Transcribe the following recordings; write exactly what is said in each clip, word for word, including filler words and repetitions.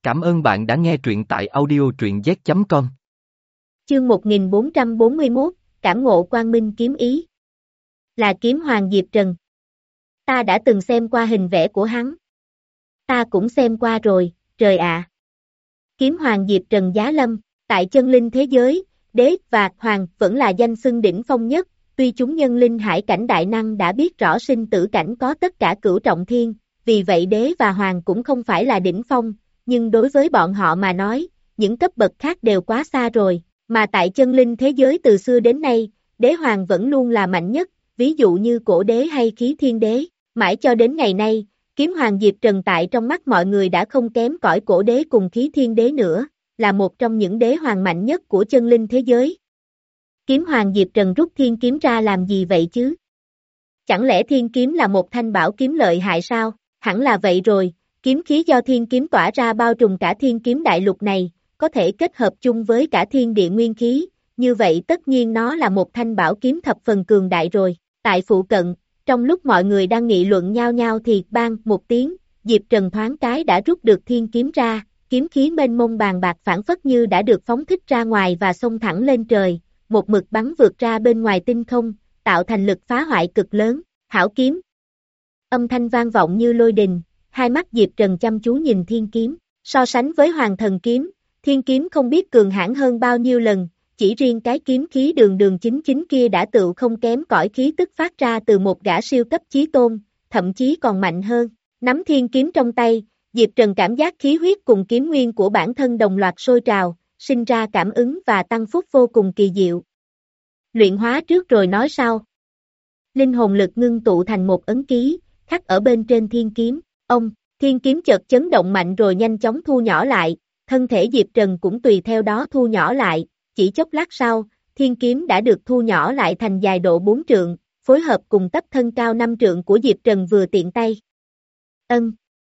Cảm ơn bạn đã nghe truyện tại audio truyện z chấm com. Chương một nghìn bốn trăm bốn mươi mốt, Cảm ngộ quang minh kiếm ý. Là kiếm hoàng Diệp Trần. Ta đã từng xem qua hình vẽ của hắn. Ta cũng xem qua rồi, trời ạ. Kiếm hoàng Diệp Trần giá lâm, tại chân linh thế giới, đế và hoàng vẫn là danh xưng đỉnh phong nhất, tuy chúng nhân linh hải cảnh đại năng đã biết rõ sinh tử cảnh có tất cả cửu trọng thiên, vì vậy đế và hoàng cũng không phải là đỉnh phong, nhưng đối với bọn họ mà nói, những cấp bậc khác đều quá xa rồi, mà tại chân linh thế giới từ xưa đến nay, đế hoàng vẫn luôn là mạnh nhất, ví dụ như cổ đế hay khí thiên đế, mãi cho đến ngày nay, kiếm hoàng Diệp Trần tại trong mắt mọi người đã không kém cỏi cổ đế cùng khí thiên đế nữa, là một trong những đế hoàng mạnh nhất của chân linh thế giới. Kiếm hoàng Diệp Trần rút thiên kiếm ra làm gì vậy chứ? Chẳng lẽ thiên kiếm là một thanh bảo kiếm lợi hại sao? Hẳn là vậy rồi, kiếm khí do thiên kiếm tỏa ra bao trùm cả thiên kiếm đại lục này, có thể kết hợp chung với cả thiên địa nguyên khí, như vậy tất nhiên nó là một thanh bảo kiếm thập phần cường đại rồi. Tại phụ cận, trong lúc mọi người đang nghị luận nhau nhau thì bang một tiếng, Diệp Trần thoáng cái đã rút được thiên kiếm ra, kiếm khí mênh mông bàn bạc phản phất như đã được phóng thích ra ngoài và xông thẳng lên trời, một mực bắn vượt ra bên ngoài tinh không, tạo thành lực phá hoại cực lớn, hảo kiếm. Âm thanh vang vọng như lôi đình, hai mắt Diệp Trần chăm chú nhìn thiên kiếm, so sánh với hoàng thần kiếm, thiên kiếm không biết cường hãn hơn bao nhiêu lần, chỉ riêng cái kiếm khí đường đường chính chính kia đã tự không kém cỏi khí tức phát ra từ một gã siêu cấp chí tôn, thậm chí còn mạnh hơn, nắm thiên kiếm trong tay, Diệp Trần cảm giác khí huyết cùng kiếm nguyên của bản thân đồng loạt sôi trào, sinh ra cảm ứng và tăng phúc vô cùng kỳ diệu. Luyện hóa trước rồi nói sau. Linh hồn lực ngưng tụ thành một ấn ký, khắc ở bên trên thiên kiếm, ông, thiên kiếm chợt chấn động mạnh rồi nhanh chóng thu nhỏ lại, thân thể Diệp Trần cũng tùy theo đó thu nhỏ lại, chỉ chốc lát sau, thiên kiếm đã được thu nhỏ lại thành dài độ bốn trượng, phối hợp cùng tấc thân cao năm trượng của Diệp Trần vừa tiện tay. Ân,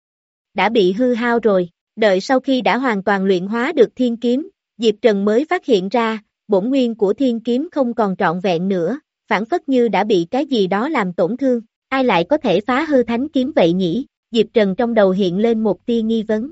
đã bị hư hao rồi, đợi sau khi đã hoàn toàn luyện hóa được thiên kiếm, Diệp Trần mới phát hiện ra, bổn nguyên của thiên kiếm không còn trọn vẹn nữa, phản phất như đã bị cái gì đó làm tổn thương, ai lại có thể phá hư thánh kiếm vậy nhỉ? Diệp Trần trong đầu hiện lên một tia nghi vấn.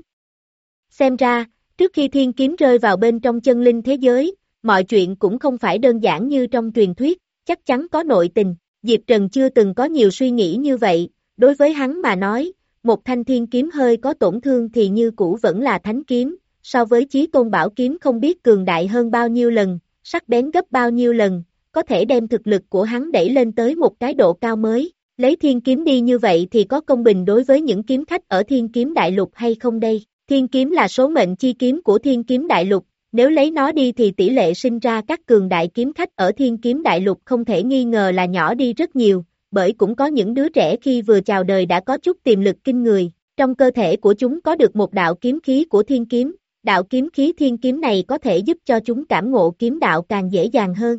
Xem ra, trước khi thiên kiếm rơi vào bên trong chân linh thế giới, mọi chuyện cũng không phải đơn giản như trong truyền thuyết, chắc chắn có nội tình. Diệp Trần chưa từng có nhiều suy nghĩ như vậy, đối với hắn mà nói, một thanh thiên kiếm hơi có tổn thương thì như cũ vẫn là thánh kiếm, so với chí tôn bảo kiếm không biết cường đại hơn bao nhiêu lần, sắc bén gấp bao nhiêu lần, có thể đem thực lực của hắn đẩy lên tới một cái độ cao mới. Lấy thiên kiếm đi như vậy thì có công bình đối với những kiếm khách ở thiên kiếm đại lục hay không đây? Thiên kiếm là số mệnh chi kiếm của thiên kiếm đại lục, nếu lấy nó đi thì tỷ lệ sinh ra các cường đại kiếm khách ở thiên kiếm đại lục không thể nghi ngờ là nhỏ đi rất nhiều, bởi cũng có những đứa trẻ khi vừa chào đời đã có chút tiềm lực kinh người, trong cơ thể của chúng có được một đạo kiếm khí của thiên kiếm, đạo kiếm khí thiên kiếm này có thể giúp cho chúng cảm ngộ kiếm đạo càng dễ dàng hơn.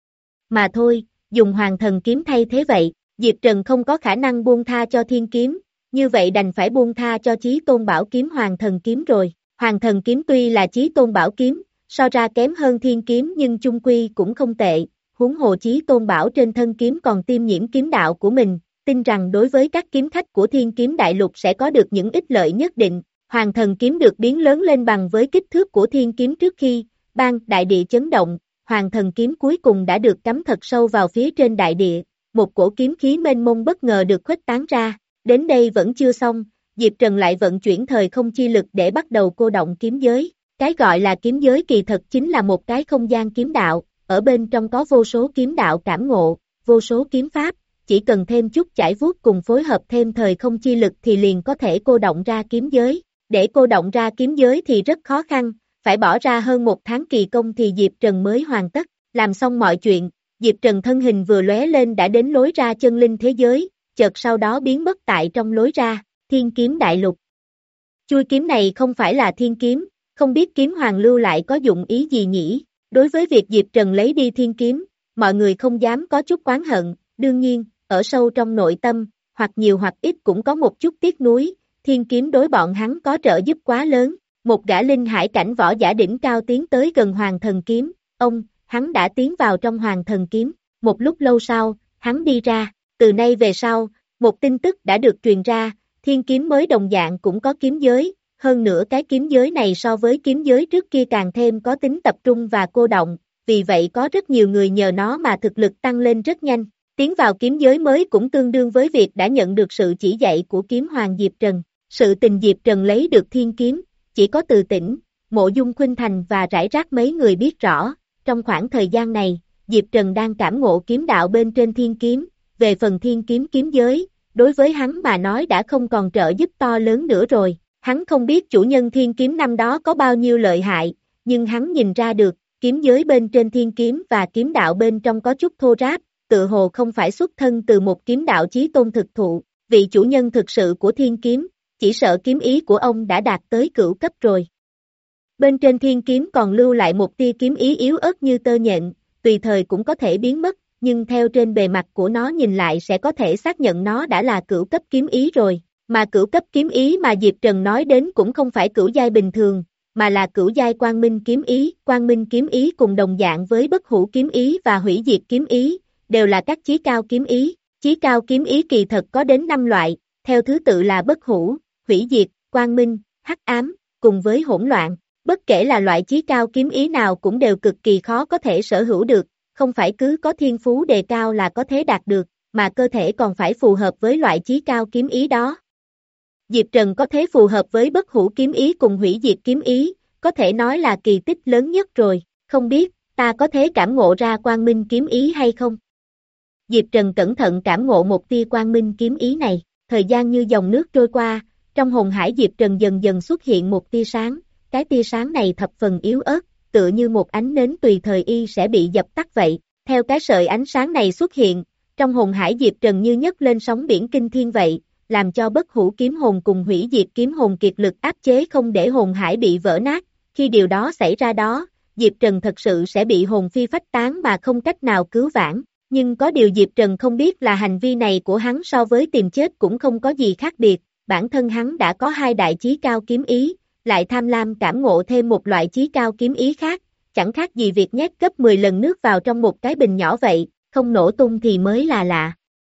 Mà thôi, dùng hoàng thần kiếm thay thế vậy. Diệp Trần không có khả năng buông tha cho thiên kiếm, như vậy đành phải buông tha cho chí tôn bảo kiếm hoàng thần kiếm rồi. Hoàng thần kiếm tuy là chí tôn bảo kiếm, so ra kém hơn thiên kiếm nhưng chung quy cũng không tệ, huống hồ chí tôn bảo trên thân kiếm còn tiêm nhiễm kiếm đạo của mình, tin rằng đối với các kiếm khách của thiên kiếm đại lục sẽ có được những ích lợi nhất định. Hoàng thần kiếm được biến lớn lên bằng với kích thước của thiên kiếm trước khi, bang đại địa chấn động, hoàng thần kiếm cuối cùng đã được cắm thật sâu vào phía trên đại địa. Một cổ kiếm khí mênh mông bất ngờ được khuếch tán ra, đến đây vẫn chưa xong, Diệp Trần lại vận chuyển thời không chi lực để bắt đầu cô động kiếm giới. Cái gọi là kiếm giới kỳ thật chính là một cái không gian kiếm đạo, ở bên trong có vô số kiếm đạo cảm ngộ, vô số kiếm pháp, chỉ cần thêm chút chải vuốt cùng phối hợp thêm thời không chi lực thì liền có thể cô động ra kiếm giới. Để cô động ra kiếm giới thì rất khó khăn, phải bỏ ra hơn một tháng kỳ công thì Diệp Trần mới hoàn tất, làm xong mọi chuyện. Diệp Trần thân hình vừa lóe lên đã đến lối ra chân linh thế giới, chợt sau đó biến mất tại trong lối ra, thiên kiếm đại lục. Chui kiếm này không phải là thiên kiếm, không biết kiếm hoàng lưu lại có dụng ý gì nhỉ? Đối với việc Diệp Trần lấy đi thiên kiếm, mọi người không dám có chút oán hận, đương nhiên, ở sâu trong nội tâm, hoặc nhiều hoặc ít cũng có một chút tiếc nuối, thiên kiếm đối bọn hắn có trợ giúp quá lớn. Một gã linh hải cảnh võ giả đỉnh cao tiến tới gần hoàng thần kiếm, ông, hắn đã tiến vào trong hoàng thần kiếm, một lúc lâu sau, hắn đi ra, từ nay về sau, một tin tức đã được truyền ra, thiên kiếm mới đồng dạng cũng có kiếm giới, hơn nữa cái kiếm giới này so với kiếm giới trước kia càng thêm có tính tập trung và cô động, vì vậy có rất nhiều người nhờ nó mà thực lực tăng lên rất nhanh. Tiến vào kiếm giới mới cũng tương đương với việc đã nhận được sự chỉ dạy của kiếm hoàng Diệp Trần. Sự tình Diệp Trần lấy được thiên kiếm, chỉ có Từ Tĩnh, Mộ Dung Khuynh Thành và rải rác mấy người biết rõ. Trong khoảng thời gian này, Diệp Trần đang cảm ngộ kiếm đạo bên trên thiên kiếm, về phần thiên kiếm kiếm giới, đối với hắn mà nói đã không còn trợ giúp to lớn nữa rồi. Hắn không biết chủ nhân thiên kiếm năm đó có bao nhiêu lợi hại, nhưng hắn nhìn ra được, kiếm giới bên trên thiên kiếm và kiếm đạo bên trong có chút thô ráp, tự hồ không phải xuất thân từ một kiếm đạo chí tôn thực thụ. Vị chủ nhân thực sự của thiên kiếm, chỉ sợ kiếm ý của ông đã đạt tới cửu cấp rồi. Bên trên thiên kiếm còn lưu lại một tia kiếm ý yếu ớt như tơ nhện, tùy thời cũng có thể biến mất, nhưng theo trên bề mặt của nó nhìn lại sẽ có thể xác nhận nó đã là cửu cấp kiếm ý rồi. Mà cửu cấp kiếm ý mà Diệp Trần nói đến cũng không phải cửu giai bình thường, mà là cửu giai quang minh kiếm ý. Quang minh kiếm ý cùng đồng dạng với bất hủ kiếm ý và hủy diệt kiếm ý, đều là các chí cao kiếm ý. Chí cao kiếm ý kỳ thật có đến năm loại, theo thứ tự là bất hủ, hủy diệt, quang minh, hắc ám, cùng với hỗn loạn. Bất kể là loại chí cao kiếm ý nào cũng đều cực kỳ khó có thể sở hữu được, không phải cứ có thiên phú đề cao là có thể đạt được, mà cơ thể còn phải phù hợp với loại chí cao kiếm ý đó. Diệp Trần có thể phù hợp với bất hủ kiếm ý cùng hủy diệt kiếm ý, có thể nói là kỳ tích lớn nhất rồi. Không biết, ta có thể cảm ngộ ra quang minh kiếm ý hay không? Diệp Trần cẩn thận cảm ngộ một tia quang minh kiếm ý này, thời gian như dòng nước trôi qua, trong hồn hải Diệp Trần dần dần xuất hiện một tia sáng, cái tia sáng này thập phần yếu ớt, tựa như một ánh nến tùy thời y sẽ bị dập tắt vậy. Theo cái sợi ánh sáng này xuất hiện, trong hồn hải Diệp Trần như nhấc lên sóng biển kinh thiên vậy, làm cho bất hủ kiếm hồn cùng hủy diệt kiếm hồn kiệt lực áp chế không để hồn hải bị vỡ nát. Khi điều đó xảy ra đó, Diệp Trần thật sự sẽ bị hồn phi phách tán mà không cách nào cứu vãn. Nhưng có điều Diệp Trần không biết là hành vi này của hắn so với tìm chết cũng không có gì khác biệt, bản thân hắn đã có hai đại chí cao kiếm ý, lại tham lam cảm ngộ thêm một loại chí cao kiếm ý khác, chẳng khác gì việc nhét gấp mười lần nước vào trong một cái bình nhỏ vậy, không nổ tung thì mới là lạ.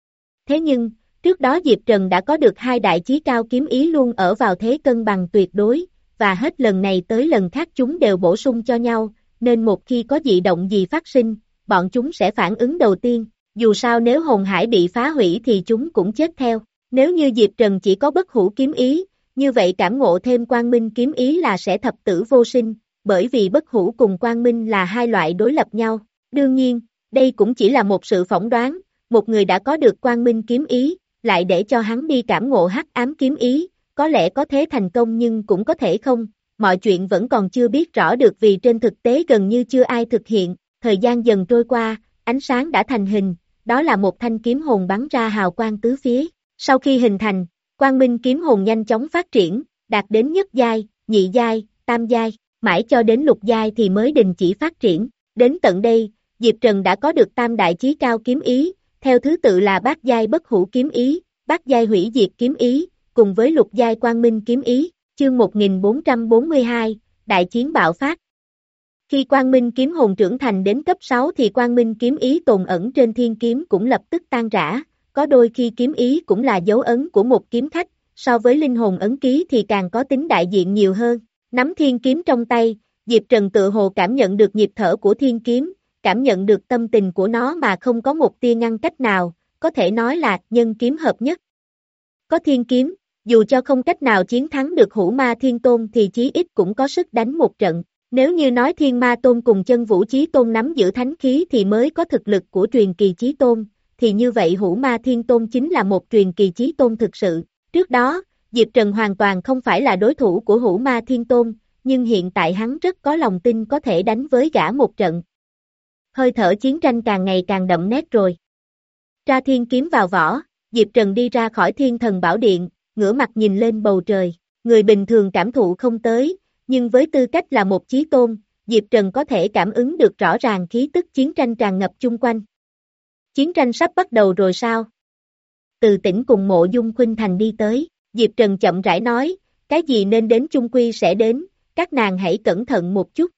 Thế nhưng, trước đó Diệp Trần đã có được hai đại chí cao kiếm ý luôn ở vào thế cân bằng tuyệt đối, và hết lần này tới lần khác chúng đều bổ sung cho nhau, nên một khi có dị động gì phát sinh, bọn chúng sẽ phản ứng đầu tiên, dù sao nếu hồn hải bị phá hủy thì chúng cũng chết theo. Nếu như Diệp Trần chỉ có bất hủ kiếm ý, như vậy cảm ngộ thêm quang minh kiếm ý là sẽ thập tử vô sinh, bởi vì bất hủ cùng quang minh là hai loại đối lập nhau. Đương nhiên, đây cũng chỉ là một sự phỏng đoán, một người đã có được quang minh kiếm ý, lại để cho hắn đi cảm ngộ hắc ám kiếm ý, có lẽ có thể thành công nhưng cũng có thể không, mọi chuyện vẫn còn chưa biết rõ được vì trên thực tế gần như chưa ai thực hiện. Thời gian dần trôi qua, ánh sáng đã thành hình, đó là một thanh kiếm hồn bắn ra hào quang tứ phía. Sau khi hình thành, quang minh kiếm hồn nhanh chóng phát triển, đạt đến nhất giai, nhị giai, tam giai, mãi cho đến lục giai thì mới đình chỉ phát triển. Đến tận đây, Diệp Trần đã có được tam đại chí cao kiếm ý, theo thứ tự là bát giai bất hủ kiếm ý, bát giai hủy diệt kiếm ý, cùng với lục giai quang minh kiếm ý. Chương một nghìn bốn trăm bốn mươi hai, Đại chiến bạo phát. Khi quang minh kiếm hồn trưởng thành đến cấp sáu thì quang minh kiếm ý tồn ẩn trên thiên kiếm cũng lập tức tan rã, có đôi khi kiếm ý cũng là dấu ấn của một kiếm khách, so với linh hồn ấn ký thì càng có tính đại diện nhiều hơn. Nắm thiên kiếm trong tay, Diệp Trần tự hồ cảm nhận được nhịp thở của thiên kiếm, cảm nhận được tâm tình của nó mà không có một tia ngăn cách nào, có thể nói là nhân kiếm hợp nhất. Có thiên kiếm, dù cho không cách nào chiến thắng được Hủ Ma Thiên Tôn thì chí ít cũng có sức đánh một trận. Nếu như nói Thiên Ma Tôn cùng Chân Vũ Chí Tôn nắm giữ thánh khí thì mới có thực lực của truyền kỳ chí tôn, thì như vậy Hủ Ma Thiên Tôn chính là một truyền kỳ chí tôn thực sự. Trước đó, Diệp Trần hoàn toàn không phải là đối thủ của Hủ Ma Thiên Tôn, nhưng hiện tại hắn rất có lòng tin có thể đánh với gã một trận. Hơi thở chiến tranh càng ngày càng đậm nét rồi. Tra thiên kiếm vào vỏ, Diệp Trần đi ra khỏi Thiên Thần Bảo Điện, ngửa mặt nhìn lên bầu trời, người bình thường cảm thụ không tới, nhưng với tư cách là một chí tôn, Diệp Trần có thể cảm ứng được rõ ràng khí tức chiến tranh tràn ngập chung quanh. Chiến tranh sắp bắt đầu rồi sao? Từ Tĩnh cùng Mộ Dung Khuynh Thành đi tới, Diệp Trần chậm rãi nói, cái gì nên đến chung quy sẽ đến, các nàng hãy cẩn thận một chút.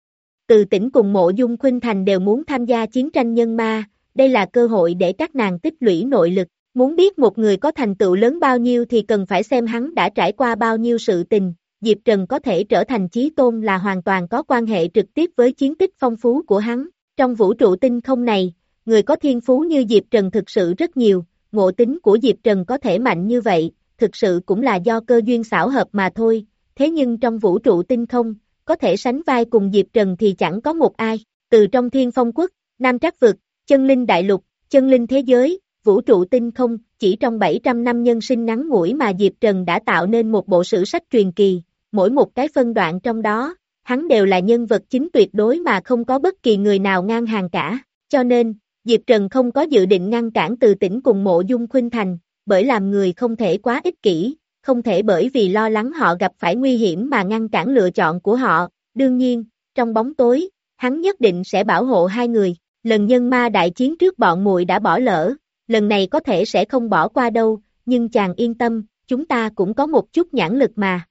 Từ Tĩnh cùng Mộ Dung Khuynh Thành đều muốn tham gia chiến tranh nhân ma, đây là cơ hội để các nàng tích lũy nội lực. Muốn biết một người có thành tựu lớn bao nhiêu thì cần phải xem hắn đã trải qua bao nhiêu sự tình, Diệp Trần có thể trở thành chí tôn là hoàn toàn có quan hệ trực tiếp với chiến tích phong phú của hắn. Trong vũ trụ tinh không này, người có thiên phú như Diệp Trần thực sự rất nhiều, ngộ tính của Diệp Trần có thể mạnh như vậy, thực sự cũng là do cơ duyên xảo hợp mà thôi, thế nhưng trong vũ trụ tinh không, có thể sánh vai cùng Diệp Trần thì chẳng có một ai, từ trong Thiên Phong Quốc, Nam Trắc Vực, Chân Linh Đại Lục, Chân Linh Thế Giới, vũ trụ tinh không, chỉ trong bảy trăm năm nhân sinh ngắn ngủi mà Diệp Trần đã tạo nên một bộ sử sách truyền kỳ, mỗi một cái phân đoạn trong đó, hắn đều là nhân vật chính tuyệt đối mà không có bất kỳ người nào ngang hàng cả, cho nên, Diệp Trần không có dự định ngăn cản Từ Tĩnh cùng Mộ Dung Khuynh Thành, bởi làm người không thể quá ích kỷ, không thể bởi vì lo lắng họ gặp phải nguy hiểm mà ngăn cản lựa chọn của họ, đương nhiên, trong bóng tối, hắn nhất định sẽ bảo hộ hai người, lần nhân ma đại chiến trước bọn muội đã bỏ lỡ, lần này có thể sẽ không bỏ qua đâu, nhưng chàng yên tâm, chúng ta cũng có một chút nhãn lực mà.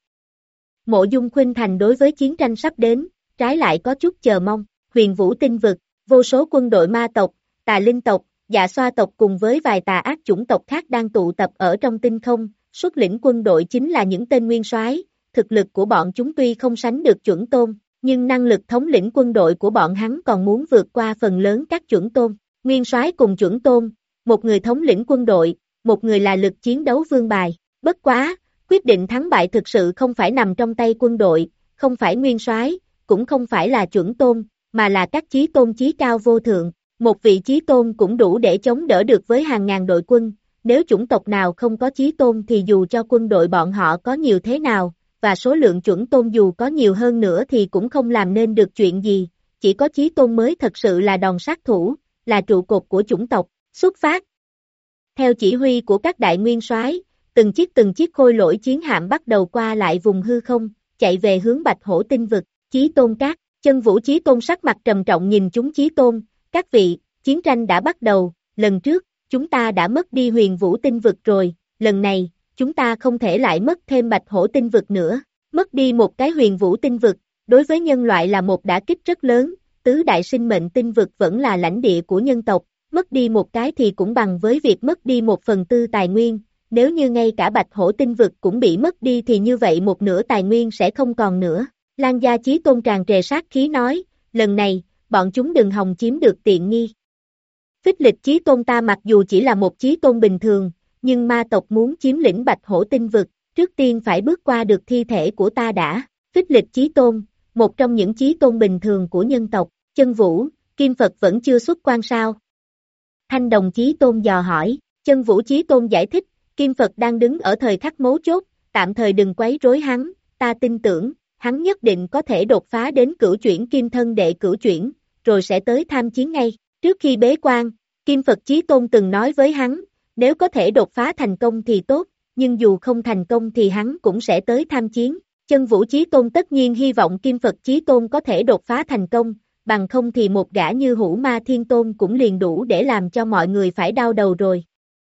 Mộ Dung Khuynh Thành đối với chiến tranh sắp đến, trái lại có chút chờ mong, huyền vũ tinh vực, vô số quân đội ma tộc, tà linh tộc, dạ xoa tộc cùng với vài tà ác chủng tộc khác đang tụ tập ở trong tinh không, xuất lĩnh quân đội chính là những tên nguyên soái, thực lực của bọn chúng tuy không sánh được chuẩn tôn, nhưng năng lực thống lĩnh quân đội của bọn hắn còn muốn vượt qua phần lớn các chuẩn tôn, nguyên soái cùng chuẩn tôn, một người thống lĩnh quân đội, một người là lực chiến đấu vương bài, bất quá, quyết định thắng bại thực sự không phải nằm trong tay quân đội, không phải nguyên soái, cũng không phải là chuẩn tôn, mà là các chí tôn chí cao vô thượng, một vị chí tôn cũng đủ để chống đỡ được với hàng ngàn đội quân, nếu chủng tộc nào không có chí tôn thì dù cho quân đội bọn họ có nhiều thế nào, và số lượng chuẩn tôn dù có nhiều hơn nữa thì cũng không làm nên được chuyện gì, chỉ có chí tôn mới thật sự là đòn sát thủ, là trụ cột của chủng tộc, xuất phát. Theo chỉ huy của các đại nguyên soái, từng chiếc từng chiếc khôi lỗi chiến hạm bắt đầu qua lại vùng hư không, chạy về hướng Bạch Hổ tinh vực, Chí Tôn Các, Chân Vũ Chí Tôn sắc mặt trầm trọng nhìn chúng Chí Tôn, các vị, chiến tranh đã bắt đầu, lần trước, chúng ta đã mất đi huyền vũ tinh vực rồi, lần này, chúng ta không thể lại mất thêm Bạch Hổ tinh vực nữa, mất đi một cái huyền vũ tinh vực, đối với nhân loại là một đả kích rất lớn, tứ đại sinh mệnh tinh vực vẫn là lãnh địa của nhân tộc, mất đi một cái thì cũng bằng với việc mất đi một phần tư tài nguyên, nếu như ngay cả Bạch Hổ tinh vực cũng bị mất đi thì như vậy một nửa tài nguyên sẽ không còn nữa. Lan Gia Chí Tôn tràn trề sát khí nói, lần này, bọn chúng đừng hòng chiếm được tiện nghi. Phích Lịch Chí Tôn ta mặc dù chỉ là một Chí Tôn bình thường, nhưng ma tộc muốn chiếm lĩnh Bạch Hổ tinh vực, trước tiên phải bước qua được thi thể của ta đã. Phích Lịch Chí Tôn, một trong những Chí Tôn bình thường của nhân tộc, Chân Vũ, Kim Phật vẫn chưa xuất quan sao? Thanh Đồng Chí Tôn dò hỏi, Chân Vũ Chí Tôn giải thích, Kim Phật đang đứng ở thời khắc mấu chốt, tạm thời đừng quấy rối hắn, ta tin tưởng, hắn nhất định có thể đột phá đến cửu chuyển kim thân đệ cửu chuyển, rồi sẽ tới tham chiến ngay. Trước khi bế quan, Kim Phật Chí Tôn từng nói với hắn, nếu có thể đột phá thành công thì tốt, nhưng dù không thành công thì hắn cũng sẽ tới tham chiến. Chân Vũ Chí Tôn tất nhiên hy vọng Kim Phật Chí Tôn có thể đột phá thành công, bằng không thì một gã như Hữu Ma Thiên Tôn cũng liền đủ để làm cho mọi người phải đau đầu rồi.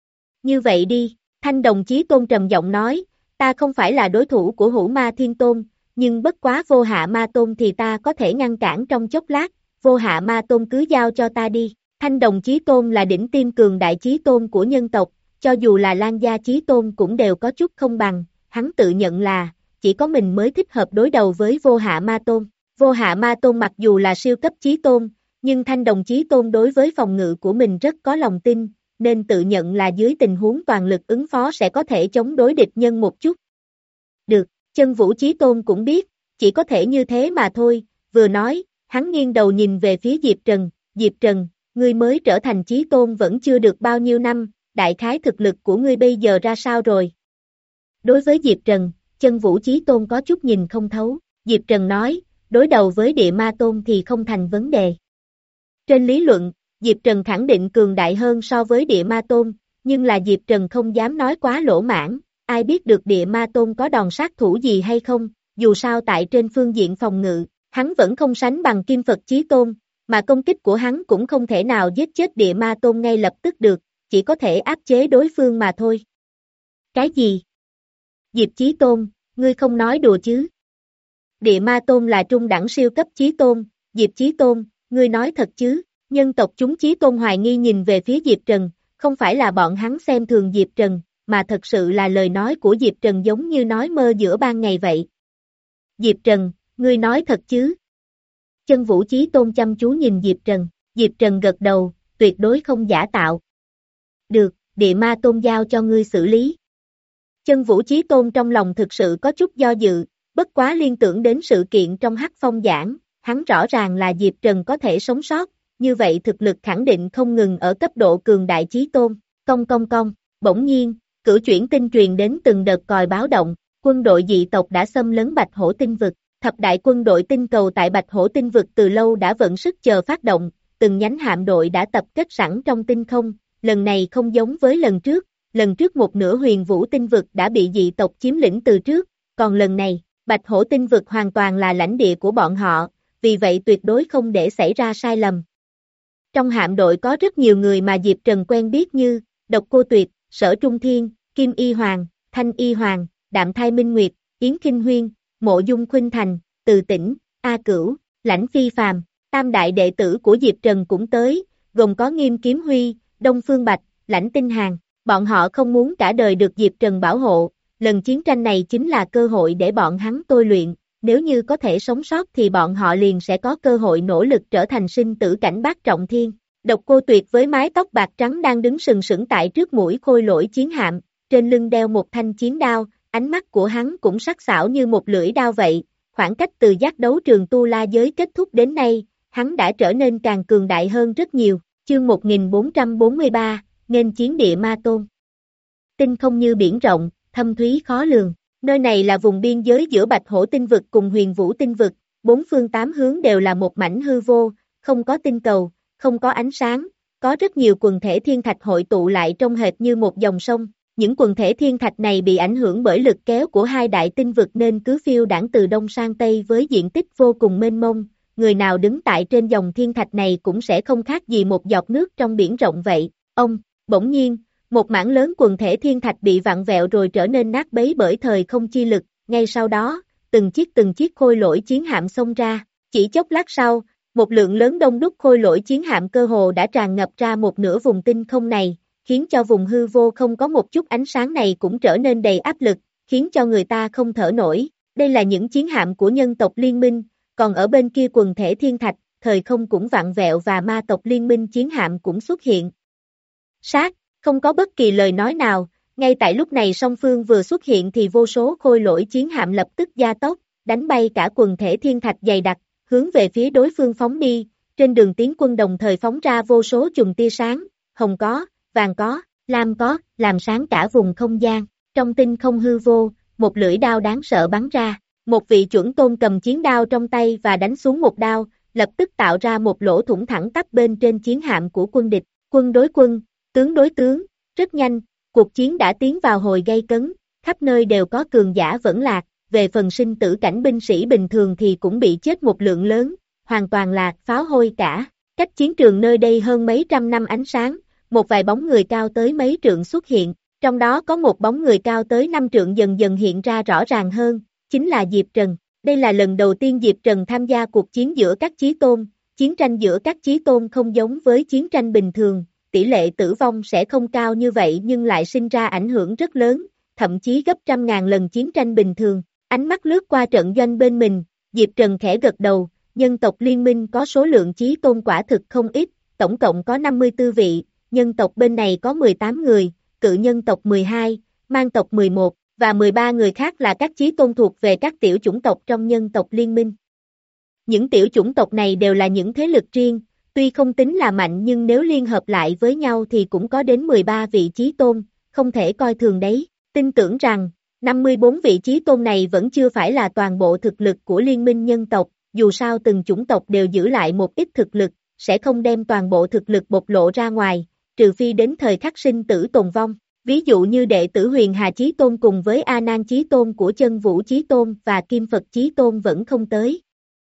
Như vậy đi, Thanh Đồng Chí Tôn trầm giọng nói, ta không phải là đối thủ của Hữu Ma Thiên Tôn, nhưng bất quá Vô Hạ Ma Tôn thì ta có thể ngăn cản trong chốc lát, Vô Hạ Ma Tôn cứ giao cho ta đi. Thanh Đồng Chí Tôn là đỉnh tim cường đại chí tôn của nhân tộc, cho dù là Lan Gia Chí Tôn cũng đều có chút không bằng, hắn tự nhận là, chỉ có mình mới thích hợp đối đầu với Vô Hạ Ma Tôn. Vô Hạ Ma Tôn mặc dù là siêu cấp chí tôn, nhưng Thanh Đồng Chí Tôn đối với phòng ngự của mình rất có lòng tin, nên tự nhận là dưới tình huống toàn lực ứng phó sẽ có thể chống đối địch nhân một chút. Được, Chân Vũ Chí Tôn cũng biết, chỉ có thể như thế mà thôi, vừa nói, hắn nghiêng đầu nhìn về phía Diệp Trần, Diệp Trần, ngươi mới trở thành chí tôn vẫn chưa được bao nhiêu năm, đại khái thực lực của ngươi bây giờ ra sao rồi? Đối với Diệp Trần, Chân Vũ Chí Tôn có chút nhìn không thấu, Diệp Trần nói, đối đầu với địa ma tôn thì không thành vấn đề. Trên lý luận, Diệp Trần khẳng định cường đại hơn so với địa ma tôn, nhưng là Diệp Trần không dám nói quá lỗ mãn, ai biết được địa ma tôn có đòn sát thủ gì hay không, dù sao tại trên phương diện phòng ngự, hắn vẫn không sánh bằng Kim Phật Chí Tôn, mà công kích của hắn cũng không thể nào giết chết địa ma tôn ngay lập tức được, chỉ có thể áp chế đối phương mà thôi. Cái gì? Diệp Chí Tôn, ngươi không nói đùa chứ? Địa ma tôn là trung đẳng siêu cấp chí tôn, Diệp Chí Tôn, ngươi nói thật chứ? Nhân tộc chúng Chí Tôn hoài nghi nhìn về phía Diệp Trần, không phải là bọn hắn xem thường Diệp Trần, mà thật sự là lời nói của Diệp Trần giống như nói mơ giữa ban ngày vậy. Diệp Trần, ngươi nói thật chứ? Chân Vũ Chí Tôn chăm chú nhìn Diệp Trần, Diệp Trần gật đầu, tuyệt đối không giả tạo. Được, địa ma tôn giao cho ngươi xử lý. Chân Vũ Chí Tôn trong lòng thực sự có chút do dự, bất quá liên tưởng đến sự kiện trong Hắc Phong giảng, hắn rõ ràng là Diệp Trần có thể sống sót, như vậy thực lực khẳng định không ngừng ở cấp độ cường đại chí tôn, cong cong cong, bỗng nhiên, cửu chuyển tinh truyền đến từng đợt còi báo động, quân đội dị tộc đã xâm lấn Bạch Hổ tinh vực, thập đại quân đội tinh cầu tại Bạch Hổ tinh vực từ lâu đã vận sức chờ phát động, từng nhánh hạm đội đã tập kết sẵn trong tinh không, lần này không giống với lần trước, lần trước một nửa huyền vũ tinh vực đã bị dị tộc chiếm lĩnh từ trước, còn lần này, Bạch Hổ tinh vực hoàn toàn là lãnh địa của bọn họ, vì vậy tuyệt đối không để xảy ra sai lầm. Trong hạm đội có rất nhiều người mà Diệp Trần quen biết như Độc Cô Tuyệt, Sở Trung Thiên, Kim Y Hoàng, Thanh Y Hoàng, Đạm Thai Minh Nguyệt, Yến Kinh Huyên, Mộ Dung Khuynh Thành, Từ Tĩnh, A Cửu, Lãnh Phi Phàm, tam đại đệ tử của Diệp Trần cũng tới, gồm có Nghiêm Kiếm Huy, Đông Phương Bạch, Lãnh Tinh Hàn, bọn họ không muốn cả đời được Diệp Trần bảo hộ, lần chiến tranh này chính là cơ hội để bọn hắn tôi luyện, nếu như có thể sống sót thì bọn họ liền sẽ có cơ hội nỗ lực trở thành sinh tử cảnh bát trọng thiên. Độc Cô Tuyệt với mái tóc bạc trắng đang đứng sừng sững tại trước mũi khôi lỗi chiến hạm, trên lưng đeo một thanh chiến đao, ánh mắt của hắn cũng sắc sảo như một lưỡi đao vậy, khoảng cách từ giác đấu trường tu la giới kết thúc đến nay, hắn đã trở nên càng cường đại hơn rất nhiều. Chương một nghìn bốn trăm bốn mươi ba, nghênh chiến địa ma tôn. Tinh không như biển rộng, thâm thúy khó lường. Nơi này là vùng biên giới giữa Bạch Hổ tinh vực cùng Huyền Vũ tinh vực, bốn phương tám hướng đều là một mảnh hư vô, không có tinh cầu, không có ánh sáng, có rất nhiều quần thể thiên thạch hội tụ lại trông hệt như một dòng sông. Những quần thể thiên thạch này bị ảnh hưởng bởi lực kéo của hai đại tinh vực nên cứ phiêu đãng từ đông sang tây với diện tích vô cùng mênh mông. Người nào đứng tại trên dòng thiên thạch này cũng sẽ không khác gì một giọt nước trong biển rộng vậy. Ông, bỗng nhiên, một mảng lớn quần thể thiên thạch bị vặn vẹo rồi trở nên nát bấy bởi thời không chi lực, ngay sau đó, từng chiếc từng chiếc khôi lỗi chiến hạm xông ra, chỉ chốc lát sau, một lượng lớn đông đúc khôi lỗi chiến hạm cơ hồ đã tràn ngập ra một nửa vùng tinh không này, khiến cho vùng hư vô không có một chút ánh sáng này cũng trở nên đầy áp lực, khiến cho người ta không thở nổi. Đây là những chiến hạm của nhân tộc liên minh, còn ở bên kia quần thể thiên thạch, thời không cũng vặn vẹo và ma tộc liên minh chiến hạm cũng xuất hiện. Sát, không có bất kỳ lời nói nào, ngay tại lúc này song phương vừa xuất hiện thì vô số khôi lỗi chiến hạm lập tức gia tốc, đánh bay cả quần thể thiên thạch dày đặc, hướng về phía đối phương phóng đi, trên đường tiến quân đồng thời phóng ra vô số chùm tia sáng, hồng có, vàng có, lam có, làm sáng cả vùng không gian, trong tinh không hư vô, một lưỡi đao đáng sợ bắn ra, một vị chuẩn tôn cầm chiến đao trong tay và đánh xuống một đao, lập tức tạo ra một lỗ thủng thẳng tắp bên trên chiến hạm của quân địch, quân đối quân, tướng đối tướng, rất nhanh, cuộc chiến đã tiến vào hồi gay cấn, khắp nơi đều có cường giả vẫn lạc, về phần sinh tử cảnh binh sĩ bình thường thì cũng bị chết một lượng lớn, hoàn toàn là pháo hôi cả, cách chiến trường nơi đây hơn mấy trăm năm ánh sáng, một vài bóng người cao tới mấy trượng xuất hiện, trong đó có một bóng người cao tới năm trượng dần dần hiện ra rõ ràng hơn, chính là Diệp Trần. Đây là lần đầu tiên Diệp Trần tham gia cuộc chiến giữa các chí tôn, chiến tranh giữa các chí tôn không giống với chiến tranh bình thường, tỷ lệ tử vong sẽ không cao như vậy nhưng lại sinh ra ảnh hưởng rất lớn, thậm chí gấp trăm ngàn lần chiến tranh bình thường. Ánh mắt lướt qua trận doanh bên mình, Diệp Trần khẽ gật đầu, nhân tộc liên minh có số lượng chí tôn quả thực không ít, tổng cộng có năm mươi tư vị, nhân tộc bên này có mười tám người, cự nhân tộc mười hai, mang tộc mười một, và mười ba người khác là các chí tôn thuộc về các tiểu chủng tộc trong nhân tộc liên minh. Những tiểu chủng tộc này đều là những thế lực riêng, tuy không tính là mạnh nhưng nếu liên hợp lại với nhau thì cũng có đến mười ba vị chí tôn, không thể coi thường đấy. Tin tưởng rằng, năm mươi bốn vị chí tôn này vẫn chưa phải là toàn bộ thực lực của liên minh nhân tộc, dù sao từng chủng tộc đều giữ lại một ít thực lực, sẽ không đem toàn bộ thực lực bộc lộ ra ngoài, trừ phi đến thời khắc sinh tử tồn vong. Ví dụ như đệ tử Huyền Hà Chí Tôn cùng với A Nan Chí Tôn của Chân Vũ Chí Tôn và Kim Phật Chí Tôn vẫn không tới.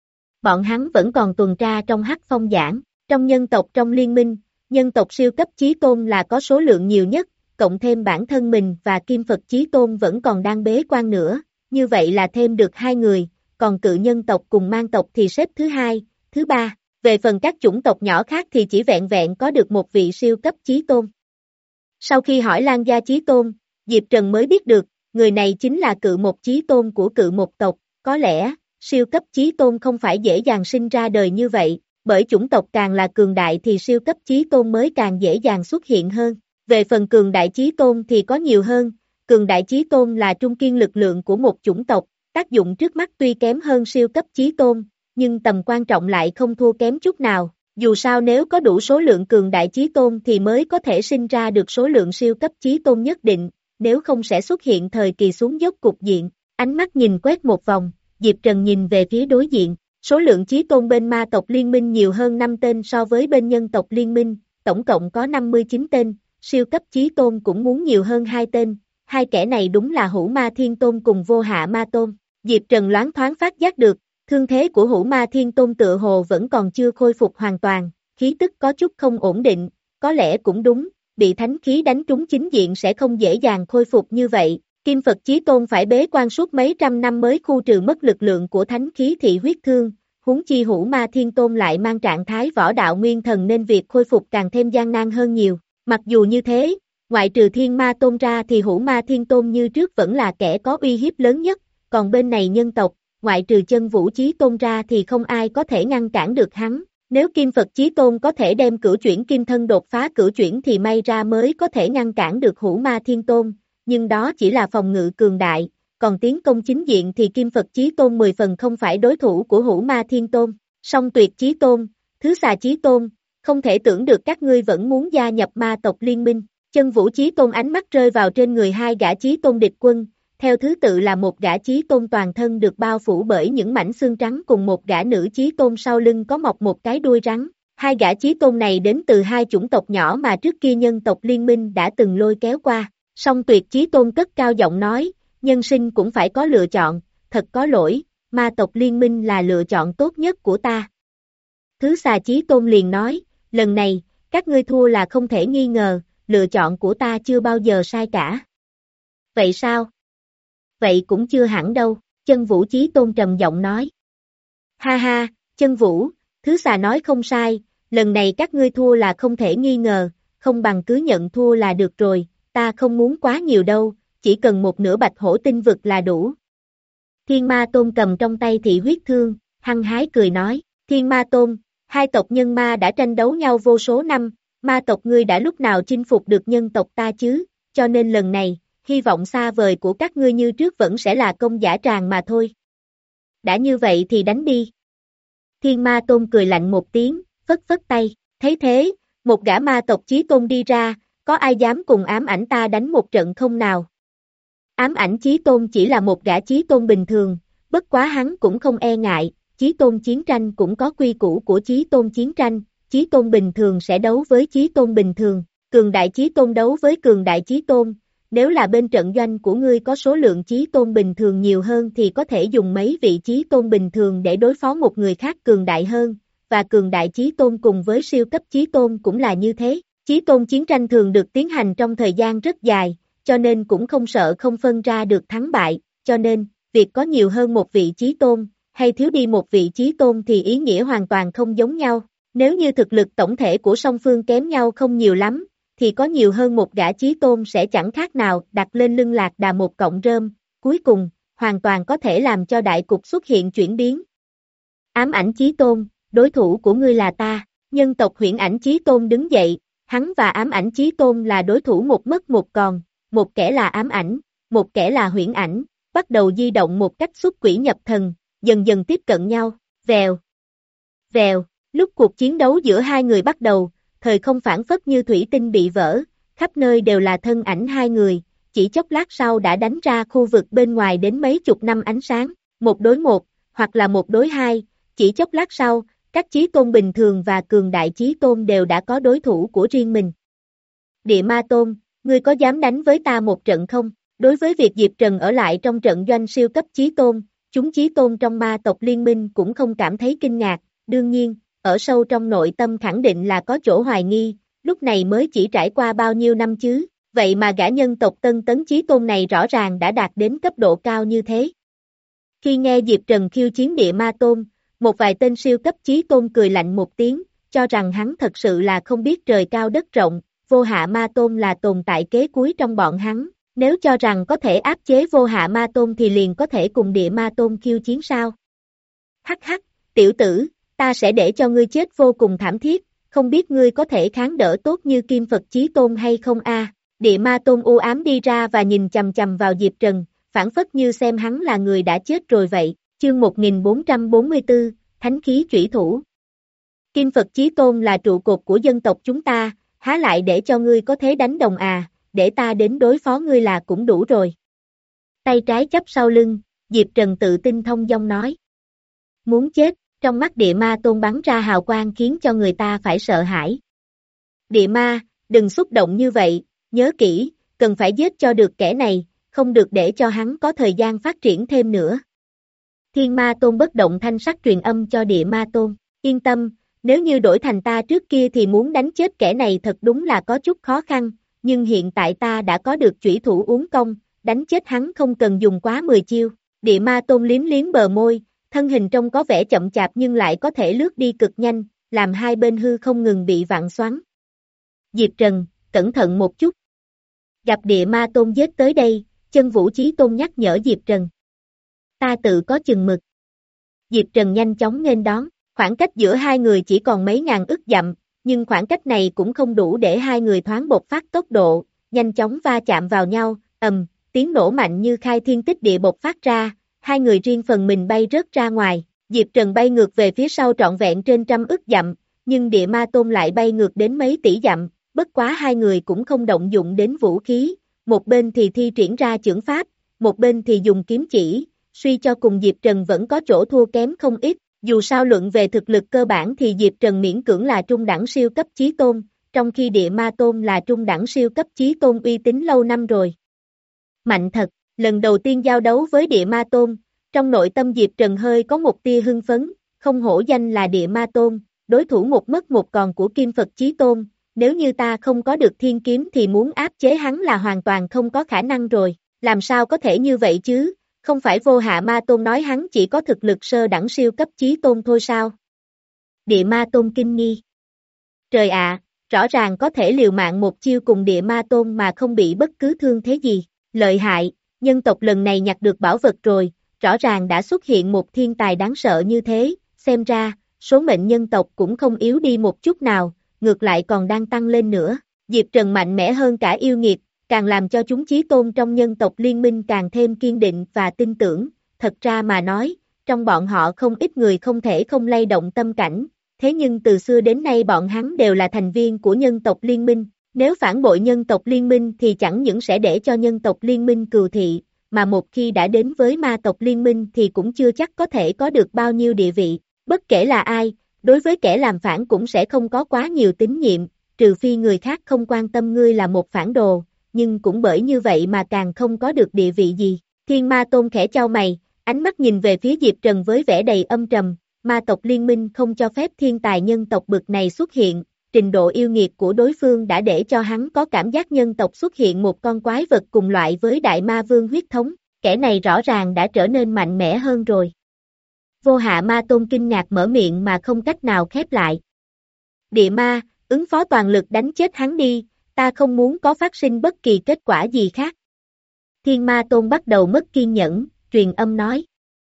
Bọn hắn vẫn còn tuần tra trong Hắc Phong giảng. Trong nhân tộc trong liên minh, nhân tộc siêu cấp Chí Tôn là có số lượng nhiều nhất, cộng thêm bản thân mình và Kim Phật Chí Tôn vẫn còn đang bế quan nữa, như vậy là thêm được hai người, còn cự nhân tộc cùng mang tộc thì xếp thứ hai, thứ ba. Về phần các chủng tộc nhỏ khác thì chỉ vẹn vẹn có được một vị siêu cấp Chí Tôn. Sau khi hỏi Lan Gia Chí Tôn, Diệp Trần mới biết được, người này chính là cự một Chí Tôn của cự một tộc, có lẽ, siêu cấp chí tôn không phải dễ dàng sinh ra đời như vậy, bởi chủng tộc càng là cường đại thì siêu cấp chí tôn mới càng dễ dàng xuất hiện hơn. Về phần cường đại chí tôn thì có nhiều hơn, cường đại chí tôn là trung kiên lực lượng của một chủng tộc, tác dụng trước mắt tuy kém hơn siêu cấp chí tôn, nhưng tầm quan trọng lại không thua kém chút nào. Dù sao nếu có đủ số lượng cường đại chí tôn thì mới có thể sinh ra được số lượng siêu cấp chí tôn nhất định, nếu không sẽ xuất hiện thời kỳ xuống dốc cục diện. Ánh mắt nhìn quét một vòng, Diệp Trần nhìn về phía đối diện, số lượng chí tôn bên ma tộc liên minh nhiều hơn năm tên so với bên nhân tộc liên minh, tổng cộng có năm mươi chín tên, siêu cấp chí tôn cũng muốn nhiều hơn hai tên, hai kẻ này đúng là Hữu Ma Thiên Tôn cùng Vô Hạ Ma Tôn. Diệp Trần loáng thoáng phát giác được, thương thế của Hữu Ma Thiên Tôn tựa hồ vẫn còn chưa khôi phục hoàn toàn, khí tức có chút không ổn định, có lẽ cũng đúng, bị thánh khí đánh trúng chính diện sẽ không dễ dàng khôi phục như vậy. Kim Phật Chí Tôn phải bế quan suốt mấy trăm năm mới khu trừ mất lực lượng của thánh khí thị huyết thương, huống chi Hữu Ma Thiên Tôn lại mang trạng thái võ đạo nguyên thần nên việc khôi phục càng thêm gian nan hơn nhiều. Mặc dù như thế, ngoại trừ Thiên Ma Tôn ra thì Hữu Ma Thiên Tôn như trước vẫn là kẻ có uy hiếp lớn nhất, còn bên này nhân tộc, ngoại trừ Chân Vũ Chí Tôn ra thì không ai có thể ngăn cản được hắn. Nếu Kim Phật Chí Tôn có thể đem cửu chuyển kim thân đột phá cửu chuyển thì may ra mới có thể ngăn cản được Hữu Ma Thiên Tôn, nhưng đó chỉ là phòng ngự cường đại, còn tiến công chính diện thì Kim Phật Chí Tôn mười phần không phải đối thủ của Hữu Ma Thiên Tôn. Song Tuyệt Chí Tôn, Thứ Xà Chí Tôn, không thể tưởng được các ngươi vẫn muốn gia nhập ma tộc liên minh. Chân Vũ Chí Tôn ánh mắt rơi vào trên người hai gã Chí Tôn địch quân, theo thứ tự là một gã Chí Tôn toàn thân được bao phủ bởi những mảnh xương trắng cùng một gã nữ Chí Tôn sau lưng có mọc một cái đuôi rắn. Hai gã Chí Tôn này đến từ hai chủng tộc nhỏ mà trước kia nhân tộc liên minh đã từng lôi kéo qua. Song Tuyệt Chí Tôn cất cao giọng nói, nhân sinh cũng phải có lựa chọn, thật có lỗi, ma tộc liên minh là lựa chọn tốt nhất của ta. Thứ Xà Chí Tôn liền nói, lần này, các ngươi thua là không thể nghi ngờ, lựa chọn của ta chưa bao giờ sai cả. Vậy sao? Vậy cũng chưa hẳn đâu, Chân Vũ Chí Tôn trầm giọng nói. Ha ha, Chân Vũ, Thứ Xà nói không sai, lần này các ngươi thua là không thể nghi ngờ, không bằng cứ nhận thua là được rồi, ta không muốn quá nhiều đâu, chỉ cần một nửa bạch hổ tinh vực là đủ. Thiên Ma Tôn cầm trong tay thị huyết thương, hăng hái cười nói, Thiên Ma Tôn, hai tộc nhân ma đã tranh đấu nhau vô số năm, ma tộc ngươi đã lúc nào chinh phục được nhân tộc ta chứ, cho nên lần này, hy vọng xa vời của các ngươi như trước vẫn sẽ là công giả tràng mà thôi. Đã như vậy thì đánh đi. Thiên Ma Tôn cười lạnh một tiếng, phất phất tay, thấy thế, một gã ma tộc Chí Tôn đi ra, có ai dám cùng ám ảnh ta đánh một trận không nào? Ám ảnh Chí Tôn chỉ là một gã Chí Tôn bình thường, bất quá hắn cũng không e ngại, Chí Tôn chiến tranh cũng có quy củ của Chí Tôn chiến tranh, Chí Tôn bình thường sẽ đấu với Chí Tôn bình thường, cường đại Chí Tôn đấu với cường đại Chí Tôn, nếu là bên trận doanh của ngươi có số lượng Chí Tôn bình thường nhiều hơn thì có thể dùng mấy vị Chí Tôn bình thường để đối phó một người khác cường đại hơn, và cường đại Chí Tôn cùng với siêu cấp Chí Tôn cũng là như thế. Chí Tôn chiến tranh thường được tiến hành trong thời gian rất dài, cho nên cũng không sợ không phân ra được thắng bại, cho nên, việc có nhiều hơn một vị Chí Tôn, hay thiếu đi một vị Chí Tôn thì ý nghĩa hoàn toàn không giống nhau. Nếu như thực lực tổng thể của song phương kém nhau không nhiều lắm, thì có nhiều hơn một gã Chí Tôn sẽ chẳng khác nào đặt lên lưng lạc đà một cọng rơm, cuối cùng, hoàn toàn có thể làm cho đại cục xuất hiện chuyển biến. Ám ảnh Chí Tôn, đối thủ của ngươi là ta, nhân tộc Huyễn Ảnh Chí Tôn đứng dậy, hắn và ám ảnh Chí Tôn là đối thủ một mất một còn, một kẻ là ám ảnh, một kẻ là huyễn ảnh, bắt đầu di động một cách xuất quỷ nhập thần, dần dần tiếp cận nhau, vèo, vèo, lúc cuộc chiến đấu giữa hai người bắt đầu, thời không phảng phất như thủy tinh bị vỡ, khắp nơi đều là thân ảnh hai người, chỉ chốc lát sau đã đánh ra khu vực bên ngoài đến mấy chục năm ánh sáng, một đối một, hoặc là một đối hai, chỉ chốc lát sau, các Chí Tôn bình thường và cường đại Chí Tôn đều đã có đối thủ của riêng mình. Địa Ma Tôn, ngươi có dám đánh với ta một trận không? Đối với việc Diệp Trần ở lại trong trận doanh siêu cấp Chí Tôn, chúng Chí Tôn trong ma tộc liên minh cũng không cảm thấy kinh ngạc, đương nhiên, ở sâu trong nội tâm khẳng định là có chỗ hoài nghi, lúc này mới chỉ trải qua bao nhiêu năm chứ, vậy mà gã nhân tộc Tân Tấn Chí Tôn này rõ ràng đã đạt đến cấp độ cao như thế. Khi nghe Diệp Trần khiêu chiến Địa Ma Tôn, một vài tên siêu cấp Chí Tôn cười lạnh một tiếng, cho rằng hắn thật sự là không biết trời cao đất rộng, Vô Hạ Ma Tôn là tồn tại kế cuối trong bọn hắn, nếu cho rằng có thể áp chế Vô Hạ Ma Tôn thì liền có thể cùng Địa Ma Tôn khiêu chiến sao? Hắc hắc, tiểu tử, ta sẽ để cho ngươi chết vô cùng thảm thiết, không biết ngươi có thể kháng đỡ tốt như Kim Phật Chí Tôn hay không a? Địa Ma Tôn u ám đi ra và nhìn chằm chằm vào Diệp Trần, phảng phất như xem hắn là người đã chết rồi vậy. Chương một nghìn bốn trăm bốn mươi tư, Thánh khí chủy thủ. Kim Phật Chí Tôn là trụ cột của dân tộc chúng ta, há lại để cho ngươi có thế đánh đồng à, để ta đến đối phó ngươi là cũng đủ rồi. Tay trái chắp sau lưng, Diệp Trần tự tin thông dong nói. Muốn chết, trong mắt Địa Ma Tôn bắn ra hào quang khiến cho người ta phải sợ hãi. Địa Ma, đừng xúc động như vậy, nhớ kỹ, cần phải giết cho được kẻ này, không được để cho hắn có thời gian phát triển thêm nữa. Thiên Ma Tôn bất động thanh sắc truyền âm cho Địa Ma Tôn, yên tâm, nếu như đổi thành ta trước kia thì muốn đánh chết kẻ này thật đúng là có chút khó khăn, nhưng hiện tại ta đã có được chủy thủ uốn công, đánh chết hắn không cần dùng quá mười chiêu. Địa Ma Tôn liếm liếm bờ môi, thân hình trông có vẻ chậm chạp nhưng lại có thể lướt đi cực nhanh, làm hai bên hư không ngừng bị vặn xoắn. Diệp Trần, cẩn thận một chút. Gặp Địa Ma Tôn giết tới đây, Chân Vũ Chí Tôn nhắc nhở Diệp Trần. Ta tự có chừng mực. Diệp Trần nhanh chóng nghênh đón, khoảng cách giữa hai người chỉ còn mấy ngàn ức dặm, nhưng khoảng cách này cũng không đủ để hai người thoáng bộc phát tốc độ, nhanh chóng va chạm vào nhau, ầm, tiếng nổ mạnh như khai thiên tích địa bộc phát ra, hai người riêng phần mình bay rớt ra ngoài, Diệp Trần bay ngược về phía sau trọn vẹn trên trăm ức dặm, nhưng Địa Ma Tôn lại bay ngược đến mấy tỷ dặm, bất quá hai người cũng không động dụng đến vũ khí, một bên thì thi triển ra chưởng pháp, một bên thì dùng kiếm chỉ, suy cho cùng Diệp Trần vẫn có chỗ thua kém không ít, dù sao luận về thực lực cơ bản thì Diệp Trần miễn cưỡng là trung đẳng siêu cấp chí tôn, trong khi Địa Ma Tôn là trung đẳng siêu cấp chí tôn uy tín lâu năm rồi. Mạnh thật, lần đầu tiên giao đấu với Địa Ma Tôn, trong nội tâm Diệp Trần hơi có một tia hưng phấn, không hổ danh là Địa Ma Tôn, đối thủ một mất một còn của Kim Phật Chí Tôn, nếu như ta không có được thiên kiếm thì muốn áp chế hắn là hoàn toàn không có khả năng rồi, làm sao có thể như vậy chứ, không phải Vô Hạ Ma Tôn nói hắn chỉ có thực lực sơ đẳng siêu cấp chí tôn thôi sao? Địa Ma Tôn kinh nghi. Trời ạ, rõ ràng có thể liều mạng một chiêu cùng Địa Ma Tôn mà không bị bất cứ thương thế gì, lợi hại, nhân tộc lần này nhặt được bảo vật rồi, rõ ràng đã xuất hiện một thiên tài đáng sợ như thế, xem ra, số mệnh nhân tộc cũng không yếu đi một chút nào, ngược lại còn đang tăng lên nữa, Diệp Trần mạnh mẽ hơn cả yêu nghiệt, càng làm cho chúng chí tôn trong nhân tộc liên minh càng thêm kiên định và tin tưởng, thật ra mà nói, trong bọn họ không ít người không thể không lay động tâm cảnh, thế nhưng từ xưa đến nay bọn hắn đều là thành viên của nhân tộc liên minh, nếu phản bội nhân tộc liên minh thì chẳng những sẽ để cho nhân tộc liên minh cừu thị, mà một khi đã đến với ma tộc liên minh thì cũng chưa chắc có thể có được bao nhiêu địa vị, bất kể là ai, đối với kẻ làm phản cũng sẽ không có quá nhiều tín nhiệm, trừ phi người khác không quan tâm ngươi là một phản đồ, nhưng cũng bởi như vậy mà càng không có được địa vị gì. Thiên Ma Tôn khẽ chau mày, ánh mắt nhìn về phía Diệp Trần với vẻ đầy âm trầm, ma tộc liên minh không cho phép thiên tài nhân tộc bực này xuất hiện, trình độ yêu nghiệt của đối phương đã để cho hắn có cảm giác nhân tộc xuất hiện một con quái vật cùng loại với Đại Ma Vương huyết thống, kẻ này rõ ràng đã trở nên mạnh mẽ hơn rồi. Vô Hạ Ma Tôn kinh ngạc mở miệng mà không cách nào khép lại. Địa Ma, ứng phó toàn lực đánh chết hắn đi, ta không muốn có phát sinh bất kỳ kết quả gì khác. Thiên Ma Tôn bắt đầu mất kiên nhẫn, truyền âm nói.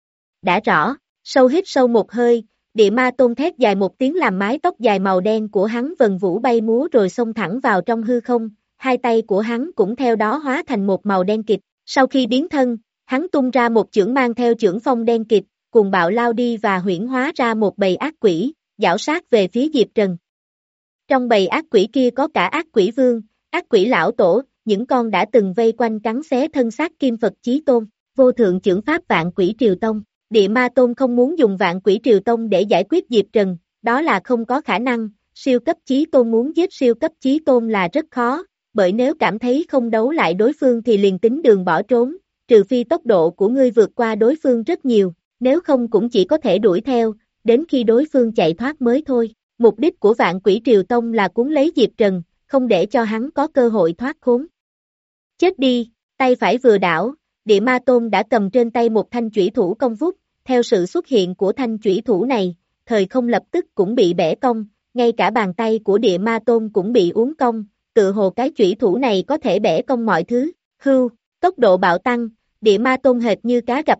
Đã rõ, sâu hít sâu một hơi, Địa Ma Tôn thét dài một tiếng làm mái tóc dài màu đen của hắn vần vũ bay múa rồi xông thẳng vào trong hư không, hai tay của hắn cũng theo đó hóa thành một màu đen kịt, sau khi biến thân, hắn tung ra một chưởng mang theo chưởng phong đen kịt, cuồng bạo lao đi và huyễn hóa ra một bầy ác quỷ, giảo sát về phía Diệp Trần. Trong bầy ác quỷ kia có cả ác quỷ vương, ác quỷ lão tổ, những con đã từng vây quanh cắn xé thân xác Kim Phật Chí Tôn, vô thượng chưởng pháp Vạn Quỷ Triều Tông. Địa Ma Tôn không muốn dùng Vạn Quỷ Triều Tông để giải quyết Diệp Trần, đó là không có khả năng, siêu cấp Chí Tôn muốn giết siêu cấp Chí Tôn là rất khó, bởi nếu cảm thấy không đấu lại đối phương thì liền tính đường bỏ trốn, trừ phi tốc độ của ngươi vượt qua đối phương rất nhiều, nếu không cũng chỉ có thể đuổi theo, đến khi đối phương chạy thoát mới thôi. Mục đích của Vạn Quỷ Triều Tông là cuốn lấy Diệp Trần, không để cho hắn có cơ hội thoát khốn. Chết đi, tay phải vừa đảo, Địa Ma Tôn đã cầm trên tay một thanh chủy thủ công vút, theo sự xuất hiện của thanh chủy thủ này, thời không lập tức cũng bị bẻ cong, ngay cả bàn tay của Địa Ma Tôn cũng bị uốn cong, tự hồ cái chủy thủ này có thể bẻ cong mọi thứ, hưu, tốc độ bạo tăng, Địa Ma Tôn hệt như cá gặp nước,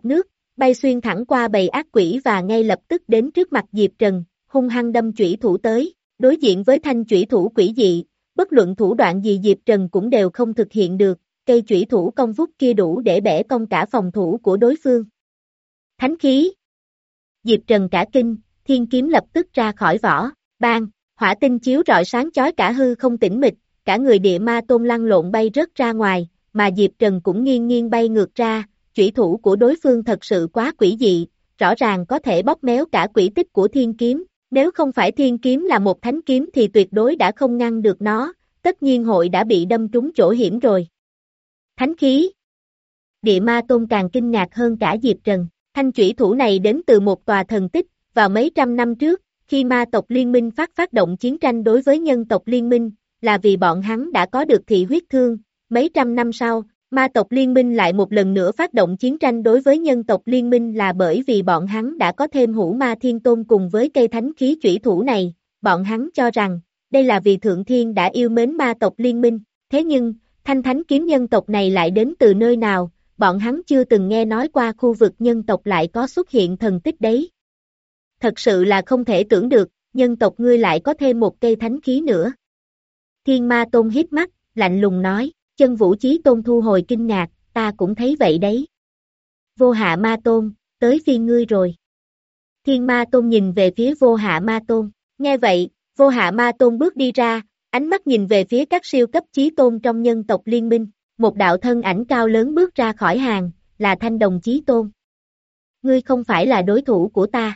bay xuyên thẳng qua bầy ác quỷ và ngay lập tức đến trước mặt Diệp Trần, hung hăng đâm chủy thủ tới, đối diện với thanh chủy thủ quỷ dị, bất luận thủ đoạn gì Diệp Trần cũng đều không thực hiện được, cây chủy thủ công vút kia đủ để bẻ cong cả phòng thủ của đối phương. Thánh khí! Diệp Trần cả kinh, thiên kiếm lập tức ra khỏi vỏ, bang, hỏa tinh chiếu rọi sáng chói cả hư không tĩnh mịch, cả người địa ma tôn lăn lộn bay rớt ra ngoài, mà Diệp Trần cũng nghiêng nghiêng bay ngược ra, chủy thủ của đối phương thật sự quá quỷ dị, rõ ràng có thể bóp méo cả quỷ tích của thiên kiếm, nếu không phải thiên kiếm là một thánh kiếm thì tuyệt đối đã không ngăn được nó, tất nhiên hội đã bị đâm trúng chỗ hiểm rồi. Thánh khí! Địa ma tôn càng kinh ngạc hơn cả Diệp Trần, thanh chủy thủ này đến từ một tòa thần tích, vào mấy trăm năm trước, khi ma tộc liên minh phát phát động chiến tranh đối với nhân tộc liên minh, là vì bọn hắn đã có được thị huyết thương, mấy trăm năm sau, ma tộc liên minh lại một lần nữa phát động chiến tranh đối với nhân tộc liên minh là bởi vì bọn hắn đã có thêm hữu ma thiên tôn cùng với cây thánh khí chủy thủ này, bọn hắn cho rằng, đây là vì thượng thiên đã yêu mến ma tộc liên minh, thế nhưng, thanh thánh kiếm nhân tộc này lại đến từ nơi nào, bọn hắn chưa từng nghe nói qua khu vực nhân tộc lại có xuất hiện thần tích đấy. Thật sự là không thể tưởng được, nhân tộc ngươi lại có thêm một cây thánh khí nữa. Thiên ma tôn hít mắt, lạnh lùng nói, chân vũ chí tôn thu hồi kinh ngạc, ta cũng thấy vậy đấy. Vô hạ ma tôn, tới phiên ngươi rồi. Thiên ma tôn nhìn về phía vô hạ ma tôn, nghe vậy, vô hạ ma tôn bước đi ra, ánh mắt nhìn về phía các siêu cấp chí tôn trong nhân tộc liên minh, một đạo thân ảnh cao lớn bước ra khỏi hàng, là Thanh Đồng Chí Tôn. Ngươi không phải là đối thủ của ta.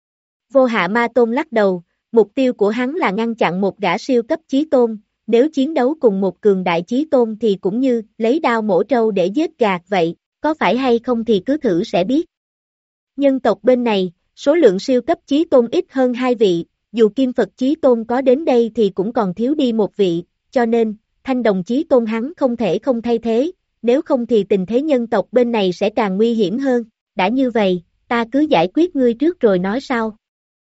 Vô hạ ma tôn lắc đầu, mục tiêu của hắn là ngăn chặn một gã siêu cấp chí tôn, nếu chiến đấu cùng một cường đại chí tôn thì cũng như lấy đao mổ trâu để giết gà vậy, có phải hay không thì cứ thử sẽ biết. Nhân tộc bên này, số lượng siêu cấp chí tôn ít hơn hai vị, dù Kim Phật Chí Tôn có đến đây thì cũng còn thiếu đi một vị, cho nên, Thanh Đồng Chí Tôn hắn không thể không thay thế, nếu không thì tình thế nhân tộc bên này sẽ càng nguy hiểm hơn, đã như vậy, ta cứ giải quyết ngươi trước rồi nói sau.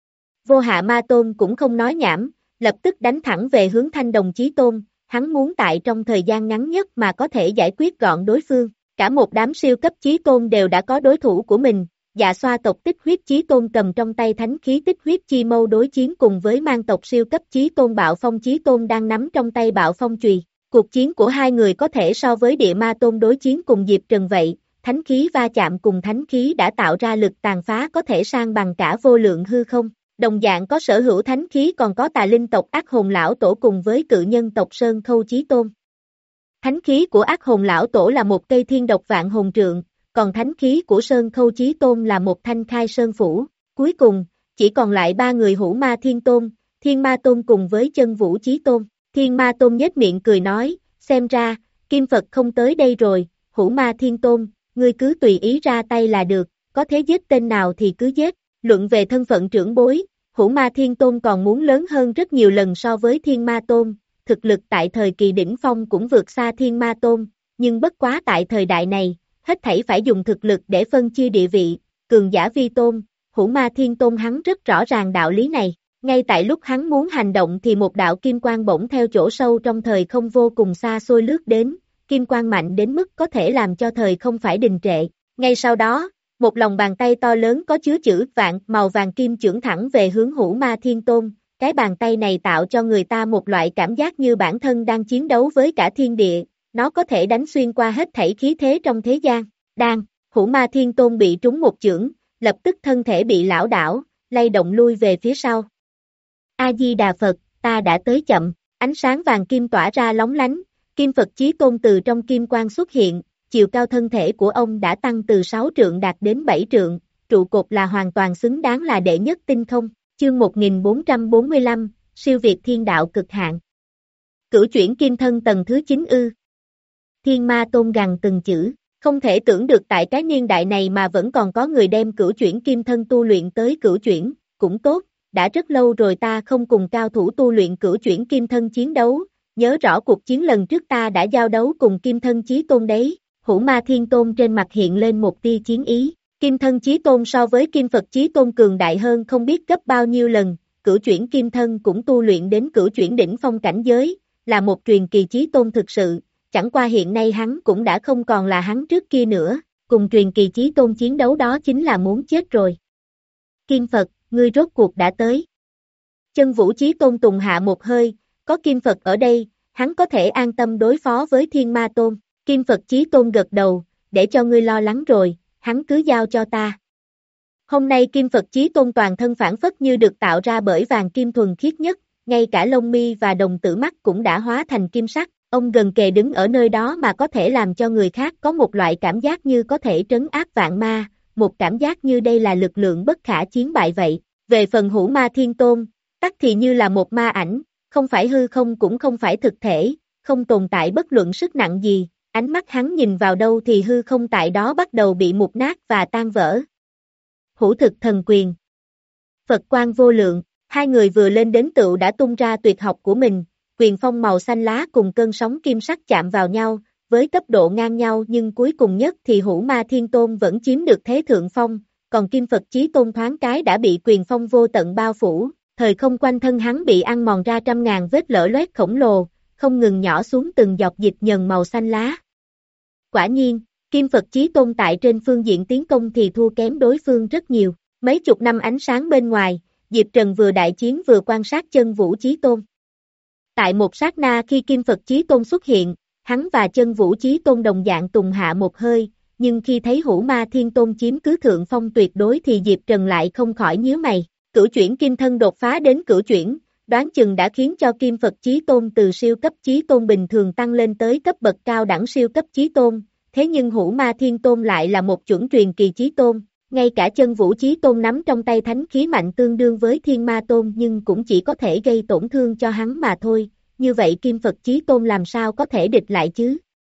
Vô hạ ma tôn cũng không nói nhảm, lập tức đánh thẳng về hướng Thanh Đồng Chí Tôn, hắn muốn tại trong thời gian ngắn nhất mà có thể giải quyết gọn đối phương, cả một đám siêu cấp Chí Tôn đều đã có đối thủ của mình. Dạ xoa tộc Tích Huyết Chí Tôn cầm trong tay thánh khí Tích Huyết Chi Mâu đối chiến cùng với mang tộc siêu cấp Chí Tôn Bạo Phong Chí Tôn đang nắm trong tay Bạo Phong Chùy. Cuộc chiến của hai người có thể so với Địa Ma Tôn đối chiến cùng Diệp Trần vậy, thánh khí va chạm cùng thánh khí đã tạo ra lực tàn phá có thể san bằng cả vô lượng hư không. Đồng dạng có sở hữu thánh khí còn có Tà Linh tộc Ác Hồn Lão Tổ cùng với cự nhân tộc Sơn Khâu Chí Tôn. Thánh khí của Ác Hồn Lão Tổ là một cây thiên độc vạn hồn trượng, còn thánh khí của Sơn Khâu Chí Tôn là một thanh khai sơn phủ. Cuối cùng, chỉ còn lại ba người Hữu Ma Thiên Tôn, Thiên Ma Tôn cùng với Chân Vũ Chí Tôn. Thiên Ma Tôn nhếch miệng cười nói, xem ra, Kim Phật không tới đây rồi, Hữu Ma Thiên Tôn, ngươi cứ tùy ý ra tay là được, có thế giết tên nào thì cứ giết. Luận về thân phận trưởng bối, Hữu Ma Thiên Tôn còn muốn lớn hơn rất nhiều lần so với Thiên Ma Tôn, thực lực tại thời kỳ đỉnh phong cũng vượt xa Thiên Ma Tôn, nhưng bất quá tại thời đại này, hết thảy phải dùng thực lực để phân chia địa vị, cường giả vi tôn, Hữu Ma Thiên Tôn hắn rất rõ ràng đạo lý này, ngay tại lúc hắn muốn hành động thì một đạo kim quang bỗng theo chỗ sâu trong thời không vô cùng xa xôi lướt đến, kim quang mạnh đến mức có thể làm cho thời không phải đình trệ, ngay sau đó, một lòng bàn tay to lớn có chứa chữ vạn màu vàng kim chưởng thẳng về hướng Hữu Ma Thiên Tôn, cái bàn tay này tạo cho người ta một loại cảm giác như bản thân đang chiến đấu với cả thiên địa. Nó có thể đánh xuyên qua hết thảy khí thế trong thế gian. Đang, Hữu Ma Thiên Tôn bị trúng một chưởng, lập tức thân thể bị lảo đảo, lay động lui về phía sau. A-di-đà Phật, ta đã tới chậm, ánh sáng vàng kim tỏa ra lóng lánh, Kim Phật Chí Tôn từ trong kim quang xuất hiện, chiều cao thân thể của ông đã tăng từ sáu trượng đạt đến bảy trượng, trụ cột là hoàn toàn xứng đáng là đệ nhất tinh không, chương một nghìn bốn trăm bốn mươi lăm, siêu việt thiên đạo cực hạn. Cửu chuyển kim thân tầng thứ chín ư. Thiên Ma Tôn gằn từng chữ, không thể tưởng được tại cái niên đại này mà vẫn còn có người đem cửu chuyển kim thân tu luyện tới cửu chuyển, cũng tốt, đã rất lâu rồi ta không cùng cao thủ tu luyện cửu chuyển kim thân chiến đấu, nhớ rõ cuộc chiến lần trước ta đã giao đấu cùng kim thân chí tôn đấy, Hữu Ma Thiên Tôn trên mặt hiện lên một tia chiến ý, kim thân chí tôn so với kim Phật chí tôn cường đại hơn không biết gấp bao nhiêu lần, cửu chuyển kim thân cũng tu luyện đến cửu chuyển đỉnh phong cảnh giới, là một truyền kỳ chí tôn thực sự. Chẳng qua hiện nay hắn cũng đã không còn là hắn trước kia nữa, cùng truyền kỳ chí tôn chiến đấu đó chính là muốn chết rồi. Kim Phật, ngươi rốt cuộc đã tới. Chân Vũ Chí Tôn tùng hạ một hơi, có Kim Phật ở đây, hắn có thể an tâm đối phó với Thiên Ma Tôn. Kim Phật Chí Tôn gật đầu, để cho ngươi lo lắng rồi, hắn cứ giao cho ta. Hôm nay Kim Phật Chí Tôn toàn thân phản phất như được tạo ra bởi vàng kim thuần khiết nhất, ngay cả lông mi và đồng tử mắt cũng đã hóa thành kim sắc. Ông gần kề đứng ở nơi đó mà có thể làm cho người khác có một loại cảm giác như có thể trấn áp vạn ma, một cảm giác như đây là lực lượng bất khả chiến bại vậy. Về phần Hữu Ma Thiên Tôn, tắc thì như là một ma ảnh, không phải hư không cũng không phải thực thể, không tồn tại bất luận sức nặng gì, ánh mắt hắn nhìn vào đâu thì hư không tại đó bắt đầu bị mục nát và tan vỡ. Hữu Thực Thần Quyền, Phật Quang vô lượng, hai người vừa lên đến tựu đã tung ra tuyệt học của mình, quyền phong màu xanh lá cùng cơn sóng kim sắc chạm vào nhau, với tốc độ ngang nhau nhưng cuối cùng nhất thì Hữu Ma Thiên Tôn vẫn chiếm được thế thượng phong, còn Kim Phật Chí Tôn thoáng cái đã bị quyền phong vô tận bao phủ, thời không quanh thân hắn bị ăn mòn ra trăm ngàn vết lở loét khổng lồ, không ngừng nhỏ xuống từng giọt dịch nhờn màu xanh lá. Quả nhiên, Kim Phật Chí Tôn tại trên phương diện tiến công thì thua kém đối phương rất nhiều, mấy chục năm ánh sáng bên ngoài, Diệp Trần vừa đại chiến vừa quan sát Chân Vũ Chí Tôn. Tại một sát na khi Kim Phật Chí Tôn xuất hiện, hắn và Chân Vũ Chí Tôn đồng dạng tùng hạ một hơi, nhưng khi thấy Hữu Ma Thiên Tôn chiếm cứ thượng phong tuyệt đối thì Diệp Trần lại không khỏi nhíu mày. Cửu chuyển kim thân đột phá đến cửu chuyển, đoán chừng đã khiến cho Kim Phật Chí Tôn từ siêu cấp Chí Tôn bình thường tăng lên tới cấp bậc cao đẳng siêu cấp Chí Tôn, thế nhưng Hữu Ma Thiên Tôn lại là một chuẩn truyền kỳ Chí Tôn, ngay cả Chân Vũ Chí Tôn nắm trong tay thánh khí mạnh tương đương với Thiên Ma Tôn nhưng cũng chỉ có thể gây tổn thương cho hắn mà thôi, như vậy Kim Phật Chí Tôn làm sao có thể địch lại chứ?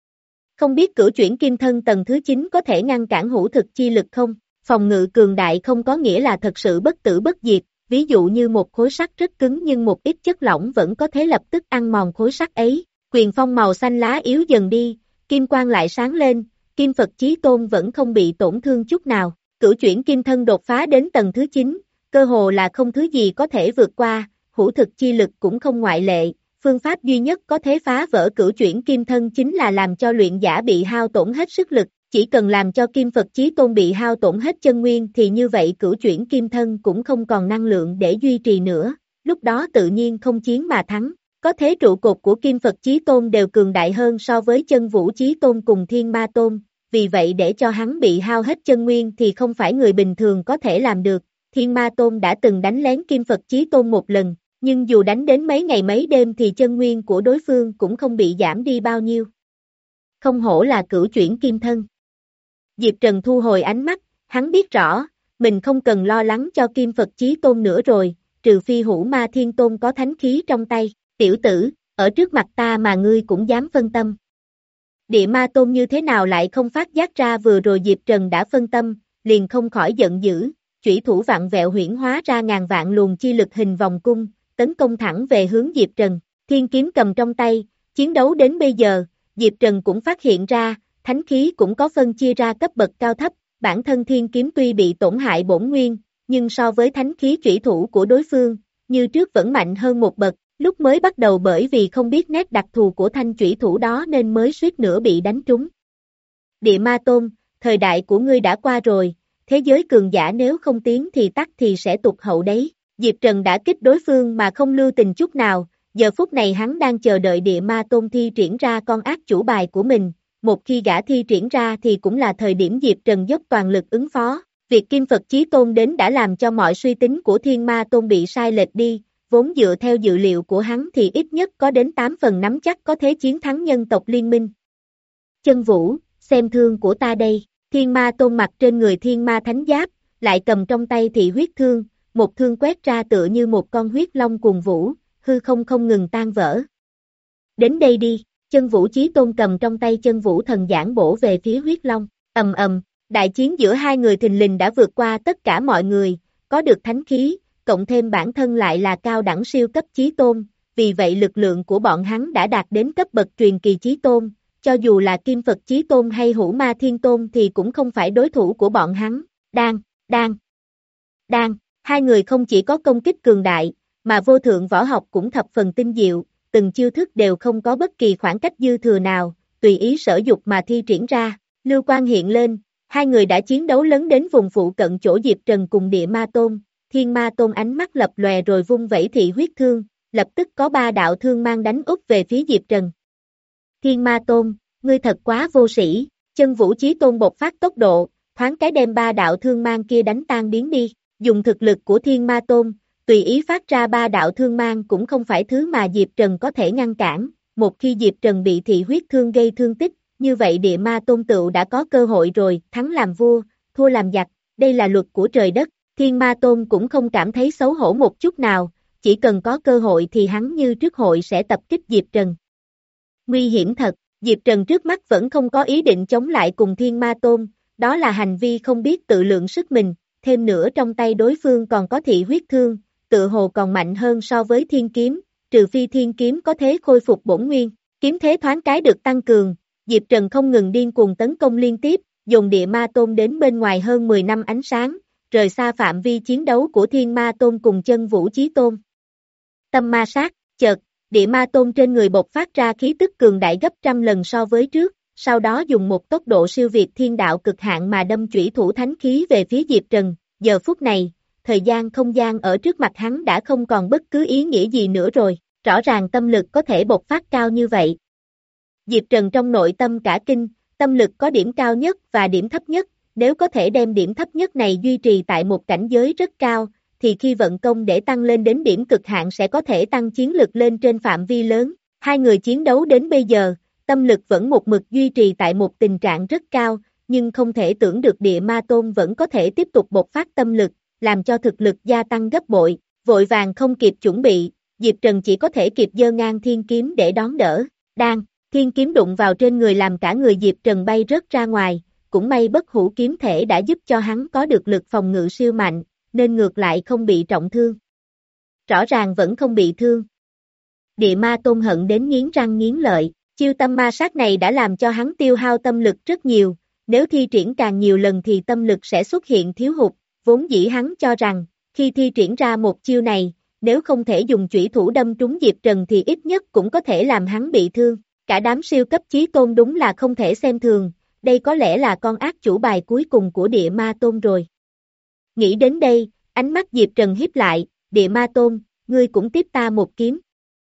Không biết cửu chuyển kim thân tầng thứ chín có thể ngăn cản hữu thực chi lực không? Phòng ngự cường đại không có nghĩa là thật sự bất tử bất diệt, ví dụ như một khối sắt rất cứng nhưng một ít chất lỏng vẫn có thể lập tức ăn mòn khối sắt ấy. Quyền phong màu xanh lá yếu dần đi, kim quang lại sáng lên, Kim Phật Chí Tôn vẫn không bị tổn thương chút nào. Cửu chuyển kim thân đột phá đến tầng thứ chín, cơ hồ là không thứ gì có thể vượt qua, hữu thực chi lực cũng không ngoại lệ. Phương pháp duy nhất có thể phá vỡ cửu chuyển kim thân chính là làm cho luyện giả bị hao tổn hết sức lực, chỉ cần làm cho Kim Phật Chí Tôn bị hao tổn hết chân nguyên thì như vậy cửu chuyển kim thân cũng không còn năng lượng để duy trì nữa, lúc đó tự nhiên không chiến mà thắng. Có thế trụ cột của Kim Phật Chí Tôn đều cường đại hơn so với Chân Vũ Chí Tôn cùng Thiên Ma Tôn, vì vậy để cho hắn bị hao hết chân nguyên thì không phải người bình thường có thể làm được. Thiên Ma Tôn đã từng đánh lén Kim Phật Chí Tôn một lần, nhưng dù đánh đến mấy ngày mấy đêm thì chân nguyên của đối phương cũng không bị giảm đi bao nhiêu. Không hổ là cửu chuyển kim thân. Diệp Trần thu hồi ánh mắt, hắn biết rõ, mình không cần lo lắng cho Kim Phật Chí Tôn nữa rồi, trừ phi Hữu Ma Thiên Tôn có thánh khí trong tay. Tiểu tử, ở trước mặt ta mà ngươi cũng dám phân tâm. Địa Ma Tôn như thế nào lại không phát giác ra vừa rồi Diệp Trần đã phân tâm, liền không khỏi giận dữ, chủy thủ vặn vẹo huyễn hóa ra ngàn vạn luồng chi lực hình vòng cung, tấn công thẳng về hướng Diệp Trần. Thiên kiếm cầm trong tay, chiến đấu đến bây giờ, Diệp Trần cũng phát hiện ra, thánh khí cũng có phân chia ra cấp bậc cao thấp, bản thân thiên kiếm tuy bị tổn hại bổn nguyên, nhưng so với thánh khí chủy thủ của đối phương, như trước vẫn mạnh hơn một bậc. Lúc mới bắt đầu bởi vì không biết nét đặc thù của thanh chủy thủ đó nên mới suýt nữa bị đánh trúng. Địa Ma Tôn, thời đại của ngươi đã qua rồi, thế giới cường giả nếu không tiến thì tắc thì sẽ tụt hậu đấy. Diệp Trần đã kích đối phương mà không lưu tình chút nào, giờ phút này hắn đang chờ đợi Địa Ma Tôn thi triển ra con ác chủ bài của mình, một khi gã thi triển ra thì cũng là thời điểm Diệp Trần dốc toàn lực ứng phó. Việc Kim Phật Chí Tôn đến đã làm cho mọi suy tính của Thiên Ma Tôn bị sai lệch đi, vốn dựa theo dự liệu của hắn thì ít nhất có đến tám phần nắm chắc có thể chiến thắng nhân tộc liên minh. Chân Vũ, xem thương của ta đây, Thiên Ma Tôn mặc trên người Thiên Ma Thánh Giáp, lại cầm trong tay thị huyết thương, một thương quét ra tựa như một con huyết long cuồng vũ, hư không không ngừng tan vỡ. Đến đây đi, Chân Vũ Chí Tôn cầm trong tay Chân Vũ Thần Giảng bổ về phía huyết long, ầm ầm, đại chiến giữa hai người thình lình đã vượt qua tất cả mọi người, có được thánh khí, cộng thêm bản thân lại là cao đẳng siêu cấp Chí Tôn, vì vậy lực lượng của bọn hắn đã đạt đến cấp bậc truyền kỳ Chí Tôn, cho dù là Kim Phật Chí Tôn hay Hữu Ma Thiên Tôn thì cũng không phải đối thủ của bọn hắn. Đang, đang, đang, hai người không chỉ có công kích cường đại, mà vô thượng võ học cũng thập phần tinh diệu, từng chiêu thức đều không có bất kỳ khoảng cách dư thừa nào, tùy ý sở dục mà thi triển ra, lưu quang hiện lên, Hai người đã chiến đấu lớn đến vùng phụ cận chỗ Diệp Trần cùng Địa Ma Tôn, Thiên Ma Tôn ánh mắt lập lòe rồi vung vẩy thị huyết thương, lập tức có ba đạo thương mang đánh úp về phía Diệp Trần. Thiên Ma Tôn, ngươi thật quá vô sĩ, Chân Vũ Chí Tôn bộc phát tốc độ, thoáng cái đem ba đạo thương mang kia đánh tan biến đi, dùng thực lực của Thiên Ma Tôn, tùy ý phát ra ba đạo thương mang cũng không phải thứ mà Diệp Trần có thể ngăn cản, một khi Diệp Trần bị thị huyết thương gây thương tích, như vậy Địa Ma Tôn tựu đã có cơ hội rồi, thắng làm vua, thua làm giặc, đây là luật của trời đất, Thiên Ma Tôn cũng không cảm thấy xấu hổ một chút nào, chỉ cần có cơ hội thì hắn như trước hội sẽ tập kích Diệp Trần. Nguy hiểm thật, Diệp Trần trước mắt vẫn không có ý định chống lại cùng Thiên Ma Tôn, đó là hành vi không biết tự lượng sức mình, thêm nữa trong tay đối phương còn có thị huyết thương, tự hồ còn mạnh hơn so với thiên kiếm, trừ phi thiên kiếm có thế khôi phục bổn nguyên, kiếm thế thoáng cái được tăng cường, Diệp Trần không ngừng điên cuồng tấn công liên tiếp, dùng Địa Ma Tôn đến bên ngoài hơn mười năm ánh sáng, rời xa phạm vi chiến đấu của Thiên Ma Tôn cùng Chân Vũ Chí Tôn. Tâm ma sát, chợt, Địa Ma Tôn trên người bộc phát ra khí tức cường đại gấp trăm lần so với trước, sau đó dùng một tốc độ siêu việt thiên đạo cực hạn mà đâm chủy thủ thánh khí về phía Diệp Trần, giờ phút này, thời gian không gian ở trước mặt hắn đã không còn bất cứ ý nghĩa gì nữa rồi, rõ ràng tâm lực có thể bộc phát cao như vậy. Diệp Trần trong nội tâm cả kinh, tâm lực có điểm cao nhất và điểm thấp nhất, nếu có thể đem điểm thấp nhất này duy trì tại một cảnh giới rất cao, thì khi vận công để tăng lên đến điểm cực hạn sẽ có thể tăng chiến lực lên trên phạm vi lớn. Hai người chiến đấu đến bây giờ, tâm lực vẫn một mực duy trì tại một tình trạng rất cao, nhưng không thể tưởng được Địa Ma Tôn vẫn có thể tiếp tục bộc phát tâm lực, làm cho thực lực gia tăng gấp bội, vội vàng không kịp chuẩn bị, Diệp Trần chỉ có thể kịp giơ ngang thiên kiếm để đón đỡ. Đang, thiên kiếm đụng vào trên người làm cả người Diệp Trần bay rớt ra ngoài, cũng may bất hủ kiếm thể đã giúp cho hắn có được lực phòng ngự siêu mạnh, nên ngược lại không bị trọng thương. Rõ ràng vẫn không bị thương. Địa Ma Tôn hận đến nghiến răng nghiến lợi, chiêu tâm ma sát này đã làm cho hắn tiêu hao tâm lực rất nhiều, nếu thi triển càng nhiều lần thì tâm lực sẽ xuất hiện thiếu hụt, vốn dĩ hắn cho rằng, khi thi triển ra một chiêu này, nếu không thể dùng chủy thủ đâm trúng Diệp Trần thì ít nhất cũng có thể làm hắn bị thương, cả đám siêu cấp chí tôn đúng là không thể xem thường, đây có lẽ là con ác chủ bài cuối cùng của Địa Ma Tôn rồi. Nghĩ đến đây, ánh mắt Diệp Trần híp lại, Địa Ma Tôn, ngươi cũng tiếp ta một kiếm.